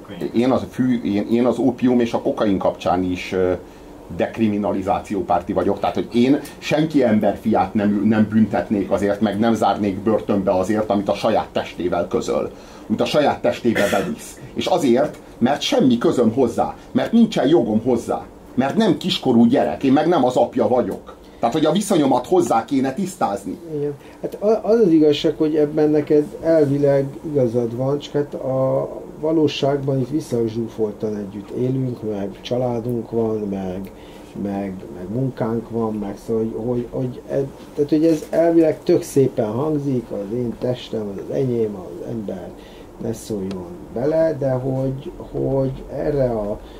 én az ópium és a kokain kapcsán is dekriminalizációpárti vagyok, tehát hogy én senki emberfiát nem büntetnék azért, meg nem zárnék börtönbe azért, amit a saját testével közöl, amit a saját testével bevisz. És azért, mert semmi közöm hozzá, mert nincsen jogom hozzá, mert nem kiskorú gyerek, én meg nem az apja vagyok. Tehát, hogy a viszonyomat hozzá kéne tisztázni. Igen. Hát az az igazság, hogy ebben neked elvileg igazad van, csak hát valóságban itt visszazsúfoltan együtt élünk, meg családunk van, meg munkánk van, meg szóval, hogy ez elvileg tök szépen hangzik, az én testem, az enyém, az ember ne szóljon bele, de hogy erre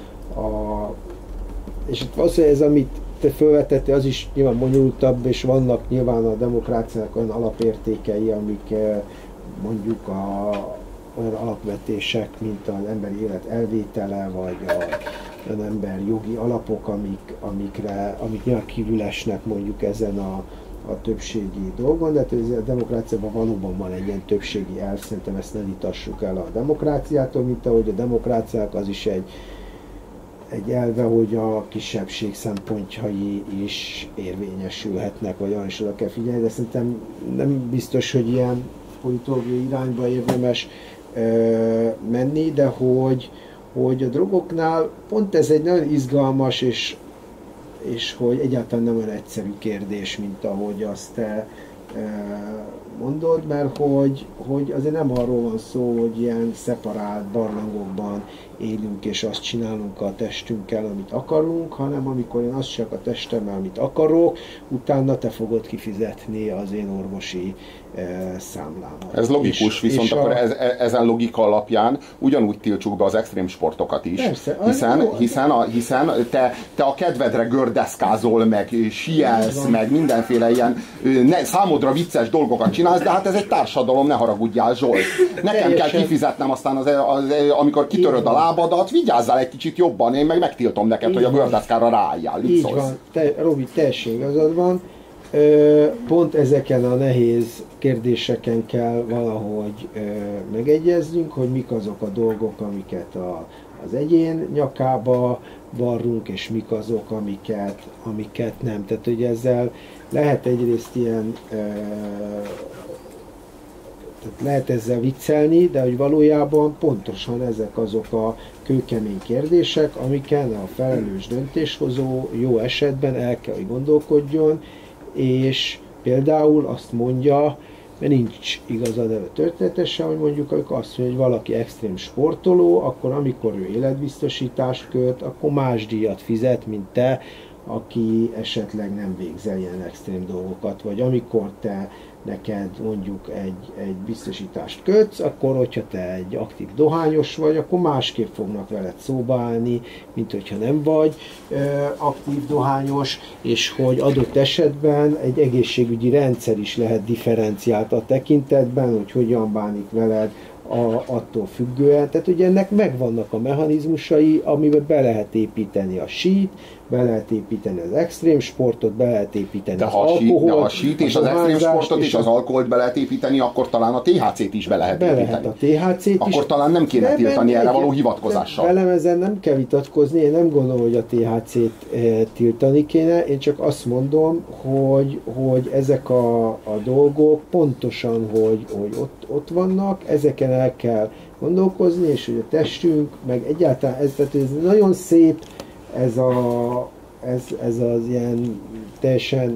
és itt valószínűleg ez, amit te felvetettél, az is nyilván bonyolultabb, és vannak nyilván a demokráciának olyan alapértékei, amik mondjuk olyan alapvetések, mint az emberi élet elvétele, vagy olyan ember jogi alapok, amik nyilván kívül esnek mondjuk ezen a többségi dolgon, de a demokráciában valóban van egy ilyen többségi elv, szerintem ezt ne vitassuk el a demokráciától, mint ahogy a demokráciák az is egy elve, hogy a kisebbség szempontjai is érvényesülhetnek, vagy olyan is oda kell figyelni, de szerintem nem biztos, hogy ilyen politológiai irányba érdemes menni, de hogy a drogoknál pont ez egy nagyon izgalmas, és hogy egyáltalán nem olyan egyszerű kérdés, mint ahogy azt te mondod, mert hogy azért nem arról van szó, hogy ilyen szeparált barlangokban élünk, és azt csinálunk a testünkkel, amit akarunk, hanem amikor én azt csinálok a testemmel, amit akarok, utána te fogod kifizetni az én orvosi számlámat. Ez logikus, viszont akkor ezen logika alapján ugyanúgy tiltsuk be az extrém sportokat is. Persze, hiszen te a kedvedre gördeszkázol, meg sielsz, meg mindenféle ilyen számodra vicces dolgokat csinálsz, de hát ez egy társadalom, ne haragudjál, Zsolt. Nekem kell kifizetnem aztán amikor kitöröd a lábadat, vigyázzál egy kicsit jobban, én meg megtiltom neked, hogy a gördeszkára ráálljál. Így van, Robi, teljesen igazad van. Pont ezeken a nehéz kérdéseken kell valahogy megegyeznünk, hogy mik azok a dolgok, amiket az egyén nyakába varrunk, és mik azok, amiket nem. Tehát, hogy ezzel lehet egyrészt ilyen, tehát lehet ezzel viccelni, de hogy valójában pontosan ezek azok a kőkemény kérdések, amiken a felelős döntéshozó jó esetben el kell, hogy gondolkodjon, és például azt mondja, mert nincs igazad elő történetesen, hogy mondjuk azt mondja, hogy valaki extrém sportoló, akkor amikor ő életbiztosítást köt, akkor más díjat fizet, mint te, aki esetleg nem végzel ilyen extrém dolgokat, vagy amikor te neked mondjuk egy biztosítást kötsz, akkor hogyha te egy aktív dohányos vagy, akkor másképp fognak veled szóba állni, mint hogyha nem vagy aktív dohányos, és hogy adott esetben egy egészségügyi rendszer is lehet differenciált a tekintetben, hogy hogyan bánik veled attól függően. Tehát ugye ennek megvannak a mechanizmusai, amiben be lehet építeni a sít, be lehet építeni az extrém sportot, be lehet építeni az alkoholt. De a sít és az extrém sportot és az alkoholt be lehet építeni, akkor talán a THC-t is be lehet építeni. Lehet a THC-t is. Akkor talán nem kéne tiltani erre való hivatkozással. Velem ezen nem kell vitatkozni, én nem gondolom, hogy a THC-t tiltani kéne, én csak azt mondom, hogy ezek a dolgok pontosan, hogy ott vannak, ezeken el kell gondolkozni, és hogy a testünk, meg egyáltalán ez nagyon szép, ez az ilyen teljesen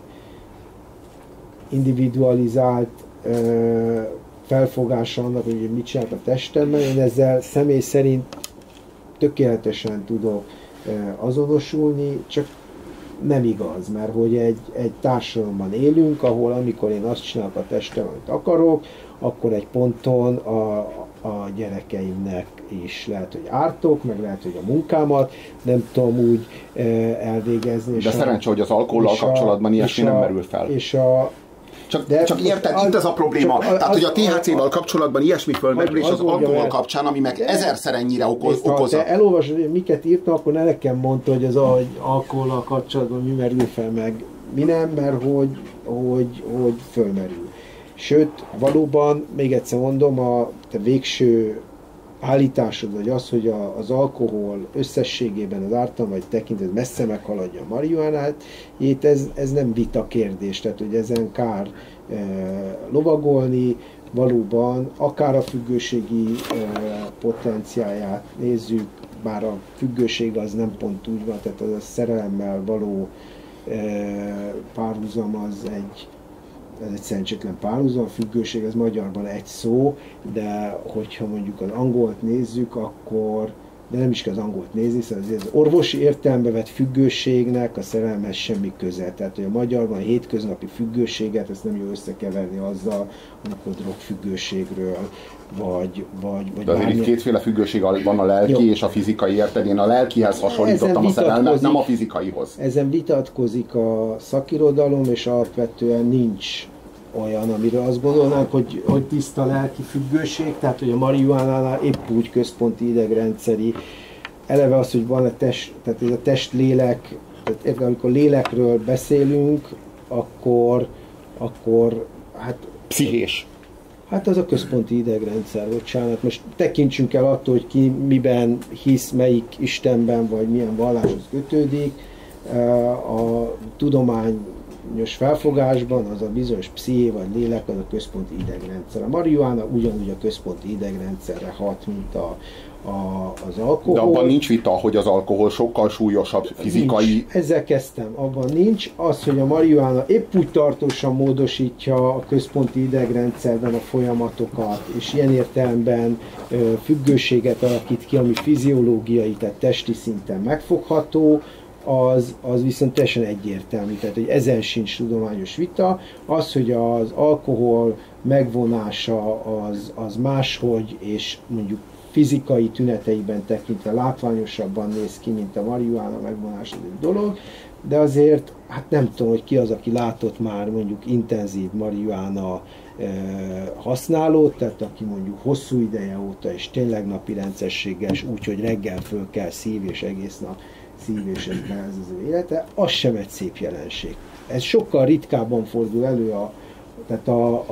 individualizált felfogása annak, hogy mit csinálok a testemmel. Én ezzel személy szerint tökéletesen tudok azonosulni, csak nem igaz, mert hogy egy társadalomban élünk, ahol amikor én azt csinálok a testem, amit akarok, akkor egy ponton a gyerekeimnek is lehet, hogy ártok, meg lehet, hogy a munkámat nem tudom úgy elvégezni. De szerencsé, hogy az alkohollal kapcsolatban ilyesmi nem merül fel. Csak érted, itt ez a probléma. Tehát, hogy a THC-val kapcsolatban ilyesmi fölmerül, és az alkohol kapcsán, ami meg ezerszer ennyire okozza. Ha te elolvasod, hogy miket írtam, akkor ne nekem mondta, hogy az alkohollal kapcsolatban mi merül fel, meg mi nem, mert hogy fölmerül. Sőt, valóban, még egyszer mondom, a te végső állításod, vagy az, hogy az alkohol összességében az ártalmai tekintet messze meghaladja a marihuánát, ez nem vita kérdés, tehát hogy ezen kár lovagolni, valóban akár a függőségi potenciáját nézzük, bár a függőség az nem pont úgy van, tehát az a szerelemmel való párhuzam az egy ez egy szerencsétlen párhuzam, a függőség, ez magyarban egy szó, de hogyha mondjuk az angolt nézzük, akkor, de nem is kell az angolt nézni, szóval az orvosi értelembe vett függőségnek a szerelemhez semmi köze. Tehát, hogy a magyarban a hétköznapi függőséget, ezt nem jó összekeverni azzal, amikor drogfüggőségről, vagy de azért itt kétféle függőség van, a lelki és a fizikai, érted? Én a lelkihez hasonlítottam a szerelmet, nem a fizikaihoz. Ezen vitatkozik a szakirodalom, és alapvetően nincs olyan, amire azt gondolnánk, hogy tiszta lelki függőség, tehát hogy a marihuánánál épp úgy központi idegrendszeri, eleve az, hogy van a test, tehát ez a test-lélek, tehát amikor lélekről beszélünk, akkor hát... Pszichés. Hát az a központi idegrendszer, bocsánat. Most tekintsünk el attól, hogy ki miben hisz, melyik Istenben, vagy milyen valláshoz kötődik. A tudományos felfogásban az a bizonyos psziché vagy lélek, az a központi idegrendszer. A marihuána ugyanúgy a központi idegrendszerre hat, mint az alkohol. De abban nincs vita, hogy az alkohol sokkal súlyosabb fizikai... Nincs. Ezzel kezdtem. Abban nincs. Az, hogy a marihuána épp úgy tartósan módosítja a központi idegrendszerben a folyamatokat, és ilyen értelemben függőséget alakít ki, ami fiziológiai, tehát testi szinten megfogható, az viszont teljesen egyértelmű, tehát hogy ezen sincs tudományos vita. Az, hogy az alkohol megvonása az máshogy, és mondjuk fizikai tüneteiben tekintve látványosabban néz ki, mint a marihuána megvonása, egy dolog, de azért, hát nem tudom, hogy ki az, aki látott már mondjuk intenzív marihuána használót, tehát aki mondjuk hosszú ideje óta, és tényleg napi rendszerséggel, úgyhogy reggel föl kell szív, és egész nap szív, és ez az élete, az sem egy szép jelenség. Ez sokkal ritkábban fordul elő, tehát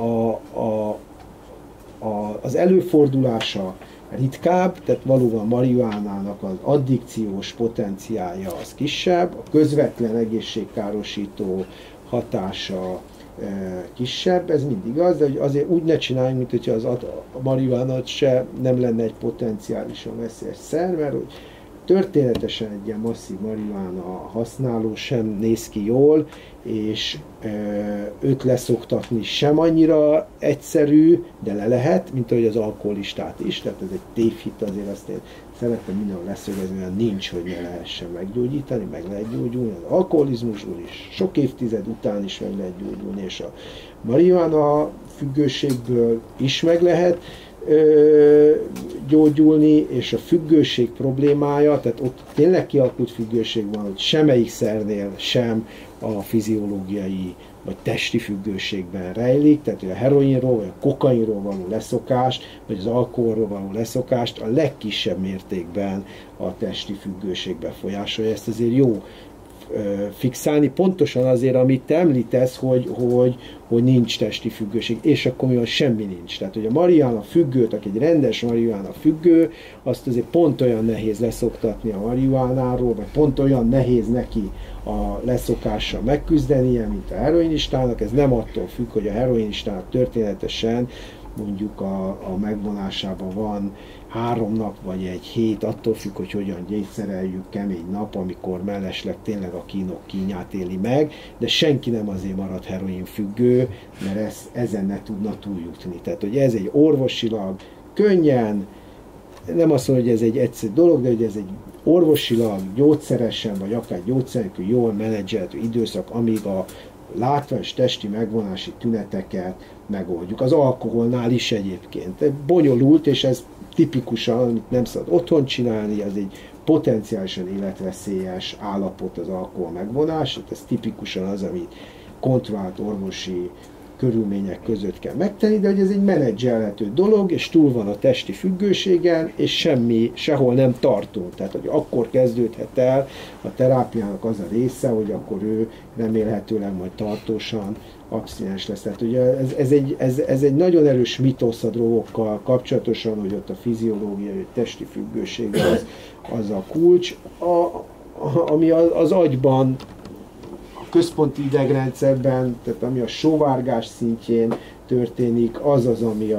az előfordulása ritkább, tehát valóban a marihuánának az addikciós potenciálja az kisebb, a közvetlen egészségkárosító hatása kisebb, ez mindig az, de azért úgy ne csináljunk, mint hogyha a marihuánat se nem lenne egy potenciálisan veszélyes szer, mert hogy történetesen egy ilyen masszív marihuána használó sem néz ki jól, és őt leszoktatni sem annyira egyszerű, de le lehet, mint ahogy az alkoholistát is, tehát ez egy tévhit, azért azt én szeretem mindenhol leszögezni, olyan nincs, hogy ne lehessen meggyógyítani, meg lehet gyógyulni, az alkoholizmusból is sok évtized után is meg lehet gyógyulni, és a marihuána függőségből is meg lehet gyógyulni, és a függőség problémája, tehát ott tényleg kialakult függőség van, hogy semmelyik szernél sem a fiziológiai vagy testi függőségben rejlik, tehát hogy a heroinról vagy a kokainról való leszokást, vagy az alkoholról való leszokást a legkisebb mértékben a testi függőség befolyásolja. Ezt azért jó fixálni, pontosan azért, amit te említesz, hogy nincs testi függőség, és akkor mi van, semmi nincs. Tehát, hogy a marihuána függőt, aki egy rendes marihuána függő, azt azért pont olyan nehéz leszoktatni a marihuánáról, vagy pont olyan nehéz neki a leszokással megküzdenie, mint a heroinistának. Ez nem attól függ, hogy a heroinistának történetesen mondjuk a megvonásában van 3 nap vagy egy hét, attól függ, hogy hogyan gyégyszereljük, kemény nap, amikor mellesleg tényleg a kínok kínját éli meg, de senki nem azért marad heroin függő, mert ezen ne tudna túljutni. Tehát, hogy ez egy orvosilag könnyen, nem azt mondom, hogy ez egy egyszerű dolog, de hogy ez egy orvosilag, gyógyszeresen, vagy akár gyógyszerekül jól menedzselhető időszak, amíg a látványos testi megvonási tüneteket megoldjuk. Az alkoholnál is egyébként. Bonyolult, és ez tipikusan, amit nem szabad otthon csinálni, az egy potenciálisan életveszélyes állapot az alkohol megvonás, ez tipikusan az, amit kontrollált orvosi körülmények között kell megtenni, de hogy ez egy menedzselhető dolog, és túl van a testi függőségen, és sehol nem tartunk. Tehát, hogy akkor kezdődhet el a terápiának az a része, hogy akkor ő remélhetőleg majd tartósan abszinens lesz. Tehát ugye ez egy nagyon erős mitosz a drogokkal kapcsolatosan, hogy ott a fiziológiai, testi függőség az a kulcs, ami az agyban, központi idegrendszerben, tehát ami a sóvárgás szintjén történik, az, ami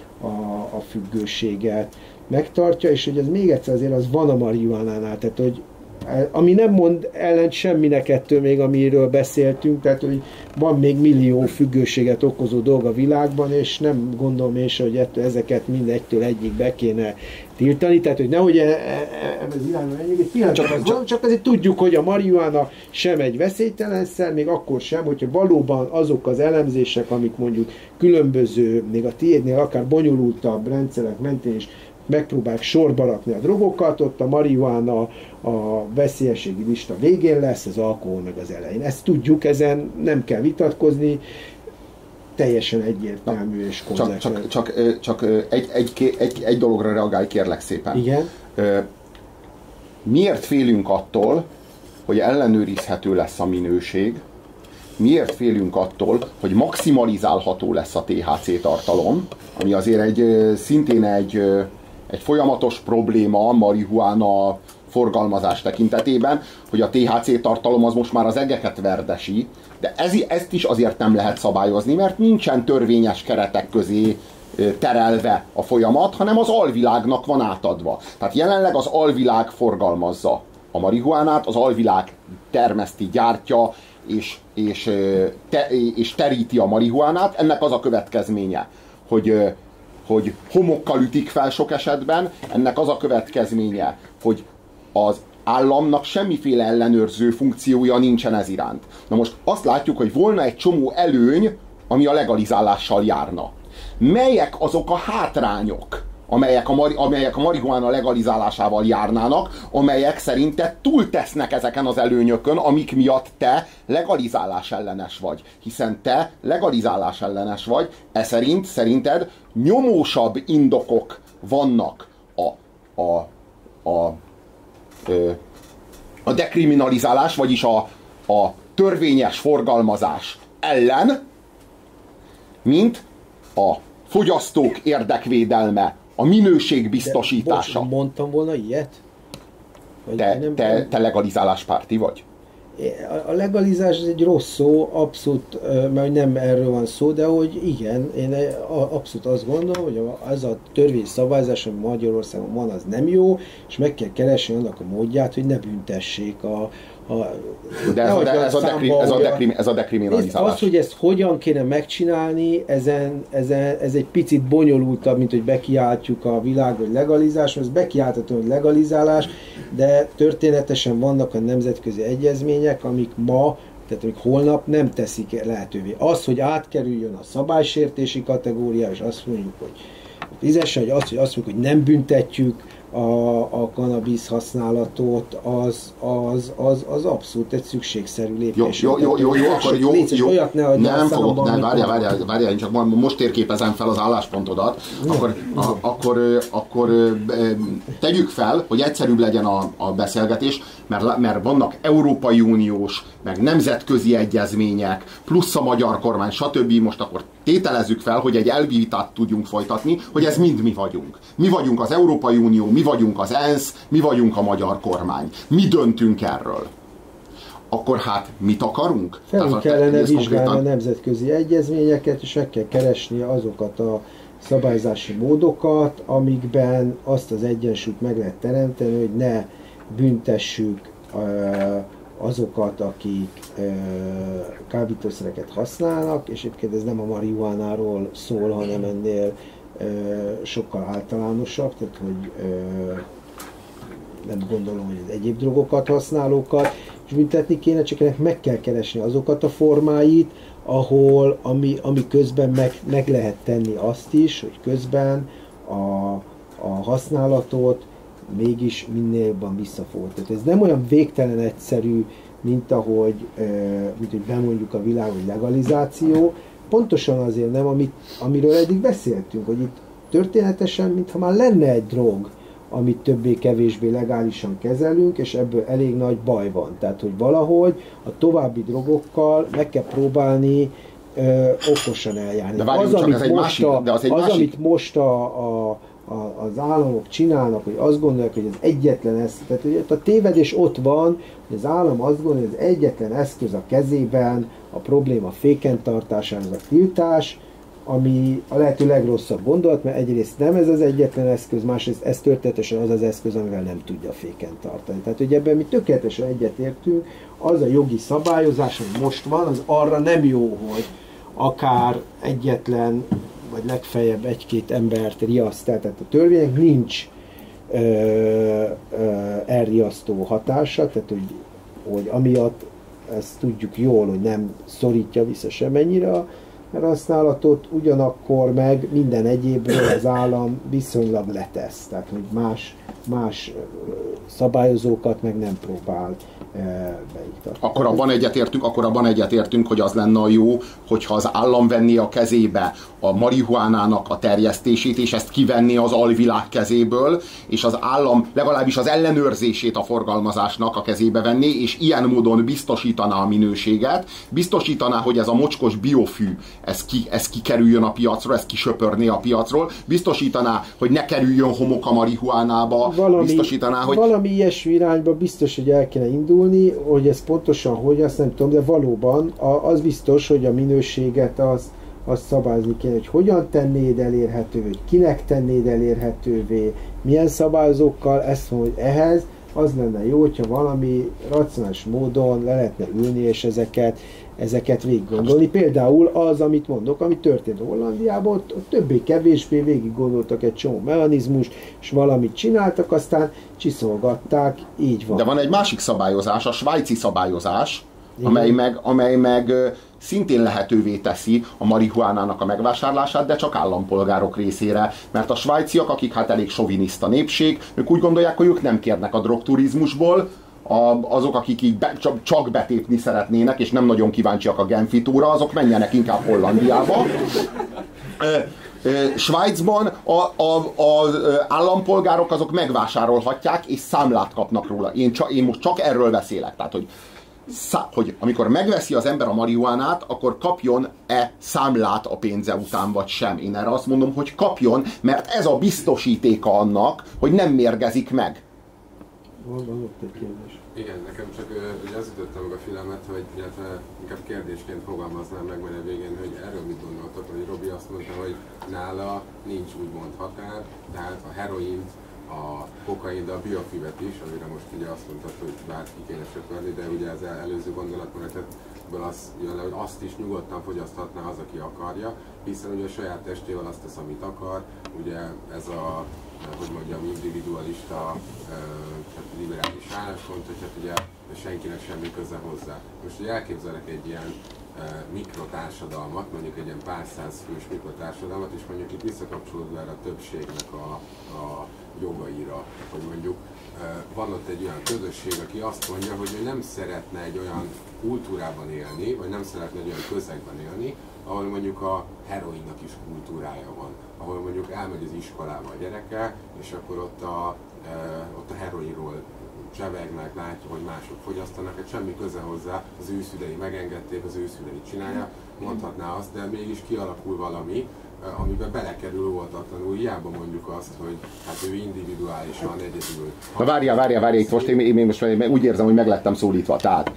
a függőséget megtartja, és hogy ez még egyszer azért az van a marihuánánál, tehát hogy Ami nem mond ellen semminek ettől még, amiről beszéltünk, tehát hogy van még millió függőséget okozó dolog a világban, és nem gondolom én sem, hogy ezeket mindegytől egyik be kéne tiltani, tehát hogy nehogy az irányban menjünk, csak azért tudjuk, hogy a marihuána sem egy veszélytelenszer, még akkor sem, hogyha valóban azok az elemzések, amik mondjuk különböző, még a tiédnél akár bonyolultabb rendszerek mentén is megpróbálják sorba rakni a drogokat, ott a marihuána a veszélyességi lista végén lesz, az alkohol meg az elején. Ezt tudjuk, ezen nem kell vitatkozni, teljesen egyértelmű és konzekvens. Csak egy dologra reagálj, kérlek szépen. Igen? Miért félünk attól, hogy ellenőrizhető lesz a minőség? Miért félünk attól, hogy maximalizálható lesz a THC tartalom, ami azért szintén egy folyamatos probléma a marihuána forgalmazás tekintetében, hogy a THC tartalom az most már az egeket verdesi, de ezt is azért nem lehet szabályozni, mert nincsen törvényes keretek közé terelve a folyamat, hanem az alvilágnak van átadva. Tehát jelenleg az alvilág forgalmazza a marihuánát, az alvilág termeszti, gyártja és teríti a marihuánát. Ennek az a következménye, hogy homokkal ütik fel sok esetben, ennek az a következménye, hogy az államnak semmiféle ellenőrző funkciója nincsen ez iránt. Na most azt látjuk, hogy volna egy csomó előny, ami a legalizálással járna. Melyek azok a hátrányok, amelyek a marihuána legalizálásával járnának, amelyek szerinted túltesznek ezeken az előnyökön, amik miatt te legalizálás ellenes vagy. Hiszen te legalizálás ellenes vagy, szerinted nyomósabb indokok vannak a dekriminalizálás, vagyis a törvényes forgalmazás ellen, mint a fogyasztók érdekvédelme, a minőség biztosítása. De mondtam volna ilyet? Te legalizáláspárti vagy? A legalizás egy rossz szó, abszolút, mert nem erről van szó, de hogy igen, én abszolút azt gondolom, hogy ez a törvényszabályzás, ami Magyarországon van, az nem jó, és meg kell keresni annak a módját, hogy ne büntessék de ez a dekriminalizálás. Az, hogy ezt hogyan kéne megcsinálni, ez egy picit bonyolultabb, mint hogy bekiáltjuk a világ, hogy legalizás, ez bekiáltható, hogy legalizálás, de történetesen vannak a nemzetközi egyezmények, amik ma, tehát amik holnap nem teszik lehetővé. Az, hogy átkerüljön a szabálysértési kategóriába, és azt mondjuk, hogy fizessen, hogy azt mondjuk, hogy nem büntetjük a kannabisz használatot, az abszolút egy szükségszerű lépés. Jó, nem fogok, nem, várjál, én csak most térképezem fel az álláspontodat, akkor tegyük fel, hogy egyszerűbb legyen a beszélgetés, mert vannak Európai Uniós, meg nemzetközi egyezmények, plusz a magyar kormány, stb. Most akkor tételezzük fel, hogy egy elvi vitát tudjunk folytatni, hogy ez mind mi vagyunk. Mi vagyunk az Európai Unió, mi vagyunk az ENSZ, mi vagyunk a magyar kormány. Mi döntünk erről. Akkor hát mit akarunk? Felül kellene vizsgálni a nemzetközi egyezményeket, és meg kell keresni azokat a szabályzási módokat, amikben azt az egyensúlyt meg lehet teremteni, hogy ne büntessük azokat, akik kábítószereket használnak, és egyébként ez nem a marihuánáról szól, hanem ennél sokkal általánosabb, tehát hogy nem gondolom, hogy az egyéb drogokat használókat, és büntetni kéne, csak ennek meg kell keresni azokat a formáit, ahol, ami közben meg lehet tenni azt is, hogy közben a használatot mégis minél jobban visszafogod. Tehát ez nem olyan végtelen egyszerű, mint hogy bemondjuk a világ, hogy legalizáció. Pontosan azért nem, amiről eddig beszéltünk, hogy itt történetesen, mintha már lenne egy drog, amit többé-kevésbé legálisan kezelünk, és ebből elég nagy baj van. Tehát, hogy valahogy a további drogokkal meg kell próbálni okosan eljárni. Amit most az államok csinálnak, hogy azt gondolják, hogy az egyetlen eszköz, tehát hogy a tévedés ott van, hogy az állam azt gondolja, hogy az egyetlen eszköz a kezében a probléma féken tartásához a tiltás, ami a lehető legrosszabb gondolat, mert egyrészt nem ez az egyetlen eszköz, másrészt ez történetesen az az eszköz, amivel nem tudja féken tartani. Tehát, hogy ebben mi tökéletesen egyetértünk, az a jogi szabályozás, ami most van, az arra nem jó, hogy akár egyetlen, vagy legfeljebb egy-két embert riaszt. Tehát a törvénynek nincs elriasztó hatása, tehát hogy amiatt ezt tudjuk jól, hogy nem szorítja vissza semennyire a használatot, ugyanakkor meg minden egyébről az állam viszonylag letesz, tehát hogy más szabályozókat meg nem próbál beiktatni. Akkor abban egyetértünk, hogy az lenne a jó, hogyha az állam venné a kezébe a marihuánának a terjesztését, és ezt kivenné az alvilág kezéből, és az állam legalábbis az ellenőrzését a forgalmazásnak a kezébe venné, és ilyen módon biztosítaná a minőséget, biztosítaná, hogy ez a mocskos biofű, ez kikerüljön a piacról, ez kisöpörné a piacról, biztosítaná, hogy ne kerüljön homok a marihuánába, biztosítaná, hogy... Valami ilyesmi irányba biztos, hogy el kéne indulni, hogy ez pontosan hogy, azt nem tudom, de valóban az biztos, hogy a minőséget azt szabályozni kéne, hogy hogyan tennéd elérhetővé, hogy kinek tennéd elérhetővé, milyen szabályozókkal, ezt mondom, hogy ehhez az lenne jó, hogyha valami racionális módon le lehetne ülni, és ezeket végig gondolni. Például az, amit mondok, ami történt Hollandiában, ott többé-kevésbé végig gondoltak egy csomó mechanizmust, és valamit csináltak, aztán csiszolgatták, így van. De van egy másik szabályozás, a svájci szabályozás, amely meg szintén lehetővé teszi a marihuánának a megvásárlását, de csak állampolgárok részére. Mert a svájciak, akik hát elég soviniszta népség, ők úgy gondolják, hogy ők nem kérnek a drogturizmusból, azok, akik így csak betépni szeretnének, és nem nagyon kíváncsiak a Genfi túra, azok menjenek inkább Hollandiába. Svájcban az állampolgárok azok megvásárolhatják, és számlát kapnak róla. Én most csak erről beszélek. Tehát, hogy amikor megveszi az ember a marihuánát, akkor kapjon-e számlát a pénze után, vagy sem. Én erre azt mondom, hogy kapjon, mert ez a biztosítéka annak, hogy nem mérgezik meg. Van ott egy kérdés. Igen, nekem csak ugye az ütötte meg a filmet, hogy illetve inkább kérdésként fogalmaznám meg majd a végén, hogy erről mit gondoltok, hogy Robi azt mondta, hogy nála nincs úgymond határ, tehát a heroint, a kokain, de a biofivet is, amire most ugye azt mondtad, hogy bárki kéne söpörni, de ugye az előző gondolatmenetetből az jön le, hogy azt is nyugodtan fogyaszthatná az, aki akarja, hiszen ugye a saját testével azt tesz, amit akar, ugye ez a, hogy mondjam, individualista, liberális álláspont, hogy hát ugye senkinek semmi köze hozzá. Most ugye elképzelek egy ilyen mikrotársadalmat, mondjuk egy ilyen pár száz fős mikrotársadalmat, és mondjuk itt visszakapcsolódva erre a többségnek a jogaira, hogy mondjuk van ott egy olyan közösség, aki azt mondja, hogy ő nem szeretne egy olyan kultúrában élni, vagy nem szeretne egy olyan közegben élni, ahol mondjuk a heroinnak is kultúrája van, ahol mondjuk elmegy az iskolába a gyereke, és akkor ott a heroinról csevegnek, látja, hogy mások fogyasztanak, hát semmi köze hozzá, az ő szülei megengedték, az ő szülei csinálja, mondhatná azt, de mégis kialakul valami, amiben belekerül óvatatlanul, hiába mondjuk azt, hogy hát ő individuálisan egyedül. Na várjál, itt most én most úgy érzem, hogy meg lettem szólítva. Tehát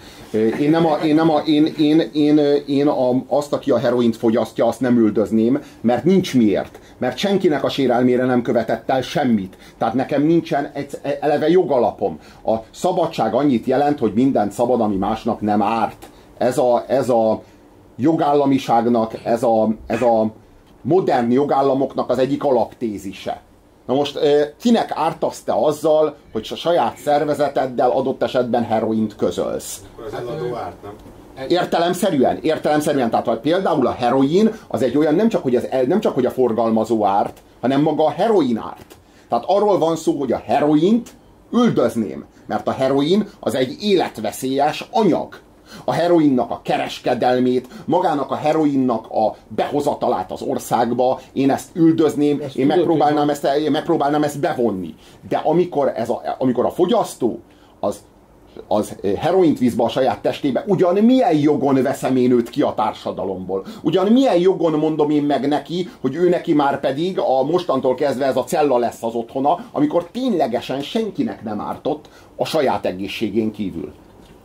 én azt, aki a heroint fogyasztja, azt nem üldözném, mert nincs miért. Mert senkinek a sérelmére nem követett el semmit. Tehát nekem nincsen eleve jogalapom. A szabadság annyit jelent, hogy mindent szabad, ami másnak nem árt. Ez a jogállamiságnak, ez a modern jogállamoknak az egyik alaptézise. Na most kinek ártasz te azzal, hogy a saját szervezeteddel adott esetben heroint közölsz? Akkor az eladó árt, nem? Értelemszerűen. Tehát például a heroin az egy olyan, nem csak hogy a forgalmazó árt, hanem maga a heroin árt. Tehát arról van szó, hogy a heroint üldözném, mert a heroin az egy életveszélyes anyag. A heroinnak a kereskedelmét, magának a heroinnak a behozatalát az országba, én ezt üldözném, én megpróbálnám ezt bevonni. De amikor a fogyasztó az heroint visz be a saját testébe, ugyan milyen jogon veszem én őt ki a társadalomból? Ugyan milyen jogon mondom én meg neki, hogy ő neki már pedig a mostantól kezdve ez a cella lesz az otthona, amikor ténylegesen senkinek nem ártott a saját egészségén kívül.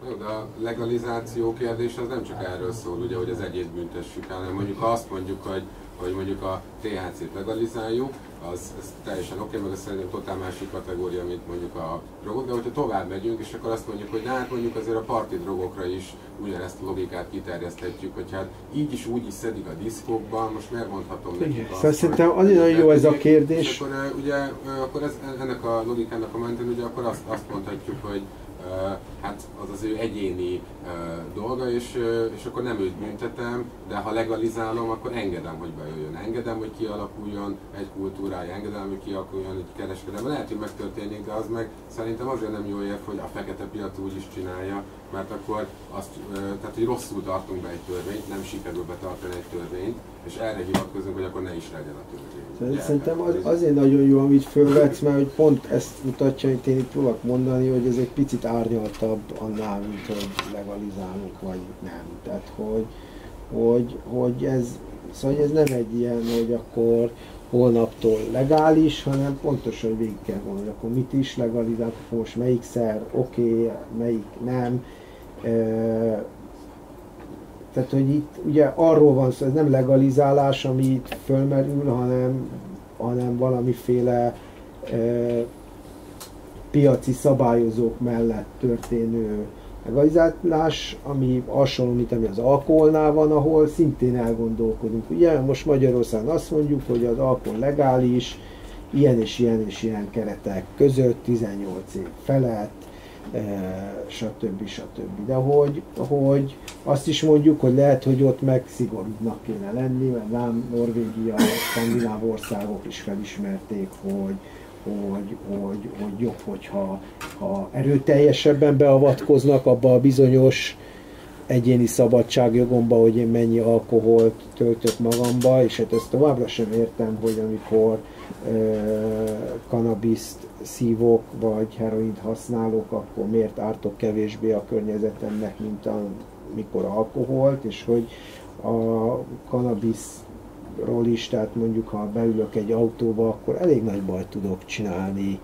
Jó, de a legalizáció kérdés az nem csak erről szól, ugye, hogy az egyéb büntessük el, hanem mondjuk ha azt mondjuk, hogy mondjuk a THC-t legalizáljuk, az teljesen oké, meg az szerintem totál másik kategória, mint mondjuk a drogok, de hogyha tovább megyünk, és akkor azt mondjuk, hogy hát mondjuk azért a parti drogokra is ugyanezt a logikát kiterjeszthetjük, hogy hát így is úgy is szedik a diszkokban, most miért mondhatom nekik azt, szóval szerintem azért nagyon jó ez a kérdés. És akkor ugye, akkor ennek a logikának a mentén ugye akkor azt mondhatjuk, hogy hát az ő egyéni dolga, és akkor nem őt büntetem, de ha legalizálom, akkor engedem, hogy bejöjjön. Engedem, hogy kialakuljon egy kultúrája, engedem, hogy kialakuljon egy kereskedelem. Lehet, hogy megtörténik, de az meg szerintem azért nem jó érv, hogy a fekete piac úgy is csinálja, mert akkor azt, tehát hogy rosszul tartunk be egy törvényt, nem sikerül betartani egy törvényt, és erre hivatkozunk, hogy akkor ne is legyen a törvény. Szerintem azért nagyon jó, amit fölvetsz, mert hogy pont ezt mutatja, hogy én itt próbálok mondani, hogy ez egy picit árnyaltabb annál, mint hogy legalizálunk, vagy nem. Tehát, hogy ez, szóval ez nem egy ilyen, hogy akkor holnaptól legális, hanem pontosan, hogy végig kell gondolni, akkor mit is legalizálunk, akkor most melyik szer oké, melyik nem. Tehát, hogy itt ugye arról van szó, ez nem legalizálás, ami itt fölmerül, hanem valamiféle piaci szabályozók mellett történő legalizálás, ami hasonló, mint ami az alkoholnál van, ahol szintén elgondolkodunk. Ugye most Magyarországon azt mondjuk, hogy az alkohol legális, ilyen és ilyen és ilyen keretek között, 18 év felett, stb. De hogy azt is mondjuk, hogy lehet, hogy ott meg szigorúbbnak kéne lenni, mert lám Norvégia, skandináv országok is felismerték, hogy jobb, hogyha erőteljesebben beavatkoznak abba a bizonyos egyéni szabadságjogomba, hogy én mennyi alkoholt töltök magamba, és hát ezt továbbra sem értem, hogy amikor kannabiszt szívok, vagy heroint használok, akkor miért ártok kevésbé a környezetemnek, mint amikor alkoholt, és hogy a kannabiszról is, tehát mondjuk ha beülök egy autóba, akkor elég nagy bajt tudok csinálni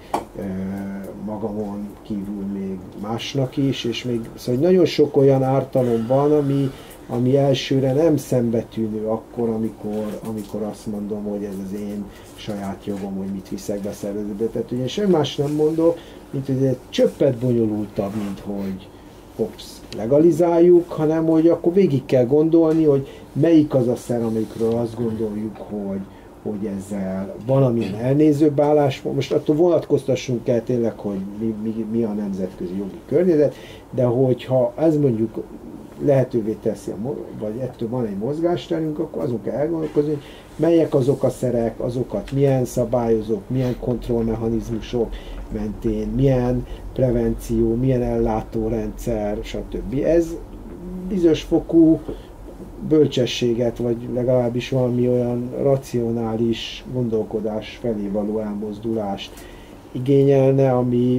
magamon kívül még másnak is, és még szóval nagyon sok olyan ártalom van, ami elsőre nem szembetűnő akkor, amikor azt mondom, hogy ez az én saját jogom, hogy mit viszek be szervezetbe. Tehát ugye semmi más nem mondok, mint hogy egy csöppet bonyolultabb, mint hogy legalizáljuk, hanem hogy akkor végig kell gondolni, hogy melyik az a szer, amikről azt gondoljuk, hogy ezzel valamilyen elnézőbb álláspont. Most attól vonatkoztassunk el tényleg, hogy mi a nemzetközi jogi környezet, de hogyha ez mondjuk lehetővé teszi, vagy ettől van egy mozgásterünk, akkor azon kell elgondolkozni, hogy melyek azok a szerek, azokat milyen szabályozók, milyen kontrollmechanizmusok mentén, milyen prevenció, milyen ellátórendszer, stb. Ez bizonyos fokú bölcsességet, vagy legalábbis valami olyan racionális gondolkodás felé való elmozdulást igényelne,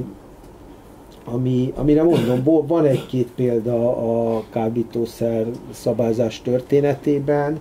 amire mondom, van egy-két példa a kábítószer szabályzás történetében,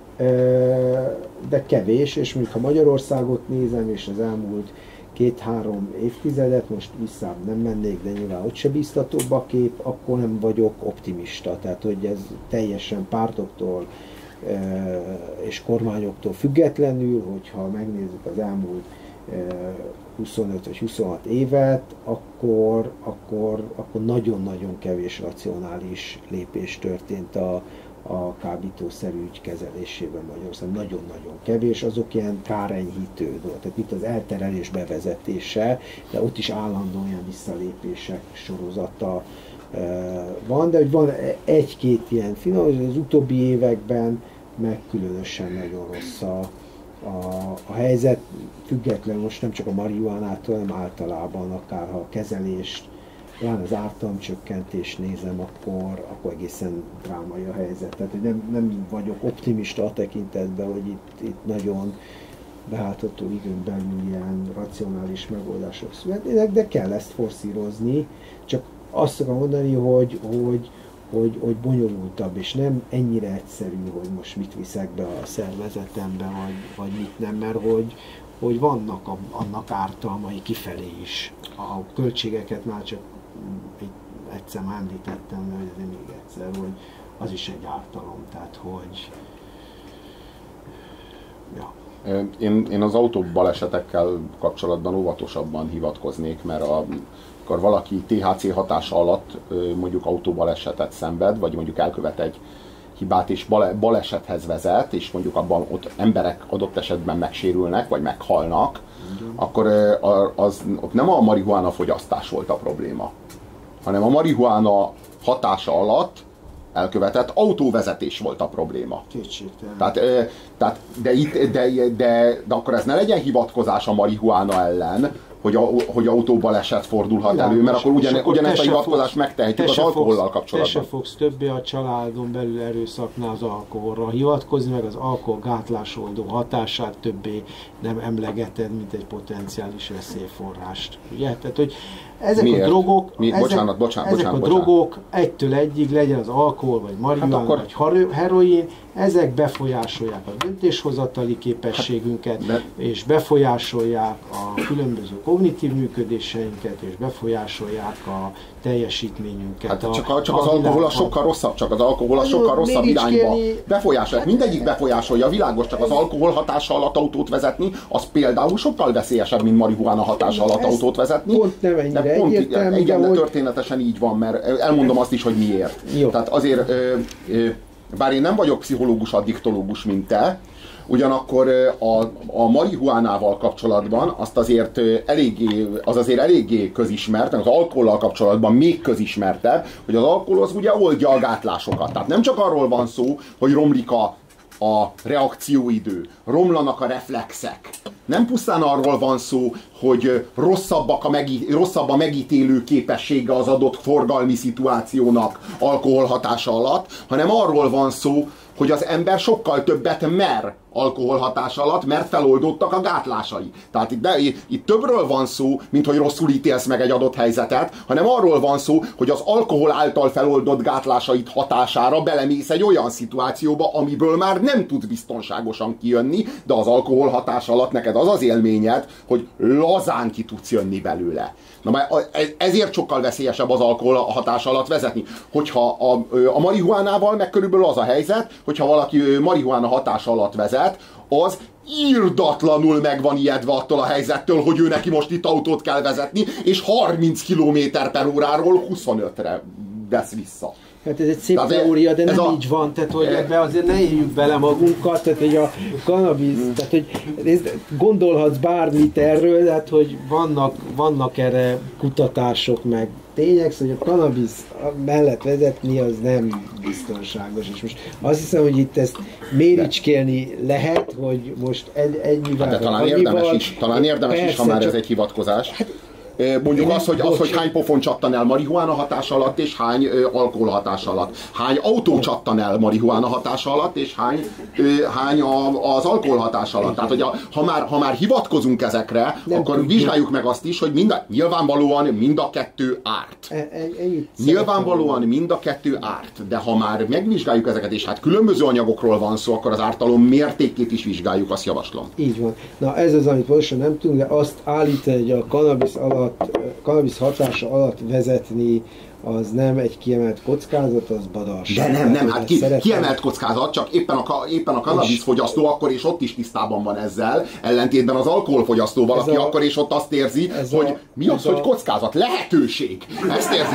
de kevés, és mondjuk ha Magyarországot nézem, és az elmúlt 2-3 évtizedet, most visszább nem mennék, de nyilván ott se biztatóbb a kép, akkor nem vagyok optimista. Tehát, hogy ez teljesen pártoktól és kormányoktól függetlenül, hogyha megnézzük az elmúlt 25 vagy 26 évet, akkor nagyon-nagyon kevés racionális lépés történt a kábítószerügy kezelésében Magyarországon. Nagyon-nagyon kevés, azok ilyen kárenyhítő dolgok, tehát itt az elterelés bevezetése, de ott is állandóan ilyen visszalépések sorozata van, de hogy van egy-két ilyen finom, az utóbbi években meg különösen nagyon rossz a helyzet, függetlenül most nem csak a marihuánától, hanem általában akár ha a kezelést, olyan az ártalomcsökkentést nézem, akkor egészen drámai a helyzet. Tehát, hogy nem vagyok optimista a tekintetben, hogy itt nagyon beáltató időn belül ilyen racionális megoldások születnének, de kell ezt forszírozni. Csak azt akarom mondani, hogy bonyolultabb, és nem ennyire egyszerű, hogy most mit viszek be a szervezetembe, vagy mit nem, mert hogy vannak annak ártalmai kifelé is. A költségeket már csak egyszer már említettem, de még egyszer, hogy az is egy ártalom, tehát hogy ja. Én az autóbalesetekkel kapcsolatban óvatosabban hivatkoznék, mert amikor valaki THC hatása alatt mondjuk autóbalesetet szenved, vagy mondjuk elkövet egy hibát és balesethez vezet, és mondjuk abban ott emberek adott esetben megsérülnek, vagy meghalnak, akkor ott nem a marihuána fogyasztás volt a probléma, hanem a marihuána hatása alatt elkövetett autóvezetés volt a probléma. Kétségtelen. De akkor ez ne legyen hivatkozás a marihuána ellen, hogy autóbaleset fordulhat elő, mert akkor ugyanezt a hivatkozást megtehetjük az alkohollal kapcsolatban. Te se fogsz többé a családon belül erőszaknál az alkoholra hivatkozni, meg az alkohol gátlásoldó hatását többé nem emlegeted, mint egy potenciális veszélyforrást. Ugye? Tehát, hogy ezek miért? A drogok, Bocsánat. drogok egytől egyig, legyen az alkohol, vagy marihuána, vagy heroin, ezek befolyásolják a döntéshozatali képességünket, és befolyásolják a különböző kognitív működéseinket, és befolyásolják a teljesítményünket. Hát csak az alkohol a sokkal rosszabb, irányba befolyásolják. Mindegyik befolyásolja, világos, csak az alkohol hatása alatt autót vezetni, az például sokkal veszélyesebb, mint marihuána hatása alatt autót vezetni. Pont nem ennyire egyértelmű. Igen, de történetesen így van, mert elmondom azt is, hogy miért. Jó. Tehát azért, bár én nem vagyok pszichológus, addiktológus, mint te, ugyanakkor a marihuánával kapcsolatban az azért eléggé közismert, az alkohollal kapcsolatban még közismertebb, hogy az alkohol az ugye oldja a gátlásokat. Tehát nem csak arról van szó, hogy romlik a reakcióidő, romlanak a reflexek. Nem pusztán arról van szó, hogy rosszabb a megítélő képessége az adott forgalmi szituációnak alkohol hatása alatt, hanem arról van szó, hogy az ember sokkal többet mer alkohol hatása alatt, mert feloldottak a gátlásai. Tehát itt többről van szó, mint hogy rosszul ítélsz meg egy adott helyzetet, hanem arról van szó, hogy az alkohol által feloldott gátlásait hatására belemész egy olyan szituációba, amiből már nem tudsz biztonságosan kijönni, de az alkohol hatása alatt neked az az élményed, hogy lazán ki tudsz jönni belőle. Na, ezért sokkal veszélyesebb az alkohol hatása alatt vezetni. Hogyha a marihuánával meg körülbelül az a helyzet, hogyha valaki marihuána hatása alatt vezet, az irdatlanul meg van ijedve attól a helyzettől, hogy ő neki most itt autót kell vezetni, és 30 km/óráról 25-re vesz vissza. Hát ez egy szép teória, de nem így van, tehát hogy ebbe azért ne éljük bele magunkat, tehát hogy a cannabis, tehát hogy gondolhatsz bármit erről, tehát hogy vannak erre kutatások, meg tények, szóval hogy a cannabis mellett vezetni az nem biztonságos, és most azt hiszem, hogy itt ezt méricskélni lehet, hogy most ennyivel... Hát de talán érdemes is, ha már ez egy hivatkozás. Mondjuk hogy hány pofon csattan el marihuána hatása alatt, és hány alkohol hatása alatt. Hány autó csattan el marihuána hatása alatt, és hány az alkohol hatása alatt. Tehát, hogy ha már hivatkozunk ezekre, akkor vizsgáljuk meg azt is, hogy nyilvánvalóan mind a kettő árt. Nyilvánvalóan mind a kettő árt. De ha már megvizsgáljuk ezeket, és hát különböző anyagokról van szó, akkor az ártalom mértékét is vizsgáljuk, azt javaslom. Így van. Na ez az, amit pontosan nem tudunk, de azt állítani, hogy a cannabis hatása alatt vezetni az nem egy kiemelt kockázat, az badarság. De nem, hát kiemelt kockázat, csak éppen a cannabis fogyasztó akkor és ott is tisztában van ezzel, ellentétben az alkoholfogyasztó valaki akkor és ott azt érzi, hogy mi az, hogy kockázat? Lehetőség! Ezt érzi.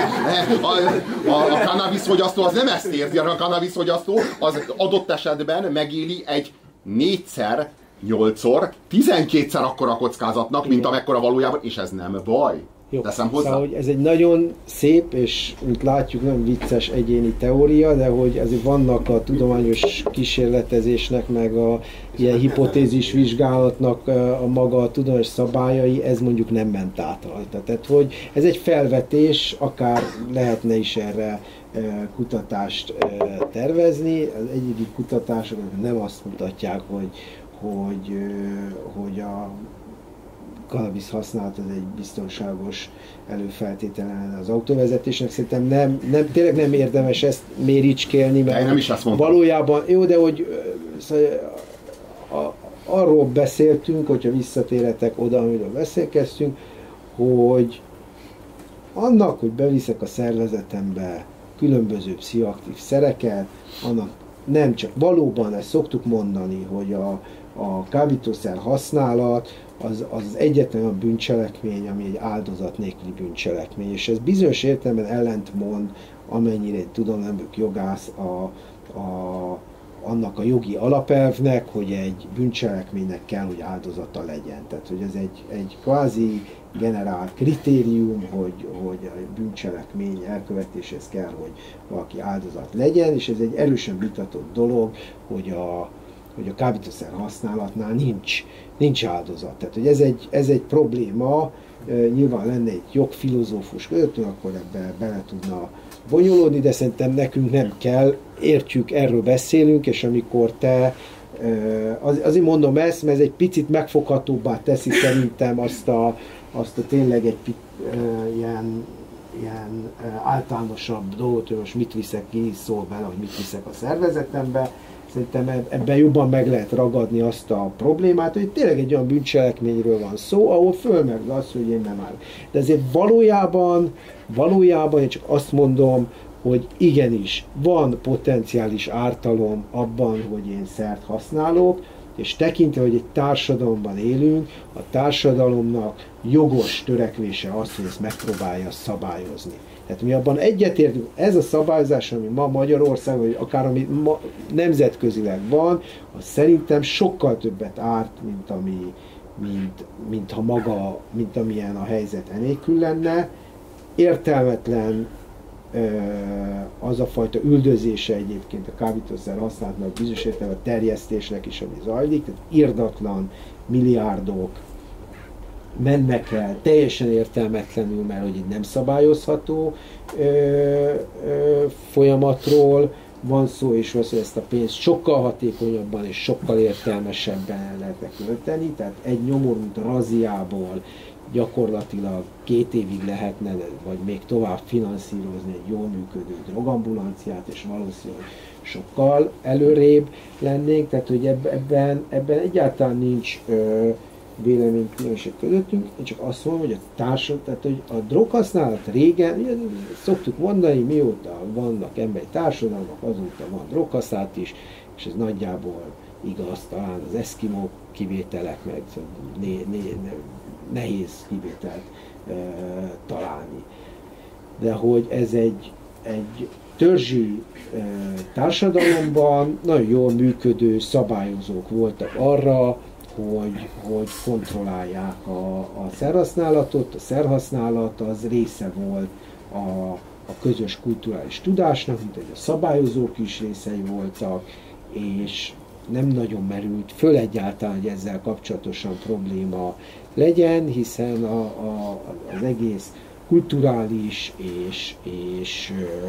A cannabis fogyasztó az nem ezt érzi, a cannabis fogyasztó az adott esetben megéli egy 4-szer, 8-szor, 12-szer akkora kockázatnak, mint amekkora valójában, és ez nem baj. Jó. Teszem hozzá. Szóval, hogy ez egy nagyon szép, és mint látjuk, nem vicces egyéni teória, de hogy azért vannak a tudományos kísérletezésnek, meg a ilyen hipotézis vizsgálatnak a maga a tudományos szabályai, ez mondjuk nem ment át rajta. Tehát, hogy ez egy felvetés, akár lehetne is erre kutatást tervezni. Az egyik kutatások nem azt mutatják, hogy a cannabis használat az egy biztonságos előfeltétele az autóvezetésnek. Szerintem tényleg nem érdemes ezt méricskélni, mert nem is azt mondtam. Valójában, jó, de hogy arról beszéltünk, hogyha visszatérhetek oda, amiről beszélkeztünk, hogy annak, hogy beviszek a szervezetembe különböző pszichoaktív szereket, annak nem csak valóban, ezt szoktuk mondani, hogy a kábítószer használat az egyetlen olyan bűncselekmény, ami egy áldozat nélküli bűncselekmény, és ez bizonyos értelemben ellentmond, amennyire én tudom, nem vagyok jogász, annak a jogi alapelvnek, hogy egy bűncselekménynek kell, hogy áldozata legyen. Tehát, hogy ez egy kvázi generált kritérium, hogy a bűncselekmény elkövetéséhez kell, hogy valaki áldozat legyen, és ez egy erősen vitatott dolog, hogy a kábítószer használatnál nincs áldozat. Tehát, hogy ez egy probléma, nyilván lenne egy jogfilozófus közöttünk, akkor ebbe bele tudna bonyolódni, de szerintem nekünk nem kell, értjük, erről beszélünk, és amikor te, azért mondom ezt, mert ez egy picit megfoghatóbbá teszi szerintem azt a tényleg egy ilyen általánosabb dolgot, hogy most mit viszek ki, szól bele, hogy mit viszek a szervezetembe. Szerintem ebben jobban meg lehet ragadni azt a problémát, hogy tényleg egy olyan bűncselekményről van szó, ahol fölmerül az, hogy én nem állok. De ezért valójában én csak azt mondom, hogy igenis, van potenciális ártalom abban, hogy én szert használok, és tekintve, hogy egy társadalomban élünk, a társadalomnak jogos törekvése az, hogy ezt megpróbálja szabályozni. Tehát mi abban egyetértünk, ez a szabályozás, ami ma Magyarországon, vagy akár ami ma nemzetközileg van, az szerintem sokkal többet árt, mint amilyen a helyzet enélkül lenne. Értelmetlen az a fajta üldözése egyébként a kábítószer használatnak, bizonyos értelemben a terjesztésnek is, ami zajlik, tehát irdatlan milliárdok mennek el teljesen értelmetlenül, mert hogy így nem szabályozható folyamatról van szó, és az, hogy ezt a pénzt sokkal hatékonyabban és sokkal értelmesebben el lehetne költeni, tehát egy nyomor, mint a razziából gyakorlatilag 2 évig lehetne, vagy még tovább finanszírozni egy jól működő drogambulanciát, és valószínűleg sokkal előrébb lennénk, tehát hogy ebben egyáltalán nincs véleménykülönbség közöttünk, én csak azt mondom, hogy a társadalom, tehát hogy a droghasználat régen, szoktuk mondani, mióta vannak emberi társadalmak, azóta van droghasználat is, és ez nagyjából igaz, talán az eszkimók kivételek, meg nehéz kivételt találni. De hogy ez egy törzsi társadalomban nagyon jól működő szabályozók voltak arra, hogy kontrollálják a szerhasználatot. A szerhasználat az része volt a közös kulturális tudásnak, mint hogy a szabályozók is részei voltak, és nem nagyon merült föl egyáltalán, hogy ezzel kapcsolatosan probléma legyen, hiszen az egész kulturális és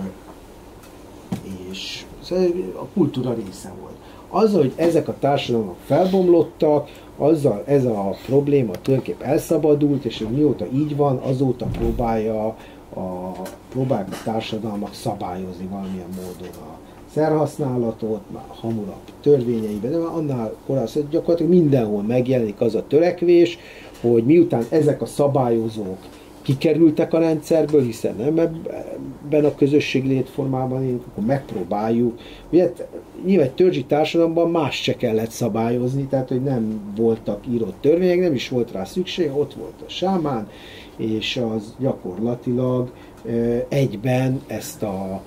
a kultúra része volt. Azzal, hogy ezek a társadalmak felbomlottak, azzal ez a probléma tulajdonképp elszabadult, és mióta így van, azóta próbálják a társadalmak szabályozni valamilyen módon a szerhasználatot, már hamarabb törvényeiben, de annál korábban gyakorlatilag mindenhol megjelenik az a törekvés, hogy miután ezek a szabályozók kikerültek a rendszerből, hiszen nem ebben a közösség létformában élünk, akkor megpróbáljuk. Ugye nyilván egy törzsi társadalomban más se kellett szabályozni, tehát hogy nem voltak írott törvények, nem is volt rá szükség, ott volt a sámán, és az gyakorlatilag egyben ezt a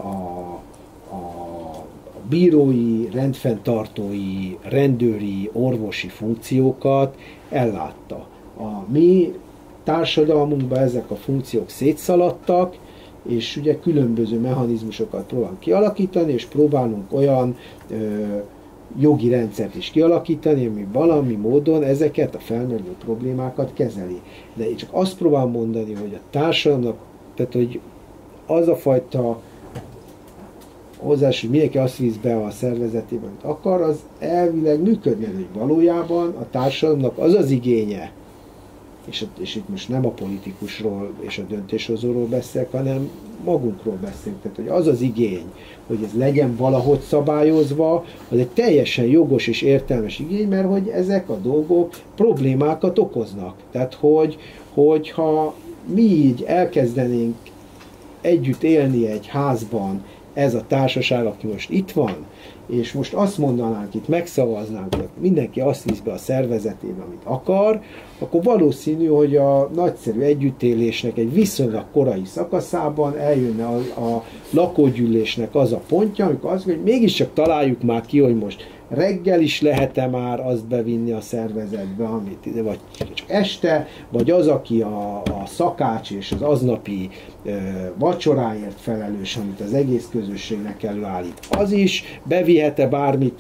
bírói, rendfenntartói, rendőri, orvosi funkciókat ellátta. A mi társadalmunkban ezek a funkciók szétszaladtak, és ugye különböző mechanizmusokat próbálunk kialakítani, és próbálunk olyan jogi rendszert is kialakítani, ami valami módon ezeket a felmerülő problémákat kezeli. De én csak azt próbálom mondani, hogy a társadalomnak, tehát hogy az a fajta hozzás, hogy mindenki azt visz be a szervezetében, amit akar, az elvileg működne, hogy valójában a társadalomnak az az igénye, és itt most nem a politikusról és a döntéshozóról beszélek, hanem magunkról beszélünk. Tehát, hogy az az igény, hogy ez legyen valahogy szabályozva, az egy teljesen jogos és értelmes igény, mert hogy ezek a dolgok problémákat okoznak. Tehát, hogyha mi így elkezdenénk együtt élni egy házban, ez a társaság, aki most itt van, és most azt mondanánk, itt megszavaznánk, hogy mindenki azt visz be a szervezetébe, amit akar, akkor valószínű, hogy a nagyszerű együttélésnek egy viszonylag korai szakaszában eljönne a lakógyűlésnek az a pontja, amikor azt mondja, hogy mégiscsak találjuk már ki, hogy most reggel is lehet-e már azt bevinni a szervezetbe, amit, vagy csak este, vagy az, aki a szakács és az aznapi vacsoráért felelős, amit az egész közösségnek előállít, az is bevihet-e bármit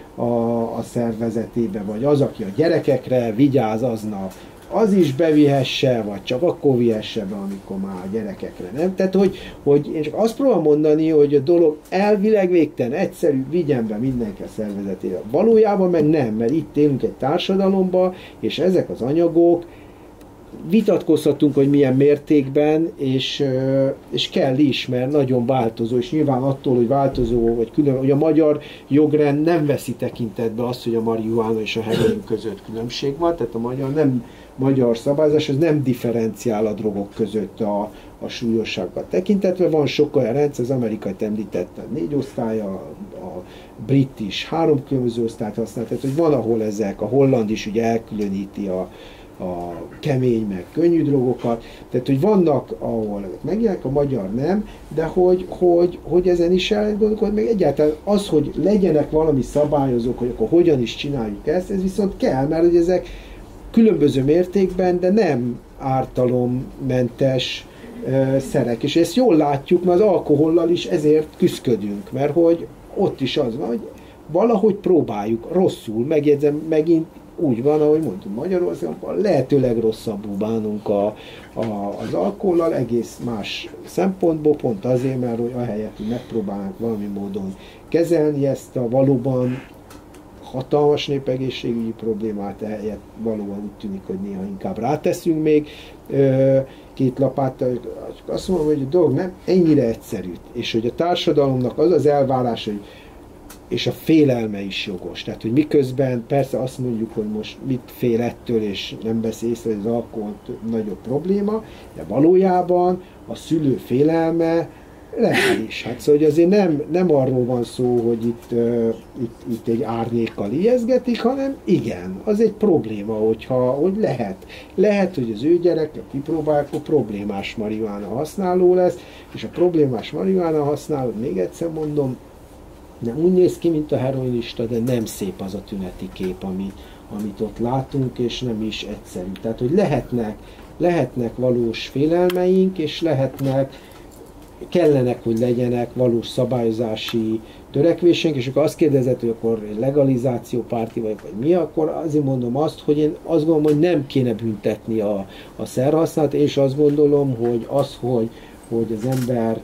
a szervezetébe, vagy az, aki a gyerekekre vigyáz aznap, az is bevihesse, vagy csak akkor vihesse be, amikor már a gyerekekre nem. Tehát, hogy én csak azt próbálom mondani, hogy a dolog elvileg végtelen egyszerű, vigyen be mindenki a szervezetébe. Valójában meg nem, mert itt élünk egy társadalomban, és ezek az anyagok, vitatkozhatunk, hogy milyen mértékben, és kell is, mert nagyon változó, és nyilván attól, hogy változó, vagy külön, hogy a magyar jogrend nem veszi tekintetbe azt, hogy a marihuána és a heroin között különbség van, tehát a magyar szabályozás az nem differenciál a drogok között a súlyossággal tekintetve. Van sok olyan rendszer, az amerikai említette 4 osztálya, a brit is 3 különböző osztályt használ, tehát hogy van, ahol ezek, a holland is ugye elkülöníti a kemény, meg könnyű drogokat, tehát hogy vannak, ahol megjelennek, a magyar nem, de hogy ezen is elgondolkodni, meg egyáltalán az, hogy legyenek valami szabályozók, hogy akkor hogyan is csináljuk ezt, ez viszont kell, mert hogy ezek különböző mértékben, de nem ártalommentes szerek, és ezt jól látjuk, mert az alkohollal is ezért küszködünk, mert hogy ott is az van, hogy valahogy próbáljuk, rosszul, megjegyzem, megint úgy van, ahogy mondtuk, Magyarországon lehetőleg rosszabbul bánunk az alkohollal, egész más szempontból, pont azért, mert hogy ahelyett, hogy megpróbálunk valami módon kezelni ezt a valóban hatalmas népegészségügyi problémát, ehelyett valóban úgy tűnik, hogy néha inkább ráteszünk még 2 lapáttal. Azt mondom, hogy a dolog nem ennyire egyszerű, és hogy a társadalomnak az az elvárás, hogy és a félelme is jogos. Tehát, hogy miközben persze azt mondjuk, hogy most mit fél ettől, és nem vesz észre, hogy az alkohol nagyobb probléma, de valójában a szülő félelme reális. Hát szóval, hogy azért nem arról van szó, hogy itt egy árnyékkal ijeszgetik, hanem igen, az egy probléma, hogy lehet, hogy az ő gyereke kipróbálják, akkor problémás marihuána használó lesz, és a problémás marihuána használó, még egyszer mondom, nem úgy néz ki, mint a heroinista, de nem szép az a tüneti kép, amit ott látunk, és nem is egyszerű. Tehát, hogy lehetnek valós félelmeink, és kellenek, hogy legyenek valós szabályozási törekvéseink, és akkor azt kérdezett, hogy akkor legalizáció párti vagy mi, akkor azért mondom azt, hogy én azt gondolom, hogy nem kéne büntetni a szerhasználat, és azt gondolom, hogy hogy az ember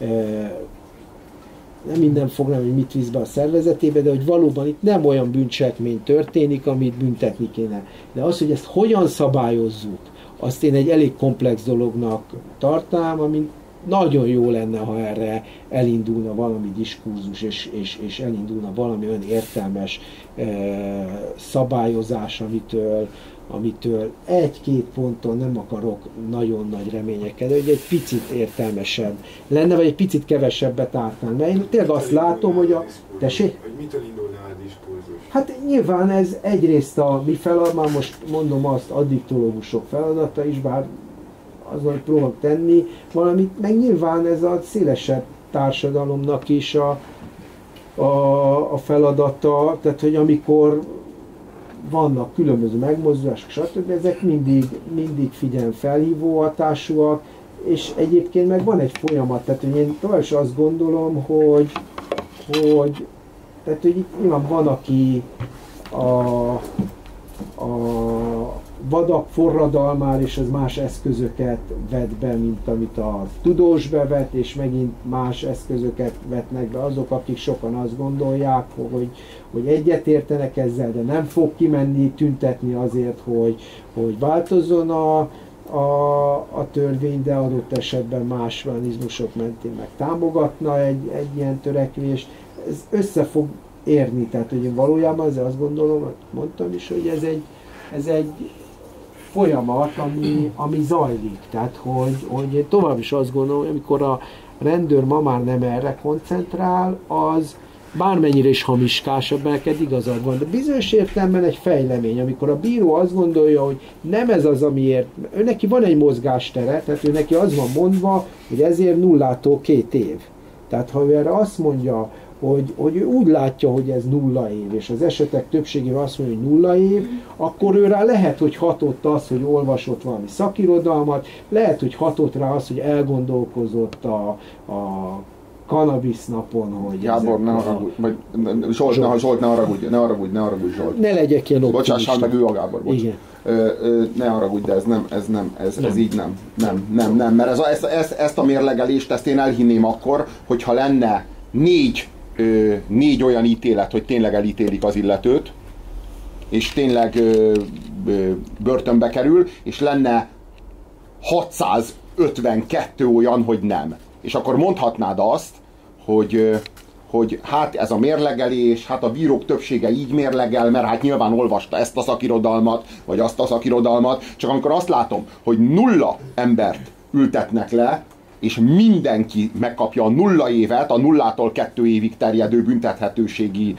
nem minden foglal, hogy mit visz be a szervezetébe, de hogy valóban itt nem olyan bűncselekmény történik, amit büntetni kéne. De az, hogy ezt hogyan szabályozzuk, azt én egy elég komplex dolognak tartám, ami nagyon jó lenne, ha erre elindulna valami diskurzus, és elindulna valami olyan értelmes szabályozás, amitől 1-2 ponton nem akarok nagyon nagy reményeket, de hogy egy picit értelmesebb lenne, vagy egy picit kevesebbet ártnánk. Mert én tényleg azt látom, hogy Tessék? Hogy mitől indulna a diskurzus? Hát nyilván ez egyrészt a mi feladat, már most mondom azt, addiktológusok feladata is, bár azon, hogy próbálok tenni valamit, meg nyilván ez a szélesebb társadalomnak is a feladata, tehát hogy amikor vannak különböző megmozdulások, stb. Ezek mindig figyelemfelhívó hatásúak, és egyébként meg van egy folyamat, tehát hogy én tovább is azt gondolom, hogy itt nyilván van, aki a vadak forradalmár, és az más eszközöket vet be, mint amit a tudós bevet, és megint más eszközöket vetnek be azok, akik sokan azt gondolják, hogy egyetértenek ezzel, de nem fog kimenni, tüntetni azért, hogy változzon a törvény, de adott esetben más mechanizmusok mentén meg támogatna egy ilyen törekvést. Ez össze fog érni, tehát hogy én valójában azért azt gondolom, mondtam is, hogy ez egy folyamat, ami zajlik. Tehát, hogy tovább is azt gondolom, hogy amikor a rendőr ma már nem erre koncentrál, az bármennyire is hamiskás, ebben neked igazad van. De bizonyos értelemben egy fejlemény, amikor a bíró azt gondolja, hogy nem ez az, amiért, ő neki van egy mozgástere, tehát ő neki az van mondva, hogy ezért 0-tól 2 év. Tehát ha ő erre azt mondja, hogy ő úgy látja, hogy ez 0 év, és az esetek többségében azt mondja, hogy 0 év, akkor őrá lehet, hogy hatott az, hogy olvasott valami szakirodalmat, lehet, hogy hatott rá az, hogy elgondolkozott a Cannabis napon, hogy... Gábor, ne haragudj, vagy Zsolt, ne haragudj, Zsolt. Ne legyek ilyen optimista. Bocsássál meg, ő a Gábor, bocs. Igen. Ne haragudj, de ez így nem, mert ezt a mérlegelést, ezt én elhinném akkor, hogyha lenne 4 olyan ítélet, hogy tényleg elítélik az illetőt, és tényleg börtönbe kerül, és lenne 652 olyan, hogy nem. És akkor mondhatnád azt, hogy hát ez a mérlegelés, hát a bírók többsége így mérlegel, mert hát nyilván olvasta ezt a szakirodalmat, vagy azt a szakirodalmat, csak amikor azt látom, hogy 0 embert ültetnek le, és mindenki megkapja a 0 évet, a 0-tól 2 évig terjedő büntethetőségi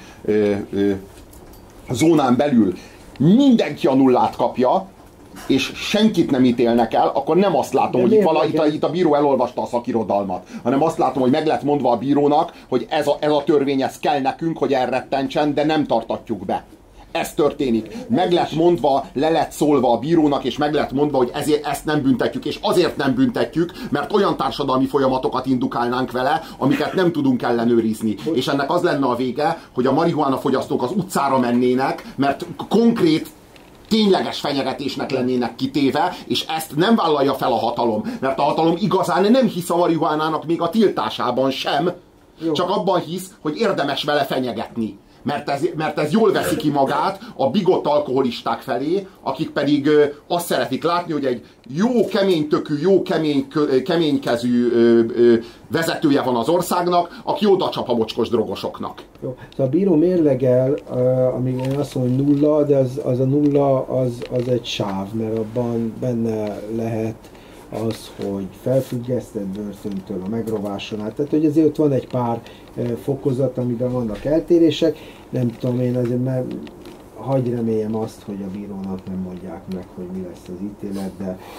zónán belül mindenki a 0-t kapja, és senkit nem ítélnek el, akkor nem azt látom, hogy itt a bíró elolvasta a szakirodalmat, hanem azt látom, hogy meg lett mondva a bírónak, hogy ez a törvény, ez kell nekünk, hogy elrettentsen, de nem tartatjuk be. Ez történik. Meg lett mondva, le lett szólva a bírónak, és meg lett mondva, hogy ezért ezt nem büntetjük, és azért nem büntetjük, mert olyan társadalmi folyamatokat indukálnánk vele, amiket nem tudunk ellenőrizni. És ennek az lenne a vége, hogy a marihuána fogyasztók az utcára mennének, mert konkrét tényleges fenyegetésnek lennének kitéve, és ezt nem vállalja fel a hatalom, mert a hatalom igazán nem hisz a marihuánának még a tiltásában sem, csak abban hisz, hogy érdemes vele fenyegetni. Mert ez jól veszi ki magát a bigott alkoholisták felé, akik pedig azt szeretik látni, hogy egy jó keménytökű, jó keménykezű vezetője van az országnak, aki oda csap a mocskos drogosoknak. Jó. Szóval a bíró mérlegel, amíg én azt mondom, hogy 0, de az a 0 az egy sáv, mert abban benne lehet az, hogy felfüggesztett börtöntől a megrováson át. Tehát, hogy azért ott van egy pár fokozat, amiben vannak eltérések. Nem tudom én, azért mert hagy reméljem azt, hogy a bírónak nem mondják meg, hogy mi lesz az ítélet,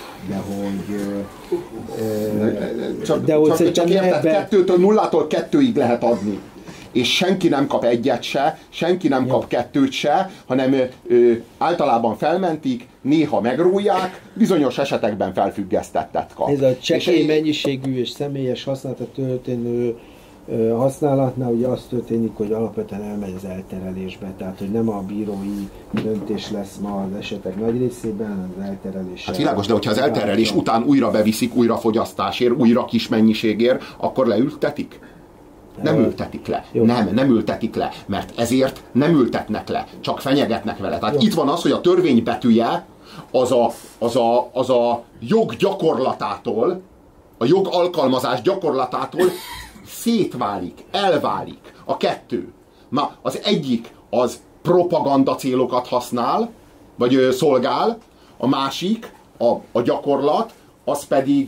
csak érted, 0-tól 2-ig lehet adni. És senki nem kap 1-et se, senki nem kap 2-t se, hanem általában felmentik, néha megróják, bizonyos esetekben felfüggesztettet kap. Ez a csekély mennyiségű és személyes használata történő használatnál ugye az történik, hogy alapvetően elmegy az elterelésbe, tehát hogy nem a bírói döntés lesz ma az esetek nagy részében, hanem az elterelés. Hát világos, de hogyha az elterelés után újra beviszik, újra fogyasztásért, újra kis mennyiségért, akkor leültetik? Nem ültetik le. Jó. Nem ültetik le, mert ezért nem ültetnek le, csak fenyegetnek vele. Tehát itt van az, hogy a törvény betűje az a jog gyakorlatától, a jog alkalmazás gyakorlatától szétválik, elválik a kettő. Az egyik az propaganda célokat használ, vagy szolgál, a másik, a gyakorlat, az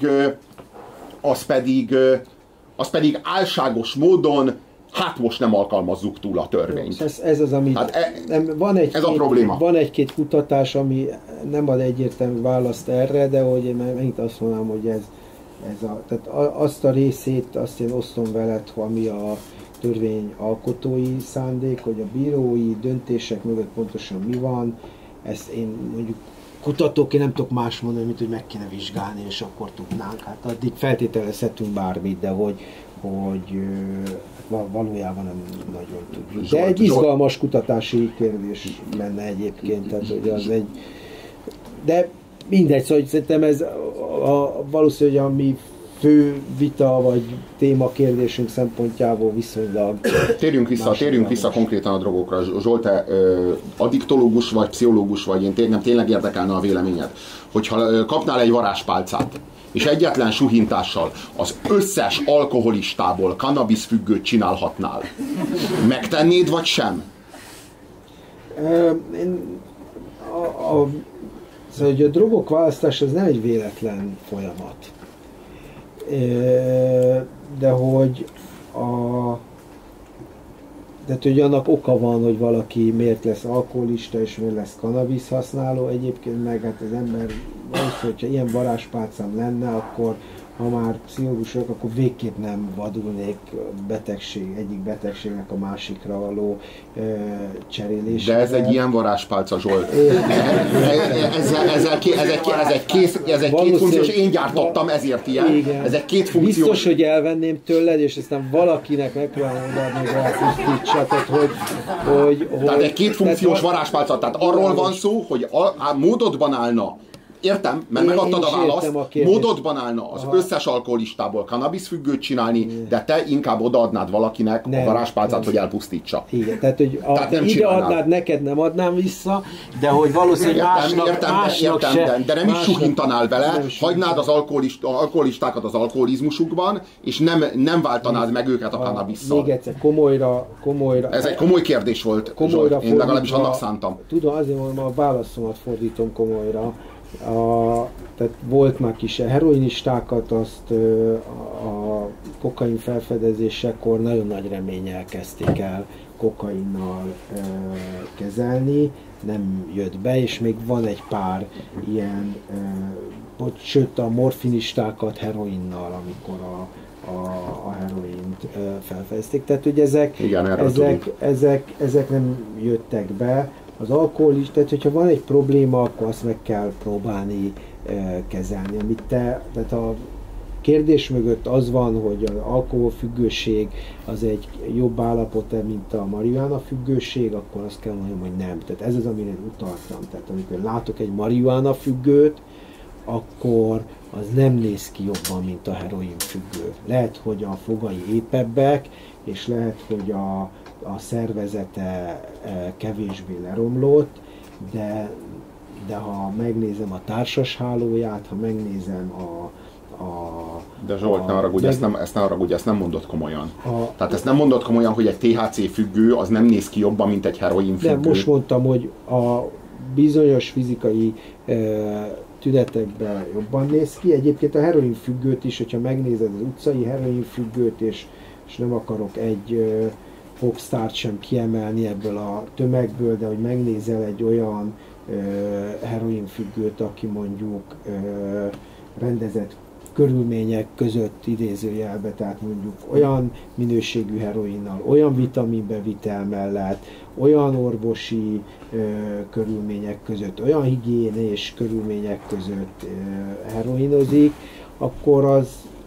pedig álságos módon, hát most nem alkalmazzuk túl a törvényt. Ez az, ami... Ez a probléma. Van egy-két kutatás, ami nem ad egyértelmű választ erre, de hogy én megint azt mondanám, hogy tehát azt a részét, azt én osztom veled, ami a törvény alkotói szándék, hogy a bírói döntések mögött pontosan mi van, ezt én mondjuk kutatóként nem tudok más mondani, mint hogy meg kéne vizsgálni, és akkor tudnánk. Hát addig feltételezhetünk bármit, de hogy valójában nem nagyon tudjuk. De egy izgalmas kutatási kérdés lenne egyébként, tehát hogy az egy... De mindegy, szóval szerintem ez valószínűleg a mi fő vita vagy témakérdésünk szempontjából viszonylag... Térjünk vissza konkrétan a drogokra. Zsolt, te addiktológus vagy, pszichológus vagy, én tényleg érdekelne a véleményed. Hogyha kapnál egy varázspálcát, és egyetlen suhintással az összes alkoholistából cannabis függőt csinálhatnál, megtennéd vagy sem? Szóval, hogy a drogok választása az nem egy véletlen folyamat. De hogy hogy annak oka van, hogy valaki miért lesz alkoholista és miért lesz cannabis használó. Egyébként meg hát az ember valószínűleg, hogyha ilyen varázspálcám lenne, akkor ha már pszichológusok, akkor végképp nem vadulnék egyik betegségnek a másikra való cserélésre. De ez egy ilyen varázspálca, Zsolt. Ez egy két funkciós, én gyártottam ezért ilyen. Igen. Ez egy két funkciós. Biztos, hogy elvenném tőled, és aztán valakinek megpróbálom odaadni, hogy elpusztítsa. Tehát egy két funkciós varázspálca. Tehát arról van szó, hogy a módodban állna. Értem, mert megadtad a választ, módodban állna az összes alkoholistából kannabiszfüggőt csinálni, de te inkább odaadnád valakinek a varázspálcát, hogy elpusztítsa. Igen, tehát hogy ide adnád, neked nem adnám vissza, de hogy valószínűleg másnak se. De nem is suhintanál vele, hagynád az alkoholistákat az alkoholizmusukban, és nem váltanád meg őket a kannabisszal. Még egyszer, komolyra. Ez egy komoly kérdés volt, Zsolt, én legalábbis annak szántam. Tudom, azért mondom, a válaszomat fordítom komolyra. Tehát volt már kis heroinistákat, azt a kokain felfedezésekor nagyon nagy reménnyel kezdték el kokainnal kezelni, nem jött be, és még van egy pár ilyen, sőt a morfinistákat heroinnal, amikor a heroint felfedezték. Tehát, hogy ezek nem jöttek be. Az alkohol is, tehát hogyha van egy probléma, akkor azt meg kell próbálni kezelni. Tehát a kérdés mögött az van, hogy az alkoholfüggőség az egy jobb állapot, mint a marihuána függőség, akkor azt kell mondjam, hogy nem. Tehát ez az, amire utaltam. Tehát amikor látok egy marihuána függőt, akkor az nem néz ki jobban, mint a heroin függő. Lehet, hogy a fogai épebbek, és lehet, hogy a szervezete kevésbé leromlott, de ha megnézem a társashálóját, ha megnézem De Zsolt, ne haragudj, ezt nem mondod komolyan. Tehát ezt nem mondod komolyan, hogy egy THC függő az nem néz ki jobban, mint egy heroin függő. Nem, most mondtam, hogy a bizonyos fizikai tünetekben jobban néz ki. Egyébként a heroin függőt is, hogyha megnézed az utcai heroin függőt, és nem akarok egy popstárt sem kiemelni ebből a tömegből, de hogy megnézel egy olyan heroinfüggőt, aki mondjuk rendezett körülmények között idézőjelbe, tehát mondjuk olyan minőségű heroinnal, olyan vitaminbevitel mellett, olyan orvosi körülmények között, olyan higiénés körülmények között heroinozik, akkor az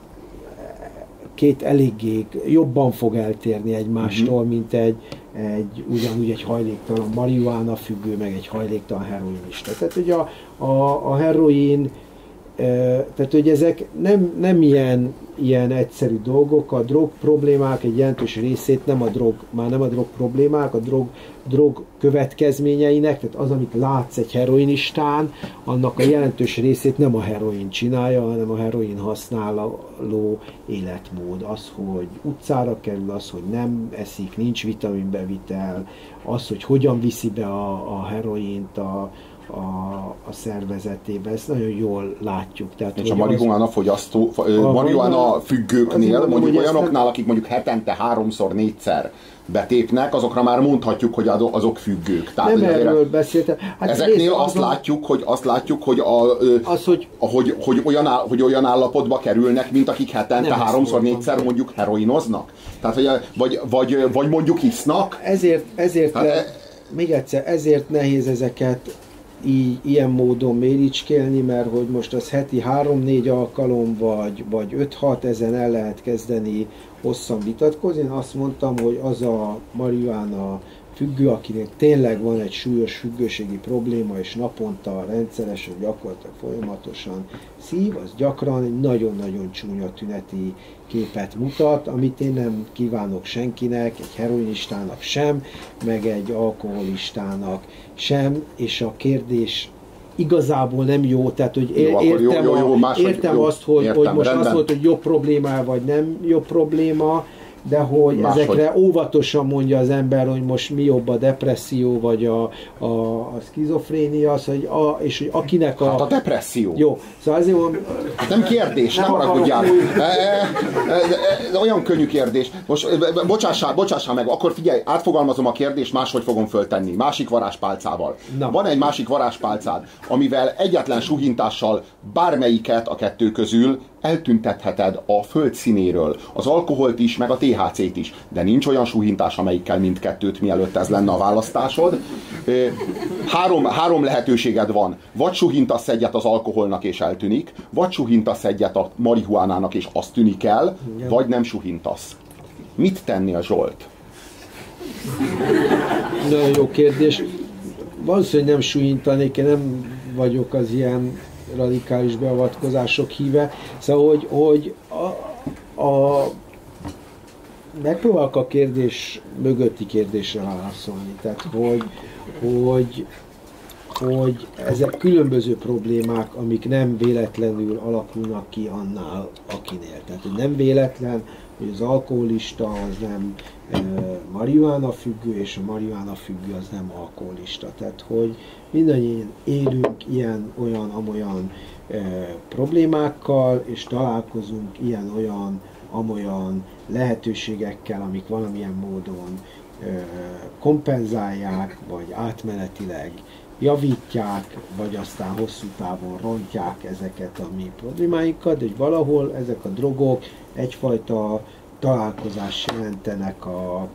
két eléggé jobban fog eltérni egymástól, mint ugyanúgy egy hajléktalan marihuána függő, meg egy hajléktalan heroinista. Tehát, hogy a heroin, tehát, hogy ezek nem ilyen egyszerű dolgok, a drog problémák egy jelentős részét már nem a drog problémák, a drog következményeinek, tehát az, amit látsz egy heroinistán, annak a jelentős részét nem a heroin csinálja, hanem a heroin használó életmód. Az, hogy utcára kerül, az, hogy nem eszik, nincs vitaminbevitel, az, hogy hogyan viszi be a heroint a szervezetébe, ezt nagyon jól látjuk. Tehát, és a marihuána függőknél, mondjuk olyanoknál, akik mondjuk hetente 3-4-szer betépnek, azokra már mondhatjuk, hogy azok függők. Tehát nem erről beszéltem. Hát ezeknél azt látjuk, hogy olyan állapotba kerülnek, mint akik hetente 3-4-szer mondjuk heroinoznak. Tehát, vagy mondjuk isznak. Még egyszer, ezért nehéz ezeket ilyen módon méricskélni, mert hogy most az heti 3-4 alkalom, vagy 5-6, ezen el lehet kezdeni hosszan vitatkozni. Én azt mondtam, hogy az a marihuána függő, akinek tényleg van egy súlyos függőségi probléma, és naponta rendszeresen, gyakorlatilag folyamatosan szív, az gyakran egy nagyon-nagyon csúnya tüneti képet mutat, amit én nem kívánok senkinek, egy heroinistának sem, meg egy alkoholistának sem, és a kérdés igazából nem jó, tehát hogy értem azt, hogy most azt volt, hogy jobb probléma vagy nem jobb probléma, de hogy máshogy. Ezekre óvatosan mondja az ember, hogy most mi jobb, a depresszió, vagy a szkizofrénia, az, és hogy akinek Hát a depresszió. Jó, szóval azért mondom... Nem kérdés, nem haragudjál. Olyan könnyű kérdés. Most bocsássál meg, akkor figyelj, átfogalmazom a kérdést, máshogy fogom föltenni. Másik varázspálcával. Na. Van egy másik varázspálcád, amivel egyetlen suhintással bármelyiket a kettő közül eltüntetheted a föld színéről. Az alkoholt is, meg a THC-t is. De nincs olyan suhintás, amelyikkel mindkettőt, mielőtt ez lenne a választásod. Három lehetőséged van. Vagy suhintasz egyet az alkoholnak és eltűnik, vagy suhintasz egyet a marihuánának és az tűnik el, vagy nem suhintasz. Mit tennél, Zsolt? Nagyon jó kérdés. Valószínűleg nem suhintanék, én nem vagyok az ilyen radikális beavatkozások híve. Szóval, hogy megpróbálok a kérdés mögötti kérdésre válaszolni. Tehát, hogy ezek különböző problémák, amik nem véletlenül alakulnak ki annál, akinél. Tehát, hogy nem véletlen, hogy az alkoholista az nem marihuána függő, és a marihuána függő az nem alkoholista. Tehát, hogy mindannyian élünk ilyen, amolyan problémákkal, és találkozunk ilyen, amolyan lehetőségekkel, amik valamilyen módon kompenzálják, vagy átmenetileg javítják, vagy aztán hosszú távon rontják ezeket a mi problémáinkat, de hogy valahol ezek a drogok egyfajta találkozást jelentenek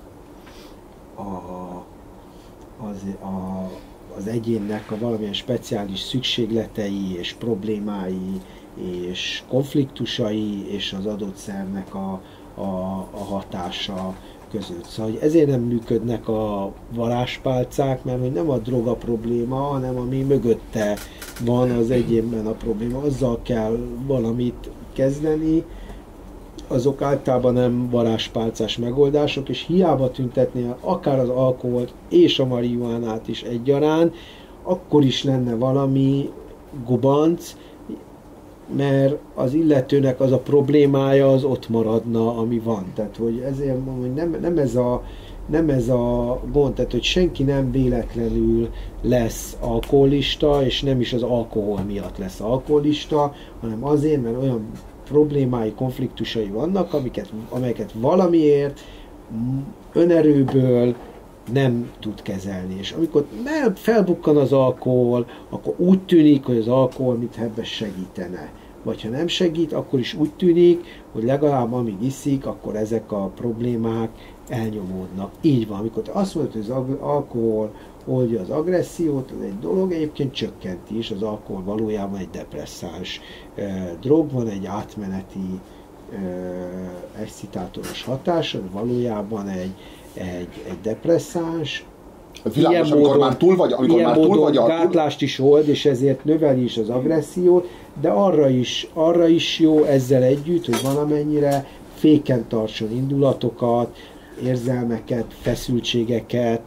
az egyénnek a valamilyen speciális szükségletei és problémái és konfliktusai és az adott szervnek a hatása között. Szóval hogy ezért nem működnek a varázspálcák, mert hogy nem a drog a probléma, hanem ami mögötte van az egyénben a probléma. Azzal kell valamit kezdeni, azok általában nem varázspálcás megoldások, és hiába tüntetni akár az alkoholt és a marihuánát is egyaránt, akkor is lenne valami gubanc, mert az illetőnek az a problémája az ott maradna, ami van. Tehát, hogy ezért mondom, hogy nem ez a gond, tehát, hogy senki nem véletlenül lesz alkoholista, és nem is az alkohol miatt lesz alkoholista, hanem azért, mert olyan problémái, konfliktusai vannak, amelyeket valamiért önerőből nem tud kezelni. És amikor felbukkan az alkohol, akkor úgy tűnik, hogy az alkohol mintha ebben segítene. Vagy ha nem segít, akkor is úgy tűnik, hogy legalább amíg iszik, akkor ezek a problémák elnyomódnak. Így van. Amikor te azt mondod, hogy az alkohol oldja az agressziót, az egy dolog, egyébként csökkenti is. Az alkohol valójában egy depresszáns drog, van egy átmeneti excitátoros hatása, de valójában egy depresszáns. Világos, amikor már túl vagy gátlást is old, és ezért növeli is az agressziót, de arra is jó ezzel együtt, hogy valamennyire féken tartson indulatokat, érzelmeket, feszültségeket,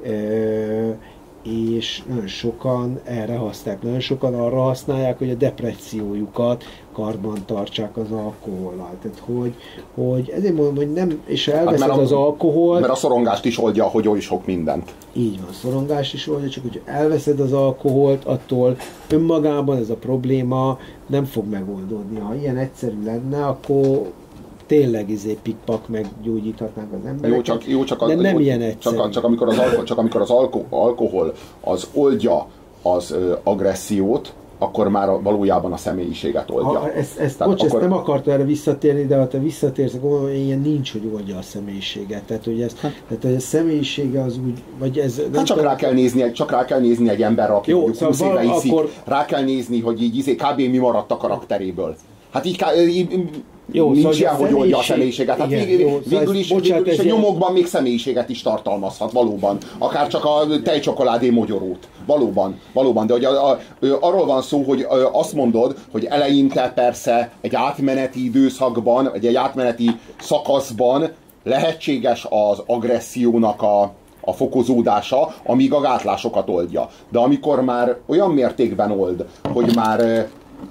és nagyon sokan erre használják. Nagyon sokan arra használják, hogy a depressziójukat karban tartsák az alkohollal. Tehát, hogy ezért mondom, hogy nem, és ha elveszed az alkoholt... Mert a szorongást is oldja, hogy oly sok mindent. Így van, a szorongást is oldja, csak hogyha elveszed az alkoholt, attól önmagában ez a probléma nem fog megoldódni. Ha ilyen egyszerű lenne, akkor tényleg pikpak meggyógyíthatnánk az embereket, de nem ilyen egyszerű. Csak amikor az alkohol az oldja az agressziót, akkor már valójában a személyiséget oldja. Ezt nem akartam erre visszatérni, de ha te visszatérsz, akkor ilyen nincs, hogy oldja a személyiséget. Tehát, hogy a személyisége az úgy, vagy ez... Hát csak rá kell nézni egy emberre, aki 20 éve iszik. Rá kell nézni, hogy így kb. Mi maradt a karakteréből. Hát így nincs szóval ilyen, hogy oldja a személyiséget. Hát végül is a nyomokban még személyiséget is tartalmazhat, valóban. Akár csak a tejcsokoládé mogyorót. Valóban. De hogy arról van szó, hogy azt mondod, hogy eleinte persze egy átmeneti időszakban, vagy egy átmeneti szakaszban lehetséges az agressziónak a fokozódása, amíg a gátlásokat oldja. De amikor már olyan mértékben old, hogy már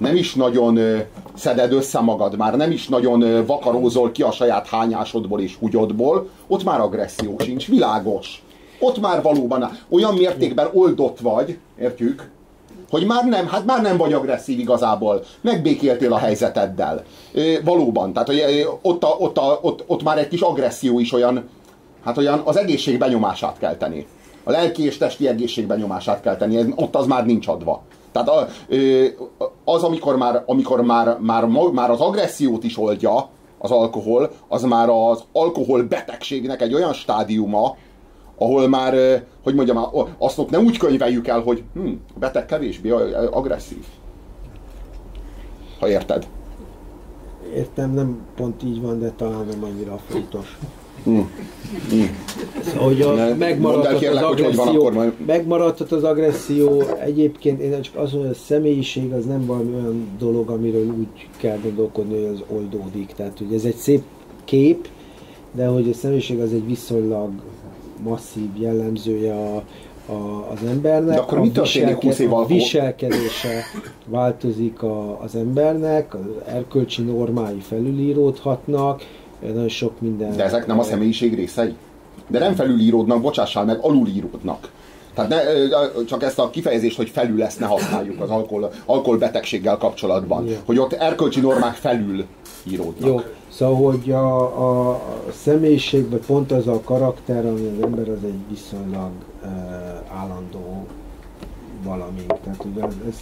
nem is nagyon szeded össze magad, már nem is nagyon vakarózol ki a saját hányásodból és húgyodból, ott már agresszió sincs, világos. Ott már valóban olyan mértékben oldott vagy, értjük, hogy már nem vagy agresszív igazából, megbékéltél a helyzeteddel. Valóban, tehát hogy ott már egy kis agresszió is olyan az egészség benyomását kell tenni. A lelki és testi egészség benyomását kell tenni, ott az már nincs adva. Tehát az, amikor már az agressziót is oldja az alkohol, az már az alkohol betegségnek egy olyan stádiuma, ahol már, hogy mondjam, azt nem úgy könyveljük el, hogy a beteg kevésbé agresszív. Ha érted? Értem, nem pont így van, de talán nem annyira fontos. Hogy megmaradhat az agresszió. Egyébként én csak azt mondom, hogy a személyiség az nem valami olyan dolog, amiről úgy kell gondolkodni, hogy az oldódik. Tehát, hogy ez egy szép kép, de hogy a személyiség az egy viszonylag masszív jellemzője az embernek. De akkor mi történik 20 év alatt? A viselkedése változik az embernek, az erkölcsi normái felülíródhatnak, nagyon sok minden. De ezek nem a személyiség részei? De nem felülíródnak, bocsássál meg, alulíródnak. Tehát csak ezt a kifejezést, hogy felül, ezt ne használjuk az alkoholbetegséggel kapcsolatban. Ja. Hogy ott erkölcsi normák felül íródnak. Jó. Szóval, hogy a személyiségben pont az a karakter, ami az ember, az egy viszonylag állandó valami. Tehát ugye ez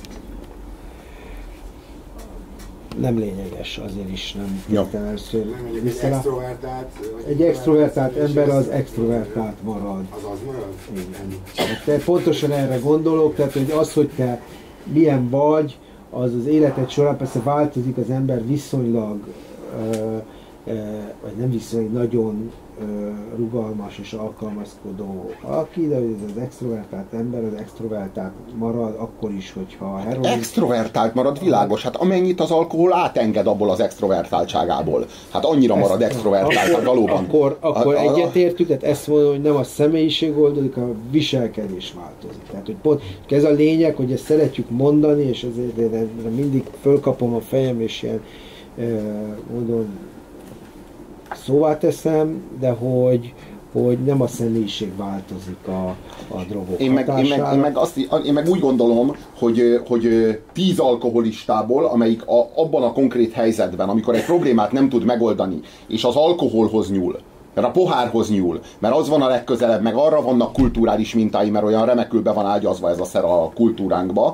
nem lényeges, azért is nem értem először. Egy extrovertált ember az extrovertált marad. Az marad? Igen. Te pontosan erre gondolok, tehát hogy az, hogy te milyen vagy, az életed során persze változik, az ember viszonylag, vagy nem viszonylag, nagyon rugalmas és alkalmazkodó valaki, de az extrovertált ember az extrovertált marad, akkor is, hogyha heroin... Extrovertált marad, világos, hát amennyit az alkohol átenged abból az extrovertáltságából. Hát annyira marad extrovertált, hát valóban. Akkor egyetértük, tehát ezt mondom, hogy nem a személyiség oldódik, a viselkedés változik. Tehát, hogy pont ez a lényeg, hogy ezt szeretjük mondani, és ezért mindig fölkapom a fejem, és ilyen mondom, szóvá teszem, de hogy nem a személyiség változik a drogok hatására. Én meg úgy gondolom, hogy 10 alkoholistából, amelyik abban a konkrét helyzetben, amikor egy problémát nem tud megoldani, és az alkoholhoz nyúl, mert a pohárhoz nyúl, mert az van a legközelebb, meg arra vannak kulturális mintái, mert olyan remekül be van ágyazva ez a szer a kultúránkba.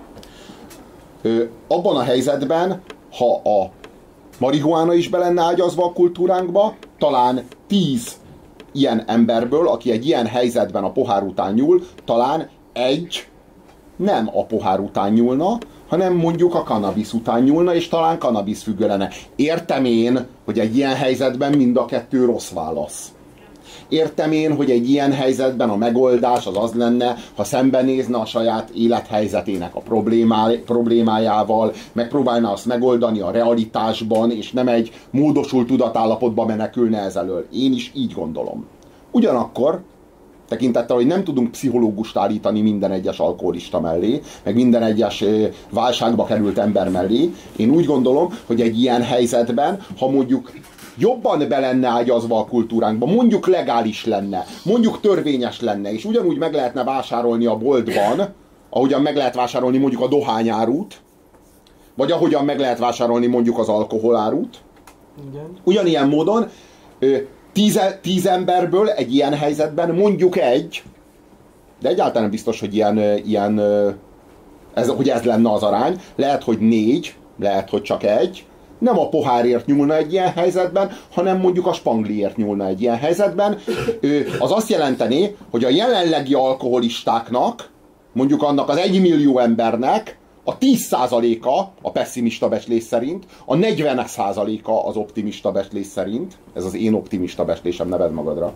Abban a helyzetben, ha a marihuána is be lenne ágyazva a kultúránkba, talán 10 ilyen emberből, aki egy ilyen helyzetben a pohár után nyúl, talán egy nem a pohár után nyúlna, hanem mondjuk a kannabisz után nyúlna, és talán kannabisz függő lenne. Értem én, hogy egy ilyen helyzetben mind a kettő rossz válasz. Értem én, hogy egy ilyen helyzetben a megoldás az lenne, ha szembenézne a saját élethelyzetének a problémájával, megpróbálna azt megoldani a realitásban, és nem egy módosult tudatállapotba menekülne ez elől. Én is így gondolom. Ugyanakkor, tekintettel, hogy nem tudunk pszichológust állítani minden egyes alkoholista mellé, meg minden egyes válságba került ember mellé, én úgy gondolom, hogy egy ilyen helyzetben, ha mondjuk jobban be lenne ágyazva a kultúránkba, mondjuk legális lenne, mondjuk törvényes lenne, és ugyanúgy meg lehetne vásárolni a boltban, ahogyan meg lehet vásárolni mondjuk a dohányárút, vagy ahogyan meg lehet vásárolni mondjuk az alkoholárút. Igen. Ugyanilyen módon 10 emberből egy ilyen helyzetben mondjuk egy, de egyáltalán nem biztos, hogy hogy ez lenne az arány, lehet, hogy 4, lehet, hogy csak egy, nem a pohárért nyúlna egy ilyen helyzetben, hanem mondjuk a spangliért nyúlna egy ilyen helyzetben. Az azt jelenteni, hogy a jelenlegi alkoholistáknak, mondjuk annak az 1 millió embernek a 10%-a a pesszimista becslés szerint, a 40%-a az optimista becslés szerint, ez az én optimista becslésem, neved magadra,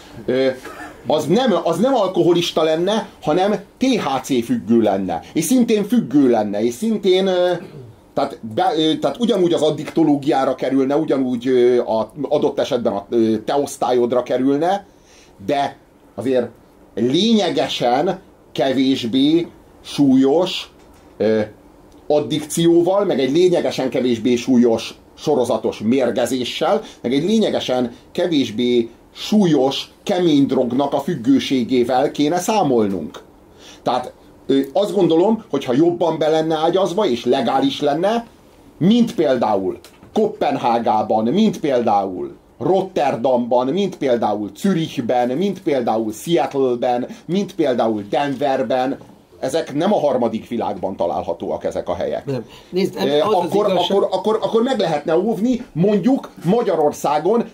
az nem alkoholista lenne, hanem THC függő lenne, és szintén függő lenne, és szintén... Tehát ugyanúgy az addiktológiára kerülne, ugyanúgy adott esetben a te osztályodra kerülne, de azért lényegesen kevésbé súlyos addikcióval, meg egy lényegesen kevésbé súlyos sorozatos mérgezéssel, meg egy lényegesen kevésbé súlyos, kemény drognak a függőségével kéne számolnunk. Tehát azt gondolom, hogy ha jobban be lenne ágyazva és legális lenne, mint például Koppenhágában, mint például Rotterdamban, mint például Zürichben, mint például Seattleben, mint például Denverben, ezek nem a harmadik világban találhatóak ezek a helyek. Nem. Nézd, akkor meg lehetne óvni mondjuk Magyarországon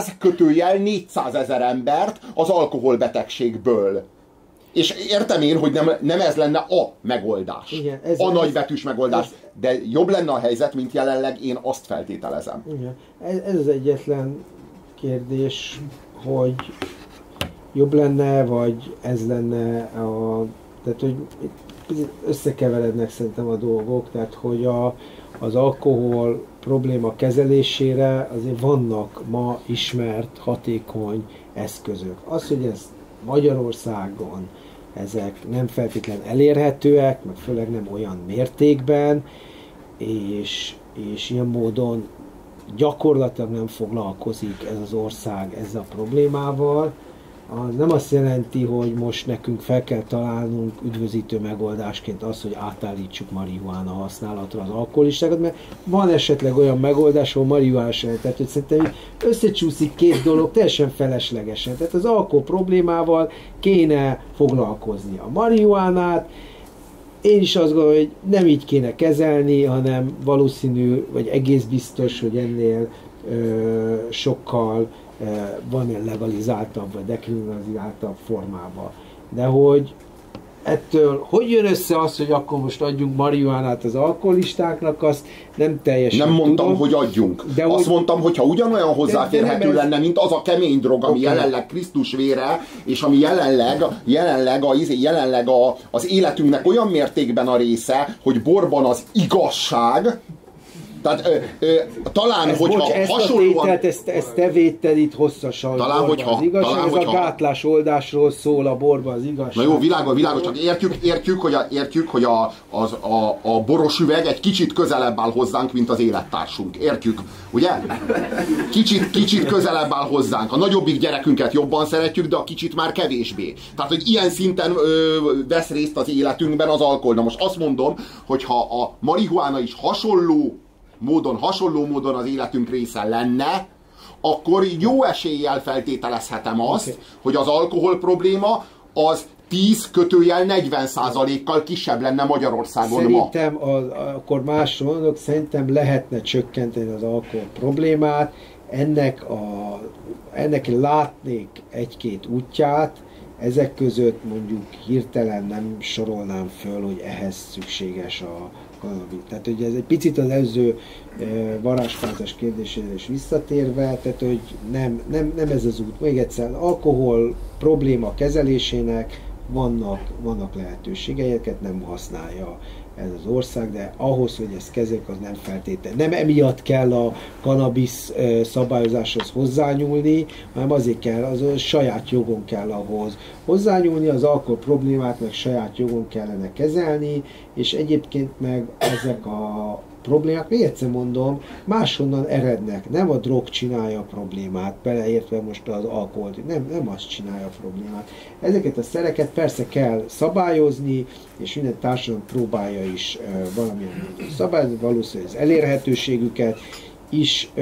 400 000 embert az alkoholbetegségből. És értem én, hogy nem ez lenne a megoldás. Igen, a nagybetűs megoldás. De jobb lenne a helyzet, mint jelenleg, én azt feltételezem. Igen. Ez az egyetlen kérdés, hogy jobb lenne, vagy ez lenne a... Tehát, hogy összekeverednek szerintem a dolgok, tehát, hogy az alkohol probléma kezelésére azért vannak ma ismert, hatékony eszközök. Az, hogy ez Magyarországon ezek nem feltétlenül elérhetőek, meg főleg nem olyan mértékben, és ilyen módon gyakorlatilag nem foglalkozik ez az ország ezzel a problémával, az nem azt jelenti, hogy most nekünk fel kell találnunk üdvözítő megoldásként az, hogy átállítsuk marihuána használatra az alkoholistákat, mert van esetleg olyan megoldás, ahol marihuána sem, tehát hogy szerintem összecsúszik két dolog teljesen feleslegesen. Tehát az alkohol problémával kéne foglalkozni. A marihuánát én is azt gondolom, hogy nem így kéne kezelni, hanem valószínű, vagy egész biztos, hogy ennél sokkal van legalizáltabb, vagy dekriminalizáltabb formában. De hogy ettől, hogy jön össze az, hogy akkor most adjunk marihuánát az alkoholistáknak, azt nem teljesen nem mondtam, tudom, hogy adjunk. De azt mondtam, hogy ha ugyanolyan hozzáférhető ez... lenne, mint az a kemény drog, ami jelenleg Krisztus vére, és ami jelenleg az életünknek olyan mértékben a része, hogy borban az igazság. Tehát talán, hogyha hasonlóan... Ezt te védted itt hosszasan. Talán, hogyha... Az igazság, ez a gátlás oldásról szól a borban az igazság. Na jó, világos, csak értjük, hogy a boros üveg egy kicsit közelebb áll hozzánk, mint az élettársunk. Értjük, ugye? Kicsit közelebb áll hozzánk. A nagyobbik gyerekünket jobban szeretjük, de a kicsit már kevésbé. Tehát, hogy ilyen szinten vesz részt az életünkben az alkohol. Na most azt mondom, hogy ha a marihuána is hasonló módon az életünk része lenne, akkor jó eséllyel feltételezhetem azt, hogy az alkohol probléma az 10-40%-kal kisebb lenne Magyarországon szerintem akkor másról mondok, szerintem lehetne csökkenteni az alkohol problémát, ennek látnék egy-két útját, ezek között mondjuk hirtelen nem sorolnám föl, hogy ehhez szükséges a cannabis. Tehát ugye ez egy picit az előző varázspálcás kérdésére is visszatérve, tehát hogy nem ez az út. Még egyszer, alkohol probléma kezelésének vannak lehetőségeiket, nem használja ez az ország, de ahhoz, hogy ezt kezeljük, az nem feltétlenül. Nem emiatt kell a cannabis szabályozáshoz hozzányúlni, hanem azért kell, az saját jogon kell ahhoz hozzányúlni, az alkohol problémát meg saját jogon kellene kezelni, és egyébként meg ezek a problémák, még egyszer mondom, máshonnan erednek. Nem a drog csinálja a problémát, beleértve most az alkoholt, nem azt csinálja a problémát. Ezeket a szereket persze kell szabályozni, és minden társadalom próbálja is valamilyen módon szabályozni, valószínűleg az elérhetőségüket is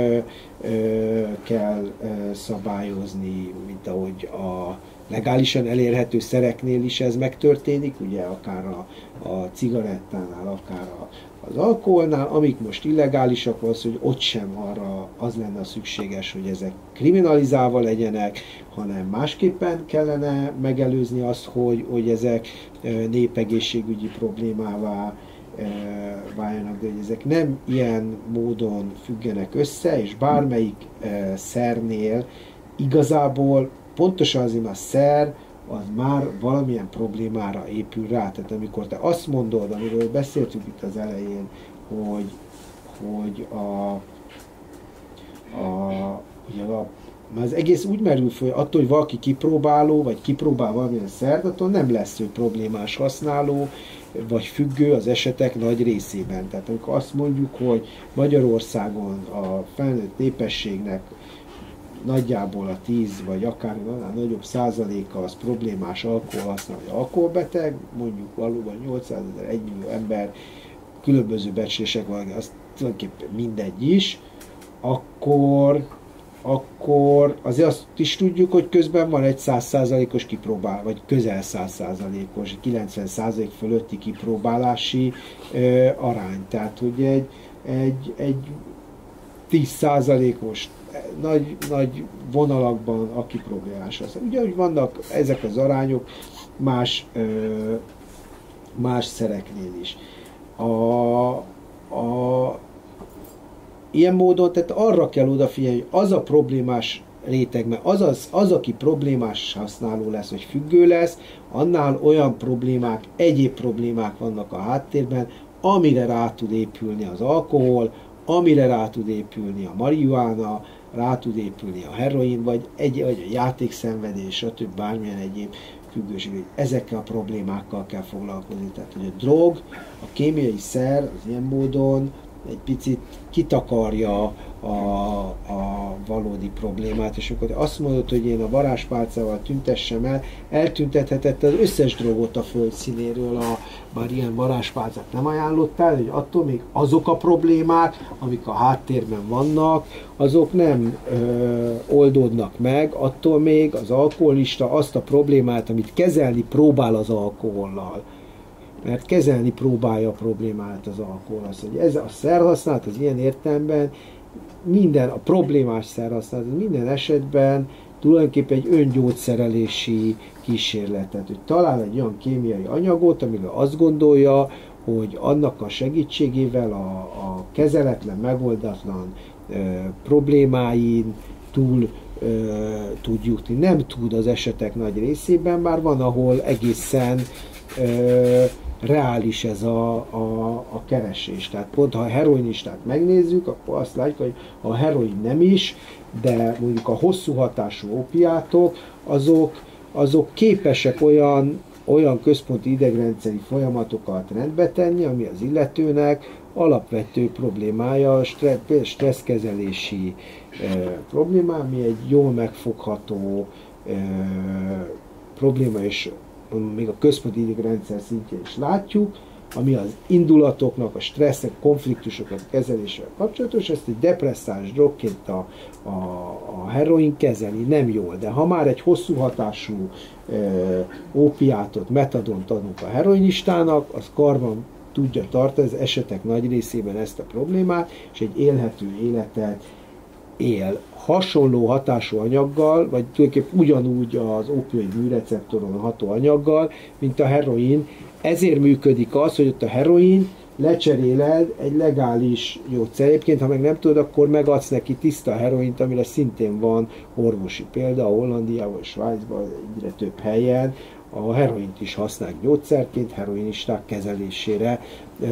kell szabályozni, mint ahogy a legálisan elérhető szereknél is ez megtörténik, ugye akár a cigarettánál, akár az alkoholnál, amik most illegálisak, az, hogy ott sem arra az lenne szükséges, hogy ezek kriminalizálva legyenek, hanem másképpen kellene megelőzni azt, hogy ezek népegészségügyi problémává váljanak, de hogy ezek nem ilyen módon függenek össze, és bármelyik szernél igazából pontosan azért a szer az már valamilyen problémára épül rá. Tehát amikor te azt mondod, amiről beszéltünk itt az elején, hogy az egész úgy merül föl, attól, hogy valaki kipróbáló, vagy kipróbál valamilyen szert, attól nem lesz ő problémás használó, vagy függő az esetek nagy részében. Tehát amikor azt mondjuk, hogy Magyarországon a felnőtt népességnek nagyjából a 10 vagy akár nagyobb százaléka az problémás alkoholhasználó, vagy alkoholbeteg, mondjuk valóban 800 000, 1 millió ember, különböző becslések van, az tulajdonképpen mindegy is, akkor azért azt is tudjuk, hogy közben van egy 100%-os kipróbál, vagy közel 100%-os, 90% fölötti kipróbálási arány. Tehát, hogy egy 10%-os nagy vonalakban a kipróbálás. Ugye, hogy vannak ezek az arányok más szereknél is. Ilyen módon, tehát arra kell odafigyelni, hogy az a problémás réteg, mert az, aki problémás használó lesz, vagy függő lesz, annál olyan problémák, egyéb problémák vannak a háttérben, amire rá tud épülni az alkohol, amire rá tud épülni a marihuána, rá tud épülni a heroin, vagy a játékszenvedés, stb. Bármilyen egyéb függőség. Ezekkel a problémákkal kell foglalkozni. Tehát, hogy a drog, a kémiai szer az ilyen módon egy picit kitakarja a valódi problémát, és akkor azt mondod, hogy én a varázspálcával tüntessem el, eltüntethetett az összes drogot a földszínéről, bár ilyen varázspálcát nem ajánlottál, hogy attól még azok a problémák, amik a háttérben vannak, azok nem oldódnak meg, attól még az alkoholista azt a problémát, amit kezelni próbál az alkohollal, mert kezelni próbálja a problémát az alkohol. Az, hogy ez a szerhasználat az ilyen értelemben a problémás szerhasználat minden esetben tulajdonképpen egy öngyógyszerelési kísérletet, hogy talál egy olyan kémiai anyagot, amivel azt gondolja, hogy annak a segítségével a kezeletlen, megoldatlan problémáin túl tud jutni. Nem tud az esetek nagy részében, bár van, ahol egészen reális ez a keresés. Tehát pont ha a heroinistát megnézzük, akkor azt látjuk, hogy a heroin nem is, de mondjuk a hosszú hatású opiátok, azok képesek olyan központi idegrendszeri folyamatokat rendbe tenni, ami az illetőnek alapvető problémája, stresszkezelési probléma, ami egy jól megfogható probléma, és még a központi idegrendszer szintjén is látjuk, ami az indulatoknak, a stresszek, konfliktusok kezelésével kapcsolatos, ezt egy depresszáns drogként a heroin kezeli, nem jól, de ha már egy hosszú hatású ópiátot, metadont adunk a heroinistának, az karban tudja tartani az esetek nagy részében ezt a problémát, és egy élhető életet él. Hasonló hatású anyaggal, vagy tulajdonképpen ugyanúgy az opioid műreceptoron ható anyaggal, mint a heroin. Ezért működik az, hogy ott a heroin lecseréled egy legális gyógyszer. Egyébként, ha meg nem tudod, akkor megadsz neki tiszta heroint, amire szintén van orvosi példa, a Hollandiában, a Svájcban, egyre több helyen. A heroint is használják gyógyszerként, heroinisták kezelésére,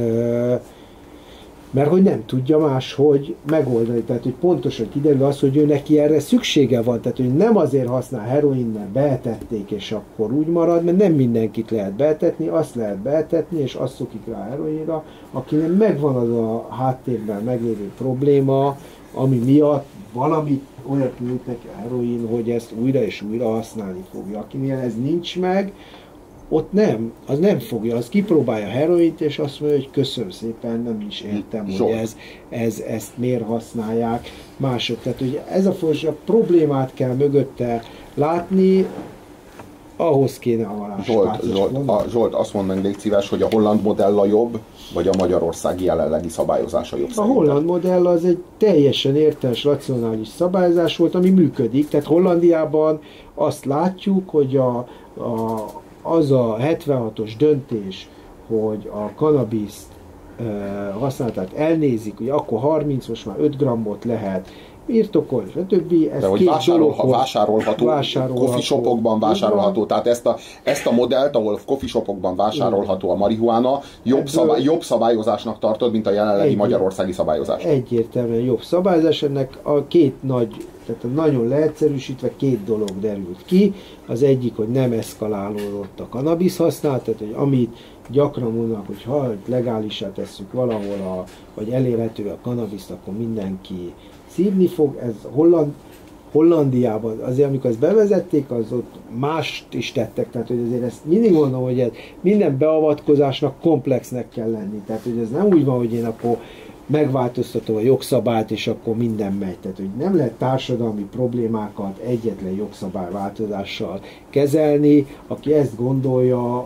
mert hogy nem tudja máshogy megoldani. Tehát, hogy pontosan kiderül az, hogy ő neki erre szüksége van. Tehát, hogy nem azért használ heroin, mert beetették, és akkor úgy marad, mert nem mindenkit lehet beetetni, azt lehet beetetni, és azt szokik rá a heroinra, akinek megvan az a háttérben meglévő probléma, ami miatt valami olyat nyújt neki a heroin, hogy ezt újra és újra használni fogja. Akinél ez nincs meg, ott nem, az nem fogja, az kipróbálja a heroint, és azt mondja, hogy köszönöm szépen, nem is értem, hogy ezt miért használják mások. Tehát, hogy ez a problémát kell mögötte látni, ahhoz kéne a varázspálca. Zsolt, azt mondd meg, légy szíves, hogy a holland modell a jobb, vagy a magyarországi jelenlegi szabályozása jobb szerinted? A holland modell az egy teljesen értelmes, racionális szabályozás volt, ami működik. Tehát Hollandiában azt látjuk, hogy az a 76-os döntés, hogy a kannabiszt használatát elnézik, hogy akkor 30, most már 5 grammot lehet, birtokol, stb. Ez de hogy vásárolható, coffee shopokban vásárolható, tehát ezt a modellt, ahol coffee shopokban vásárolható a marihuána, jobb szabályozásnak tartod, mint a jelenlegi magyarországi szabályozás. Egyértelműen jobb szabályozás, ennek a két nagy, tehát nagyon leegyszerűsítve két dolog derült ki. Az egyik, hogy nem eszkalálódott a kannabisz használat, tehát hogy amit gyakran mondanak, hogy ha legálisá tesszük valahol, vagy elérhető a kannabiszt, akkor mindenki szívni fog. Ez Hollandiában, azért amikor ezt bevezették, az ott mást is tettek, tehát hogy azért ezt mindig mondom, hogy minden beavatkozásnak komplexnek kell lenni, tehát hogy ez nem úgy van, hogy én akkor megváltoztatom a jogszabályt, és akkor minden megy. Tehát, hogy nem lehet társadalmi problémákat egyetlen jogszabályváltozással kezelni. Aki ezt gondolja,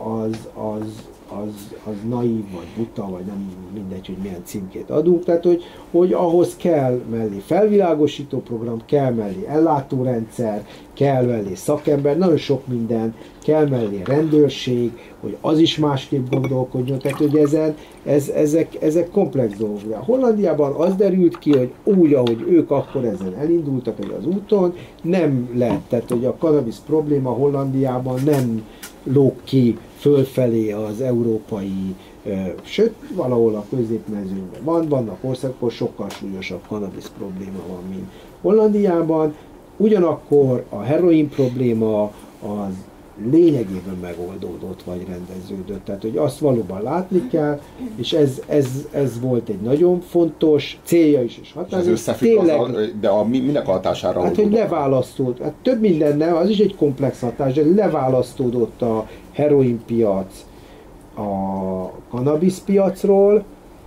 az naív, vagy buta, vagy nem mindegy, hogy milyen címkét adunk. Tehát, hogy ahhoz kell mellé felvilágosító program, kell mellé ellátórendszer, kell mellé szakember, nagyon sok minden, kell mellé rendőrség, hogy az is másképp gondolkodjon. Tehát, hogy ezek komplex dolgok. De Hollandiában az derült ki, hogy úgy, ahogy ők akkor ezen elindultak az úton, nem lett. Tehát, hogy a kannabisz probléma Hollandiában nem lóg ki fölfelé az európai, sőt, valahol a középmezőnyben vannak országok, sokkal súlyosabb kannabisz probléma van, mint Hollandiában. Ugyanakkor a heroin probléma az lényegében megoldódott, vagy rendeződött. Tehát, hogy azt valóban látni kell, és ez volt egy nagyon fontos célja is, és hatás. Ez összefügg de minek hatására? Hát, hogy leválasztódott, hát több mindennel, az is egy komplex hatás, de leválasztódott a heroinpiac a kannabiszpiacról,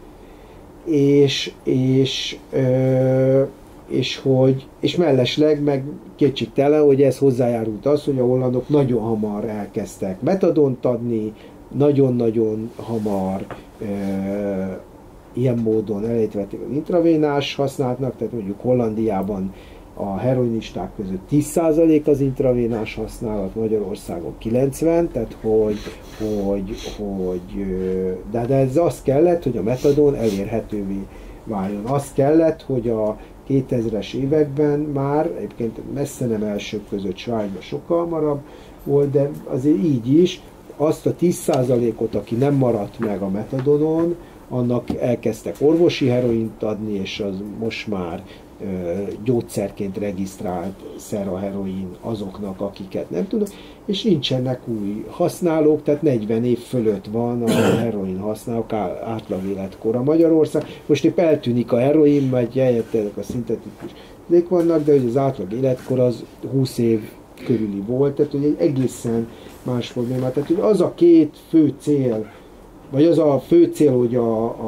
és mellesleg meg kétségtelen, hogy ez hozzájárult az, hogy a hollandok nagyon hamar elkezdtek metadont adni, nagyon-nagyon hamar ilyen módon elejtvették az intravénás használatnak, tehát mondjuk Hollandiában a heroinisták között 10% az intravénás használat, Magyarországon 90%, tehát de ez az kellett, hogy a metadon elérhetővé váljon. Az kellett, hogy a 2000-es években már, egyébként messze nem elsők között Svájcban sokkal hamarabb volt, de azért így is, azt a 10%-ot, aki nem maradt meg a metadonon, annak elkezdtek orvosi heroint adni, és az most már gyógyszerként regisztrált szer a heroin azoknak, akiket nem tudnak, és nincsenek új használók, tehát 40 év fölött van a heroin használók átlag életkora Magyarország. Most épp eltűnik a heroin, mert helyettelek a szintetikus vannak, de hogy az átlag életkor az 20 év körüli volt, tehát hogy egy egészen más probléma. Tehát hogy az a két fő cél, vagy az a fő cél, hogy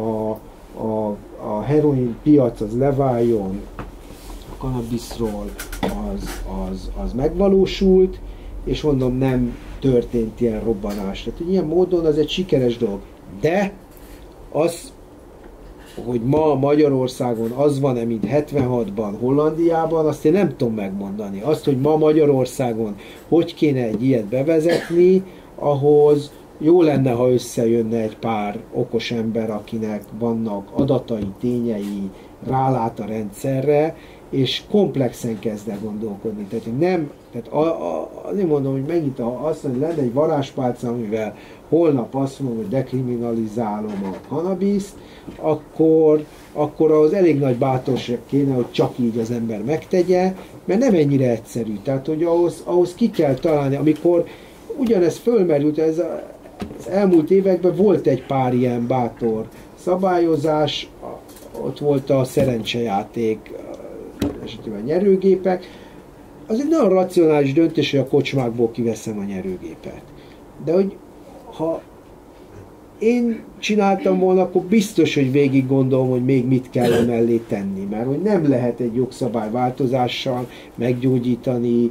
a heroin piac az leváljon a kannabiszról, az megvalósult, és mondom, nem történt ilyen robbanás. Tehát ilyen módon az egy sikeres dolog. De az, hogy ma Magyarországon az van-e, mint 76-ban Hollandiában, azt én nem tudom megmondani. Azt, hogy ma Magyarországon hogy kéne egy ilyet bevezetni, ahhoz jó lenne, ha összejönne egy pár okos ember, akinek vannak adatai, tényei, rálát a rendszerre, és komplexen kezd el gondolkodni. Tehát azért mondom, hogy megint azt, hogy lenne egy varázspálca, amivel holnap azt mondom, hogy dekriminalizálom a kannabiszt, akkor az elég nagy bátorság kéne, hogy csak így az ember megtegye, mert nem ennyire egyszerű. Tehát, hogy ahhoz ki kell találni, amikor ugyanez fölmerült, az elmúlt években volt egy pár ilyen bátor szabályozás, ott volt a szerencsejáték, esetében nyerőgépek. Az egy nagyon racionális döntés, hogy a kocsmákból kiveszem a nyerőgépet. De hogy ha én csináltam volna, akkor biztos, hogy végig gondolom, hogy még mit kell mellé tenni, mert hogy nem lehet egy jogszabályváltozással meggyógyítani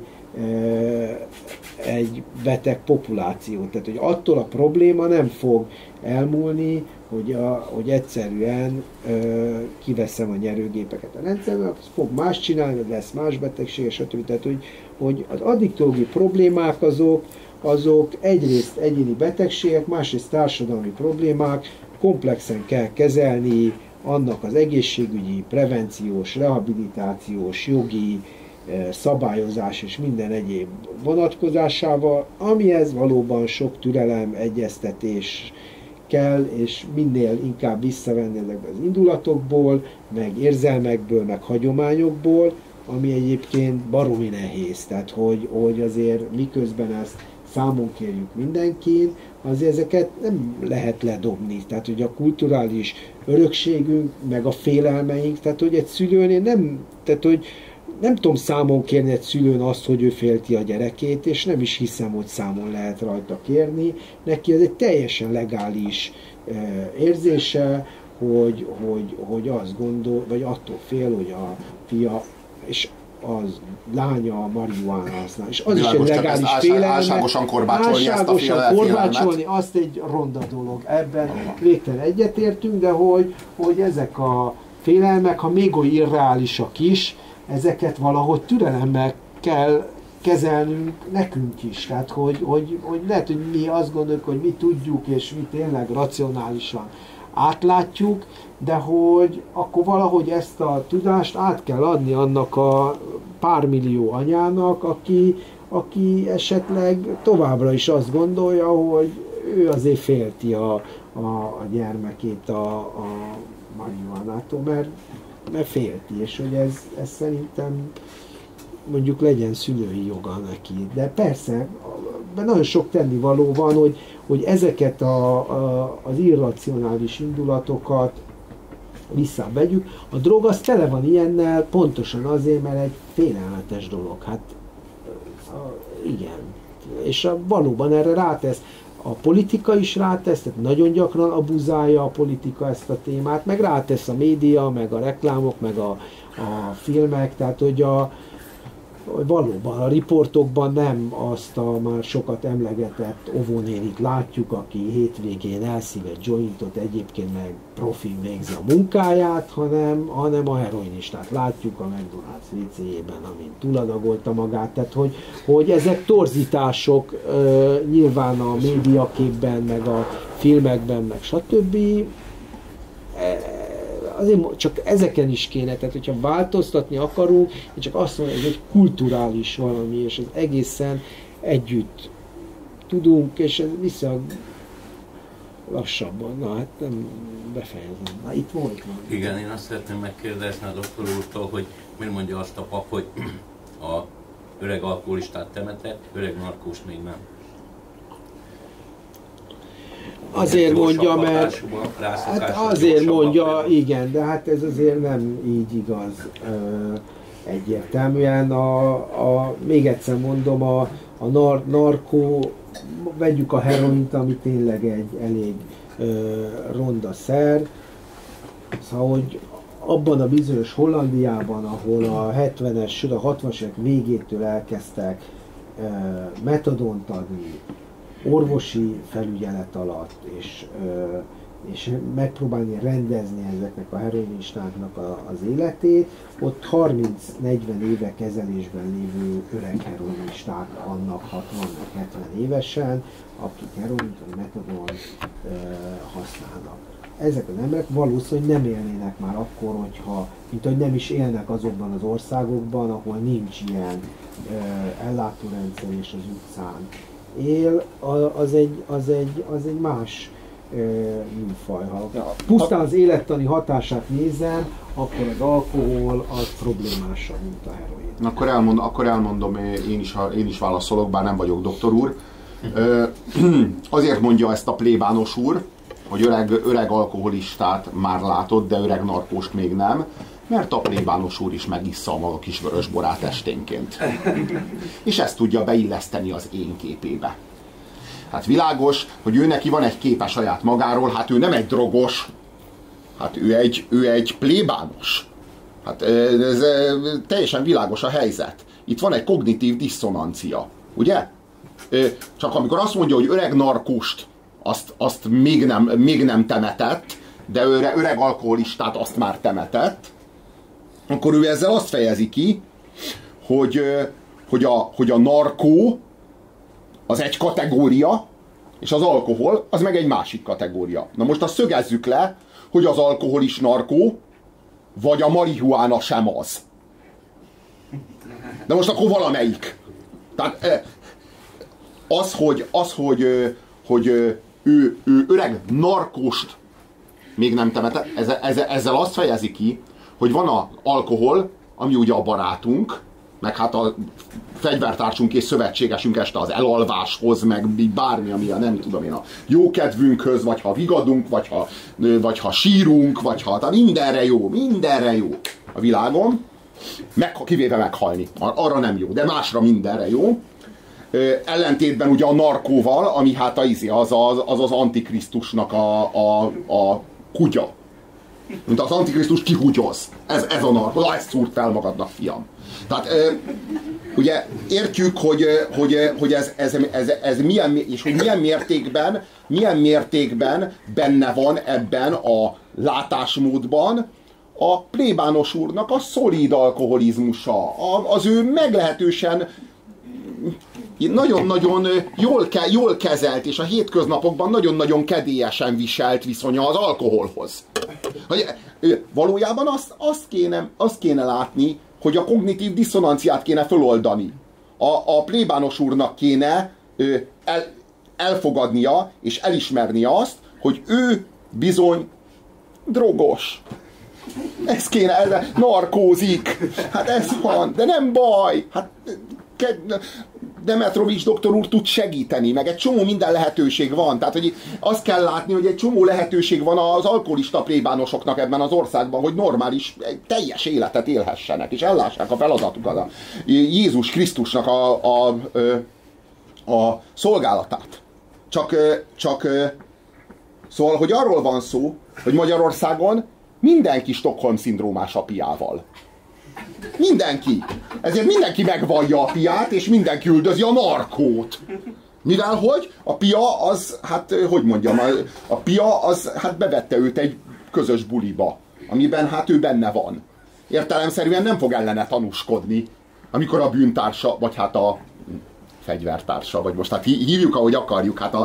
egy beteg populációt. Tehát, hogy attól a probléma nem fog elmúlni, hogy egyszerűen kiveszem a nyerőgépeket a rendszerben, akkor fog más csinálni, vagy lesz más betegség, stb. Tehát, hogy az addiktológiai problémák azok egyrészt egyéni betegségek, másrészt társadalmi problémák, komplexen kell kezelni annak az egészségügyi, prevenciós, rehabilitációs, jogi, szabályozás és minden egyéb vonatkozásával, amihez valóban sok türelem, egyeztetés kell, és minél inkább visszavenni ezekbe az indulatokból, meg érzelmekből, meg hagyományokból, ami egyébként baromi nehéz. Tehát, hogy azért miközben ezt számon kérjük mindenkin, azért ezeket nem lehet ledobni. Tehát, hogy a kulturális örökségünk, meg a félelmeink, tehát, hogy egy szülőnél nem tudom számon kérni egy szülőn azt, hogy ő félti a gyerekét, és nem is hiszem, hogy számon lehet rajta kérni. Neki ez egy teljesen legális érzése, hogy azt gondol, vagy attól fél, hogy a fia és az lánya marihuána használ. És az világos, is egy legális félelme. Álságosan korbácsolni ezt a korbácsolni, azt egy ronda dolog. Ebben végtelen egyetértünk, de hogy ezek a félelmek, ha még olyan irreálisak is, ezeket valahogy türelemmel kell kezelnünk nekünk is. Tehát, hogy lehet, hogy mi azt gondoljuk, hogy mi tudjuk, és mi tényleg racionálisan átlátjuk, de hogy akkor valahogy ezt a tudást át kell adni annak a pár millió anyának, aki esetleg továbbra is azt gondolja, hogy ő azért félti a gyermekét a marihuánától, mert félti, és hogy ez szerintem mondjuk legyen szülői joga neki. De persze, nagyon sok tennivaló van, hogy ezeket az irracionális indulatokat visszavegyük. A drog az tele van ilyennel, pontosan azért, mert egy félelmetes dolog. Hát igen. És valóban erre rátesz. A politika is rátesz, tehát nagyon gyakran abuzálja a politika ezt a témát, meg rátesz a média, meg a reklámok, meg a filmek, tehát hogy valóban a riportokban nem azt a már sokat emlegetett óvónénit látjuk, aki hétvégén elszív egy jointot, egyébként meg profin végzi a munkáját, hanem a heroinistát látjuk a McDonald's WC-jében, amint túladagolta magát. Tehát, hogy ezek torzítások nyilván a médiaképben, meg a filmekben, meg stb. Azért csak ezeken is kéne, tehát hogyha változtatni akarunk, én csak azt mondom, hogy ez egy kulturális valami, és ez egészen együtt tudunk, és ez viszonylag lassabban, na hát nem befejezem. Na itt volt van. Igen, én azt szeretném megkérdezni a doktor úrtól, hogy miért mondja azt a pap, hogy a öreg alkoholistát temetett, öreg narkóst még nem. Azért mondja, mert hát azért mondja, igen, de hát ez azért nem így igaz egyértelműen. Még egyszer mondom, a narkó, vegyük a heroint, ami tényleg egy elég ronda szer, szóval, hogy abban a bizonyos Hollandiában, ahol a 70-es, sőt a 60-as évek végétől elkezdtek metadont adni, orvosi felügyelet alatt, és megpróbálni rendezni ezeknek a heroinistáknak az életét, ott 30-40 éve kezelésben lévő öreg heroinisták vannak 60-70 évesen, akik heroint vagy metadont használnak. Ezek az emberek valószínűleg nem élnének már akkor, mint hogy nem is élnek azokban az országokban, ahol nincs ilyen ellátórendszer és az utcán él, az egy más műfaj. Ha pusztán az élettani hatását nézem, akkor az alkohol az problémásabb, mint a heroin. Akkor elmondom, én is válaszolok, bár nem vagyok doktor úr. Azért mondja ezt a plébános úr, hogy öreg alkoholistát már látott, de öreg narkóst még nem, mert a plébános úr is megissza a maga kis vörösborát esténként. És ezt tudja beilleszteni az én képébe. Hát világos, hogy ő neki van egy képe saját magáról, hát ő nem egy drogos, hát ő egy plébános. Hát ez teljesen világos a helyzet. Itt van egy kognitív disszonancia, ugye? Csak amikor azt mondja, hogy öreg narkóst, azt még nem temetett, de öreg alkoholistát azt már temetett, akkor ő ezzel azt fejezi ki, hogy a narkó az egy kategória, és az alkohol az meg egy másik kategória. Na most azt szögezzük le, hogy az alkohol is narkó, vagy a marihuána sem az. De most akkor valamelyik. Tehát hogy ő öreg narkóst még nem temetett, ezzel azt fejezi ki, hogy van az alkohol, ami ugye a barátunk, meg hát a fegyvertársunk és szövetségesünk este az elalváshoz, meg bármi, ami a nem tudom én a jókedvünkhöz, vagy ha vigadunk, vagy ha sírunk, vagy ha tehát mindenre jó a világon, kivéve meghalni. Arra nem jó, de másra mindenre jó. Ellentétben ugye a narkóval, ami hát az Antikrisztusnak a kutya. Mint az Antikrisztus kihugyoz. Ez a narkó. Ezt szúrt fel magadnak, fiam. Tehát ugye értjük, hogy ez milyen, és hogy milyen mértékben benne van ebben a látásmódban a plébános úrnak a szolid alkoholizmusa. Az ő meglehetősen nagyon-nagyon jól kezelt, és a hétköznapokban nagyon-nagyon kedélyesen viselt viszonya az alkoholhoz. Valójában azt kéne látni, hogy a kognitív diszonanciát kéne föloldani. A plébános úrnak kéne elfogadnia és elismerni azt, hogy ő bizony drogos. Ez kéne, narkózik. Hát ez van, de nem baj. Hát Demetrovics doktor úr tud segíteni, meg egy csomó minden lehetőség van. Tehát, hogy azt kell látni, hogy egy csomó lehetőség van az alkoholista plébánosoknak ebben az országban, hogy normális, teljes életet élhessenek, és ellássák a feladatukat, a Jézus Krisztusnak a szolgálatát. Szóval, hogy arról van szó, hogy Magyarországon mindenki Stockholm-szindrómás a piával. Mindenki. Ezért mindenki megvallja a piát, és mindenki üldözi a narkót. Mivel hogy a pia az, hát hogy mondjam, a pia az hát bevette őt egy közös buliba, amiben hát ő benne van. Értelemszerűen nem fog ellene tanúskodni, amikor a bűntársa, vagy hát a fegyvertársa, vagy most hát hívjuk, ahogy akarjuk, hát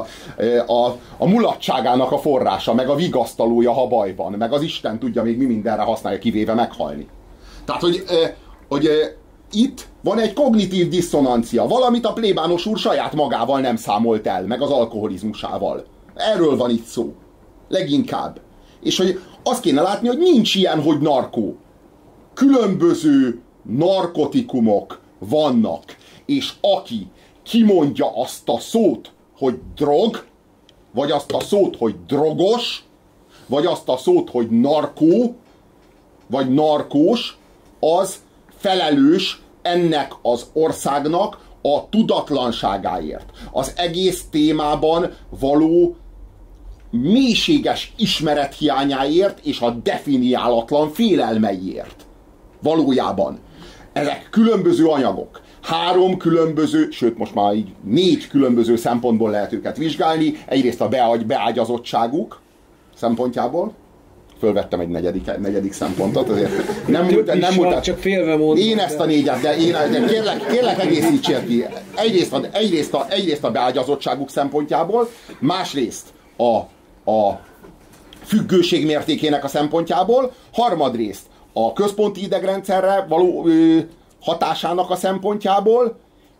a mulatságának a forrása, meg a vigasztalója, ha baj van, meg az Isten tudja még mi mindenre használja, kivéve meghalni. Tehát, hogy itt van egy kognitív diszonancia, valamit a plébános úr saját magával nem számolt el, meg az alkoholizmusával. Erről van itt szó. Leginkább. És hogy azt kéne látni, hogy nincs ilyen, hogy narkó. Különböző narkotikumok vannak, és aki kimondja azt a szót, hogy drog, vagy azt a szót, hogy drogos, vagy azt a szót, hogy narkó, vagy narkós, az felelős ennek az országnak a tudatlanságáért. Az egész témában való mélységes ismerethiányáért és a definiálatlan félelmeiért. Valójában. Ezek különböző anyagok. 3 különböző, sőt most már így 4 különböző szempontból lehet őket vizsgálni. Egyrészt a beágyazottságuk szempontjából. Fölvettem egy negyedik szempontot, azért nem múlt, csak félve mondom. Én ezt a 4-et, de kérlek egészítsél ki. Egyrészt a beágyazottságuk szempontjából, másrészt a függőség mértékének a szempontjából, harmadrészt a központi idegrendszerre való hatásának a szempontjából,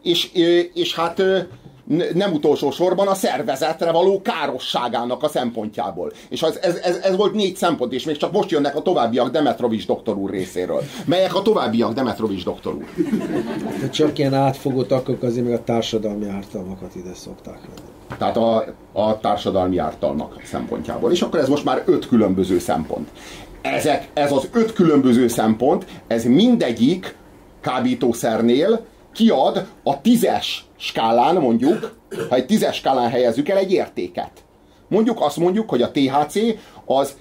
és hát nem utolsó sorban a szervezetre való károsságának a szempontjából. És ez volt 4 szempont, és még csak most jönnek a továbbiak Demetrovics doktor úr részéről. Melyek a továbbiak Demetrovics doktor úr? De csak ilyen átfogó takkok azért meg a társadalmi ártalmakat ide szokták venni. Tehát a társadalmi ártalmak szempontjából. És akkor ez most már 5 különböző szempont. Ez az 5 különböző szempont, ez mindegyik kábítószernél kiad a 10-es skálán, mondjuk, ha egy 10-es skálán helyezzük el egy értéket. Azt mondjuk, hogy a THC az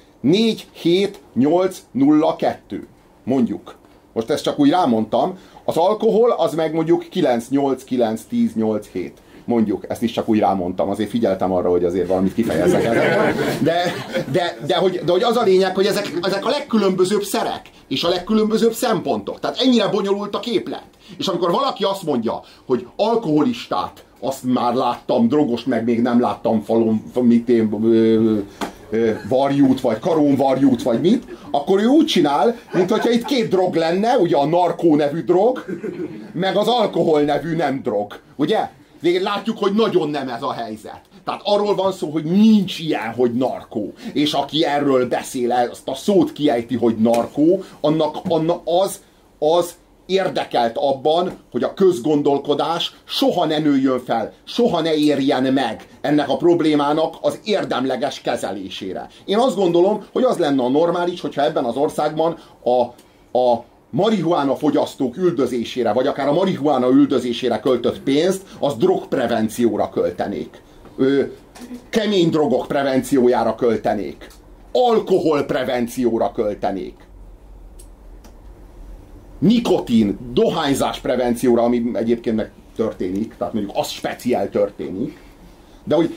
4-7-8-0-2. Mondjuk. Most ezt csak úgy rámondtam. Az alkohol az meg mondjuk 9-8-9-10-8-7. Mondjuk, ezt is csak úgy rámondtam, azért figyeltem arra, hogy azért valamit kifejezzek ezekben. De hogy az a lényeg, hogy ezek a legkülönbözőbb szerek, és a legkülönbözőbb szempontok. Tehát ennyire bonyolult a képlet. És amikor valaki azt mondja, hogy alkoholistát, azt már láttam, drogos meg még nem láttam falon, varjút, vagy karónvarjút, vagy mit, akkor ő úgy csinál, mint hogyha itt két drog lenne, ugye a narkó nevű drog, meg az alkohol nevű nem drog. Ugye? Végén látjuk, hogy nagyon nem ez a helyzet. Tehát arról van szó, hogy nincs ilyen, hogy narkó. És aki erről beszél, azt a szót kiejti, hogy narkó, annak az érdekelt abban, hogy a közgondolkodás soha ne nőjön fel, soha ne érjen meg ennek a problémának az érdemleges kezelésére. Én azt gondolom, hogy az lenne a normális, hogyha ebben az országban a marihuána fogyasztók üldözésére, vagy akár a marihuána üldözésére költött pénzt, az drogprevencióra költenék. Kemény drogok prevenciójára költenék. Alkoholprevencióra költenék. Nikotin, dohányzás prevencióra, ami egyébként meg történik, tehát mondjuk az speciál történik, de hogy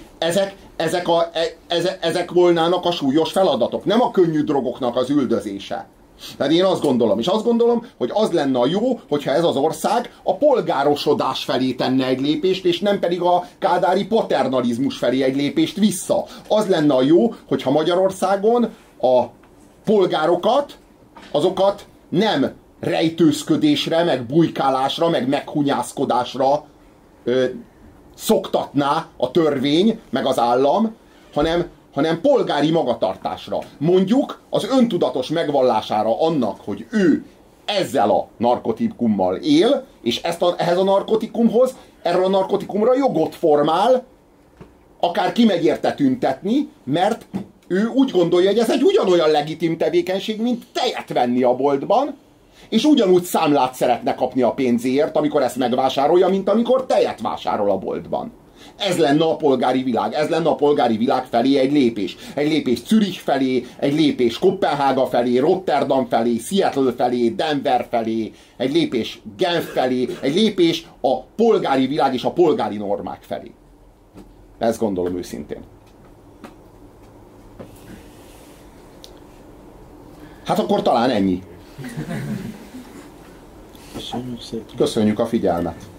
ezek volnának a súlyos feladatok, nem a könnyű drogoknak az üldözése. Tehát én azt gondolom, hogy az lenne a jó, hogyha ez az ország a polgárosodás felé tenne egy lépést, és nem pedig a kádári paternalizmus felé egy lépést vissza. Az lenne a jó, hogyha Magyarországon a polgárokat, azokat nem rejtőzködésre, meg bujkálásra, meg meghunyászkodásra szoktatná a törvény, meg az állam, hanem polgári magatartásra. Mondjuk az öntudatos megvallására annak, hogy ő ezzel a narkotikummal él, és ehhez a narkotikumhoz, erre a narkotikumra jogot formál, akár kimegy érte tüntetni, mert ő úgy gondolja, hogy ez egy ugyanolyan legitim tevékenység, mint tejet venni a boltban, és ugyanúgy számlát szeretne kapni a pénzéért, amikor ezt megvásárolja, mint amikor tejet vásárol a boltban. Ez lenne a polgári világ. Ez lenne a polgári világ felé egy lépés. Egy lépés Zürich felé, egy lépés Koppenhága felé, Rotterdam felé, Seattle felé, Denver felé, egy lépés Genf felé, egy lépés a polgári világ és a polgári normák felé. Ezt gondolom őszintén. Hát akkor talán ennyi. Köszönjük szépen. Köszönjük a figyelmet.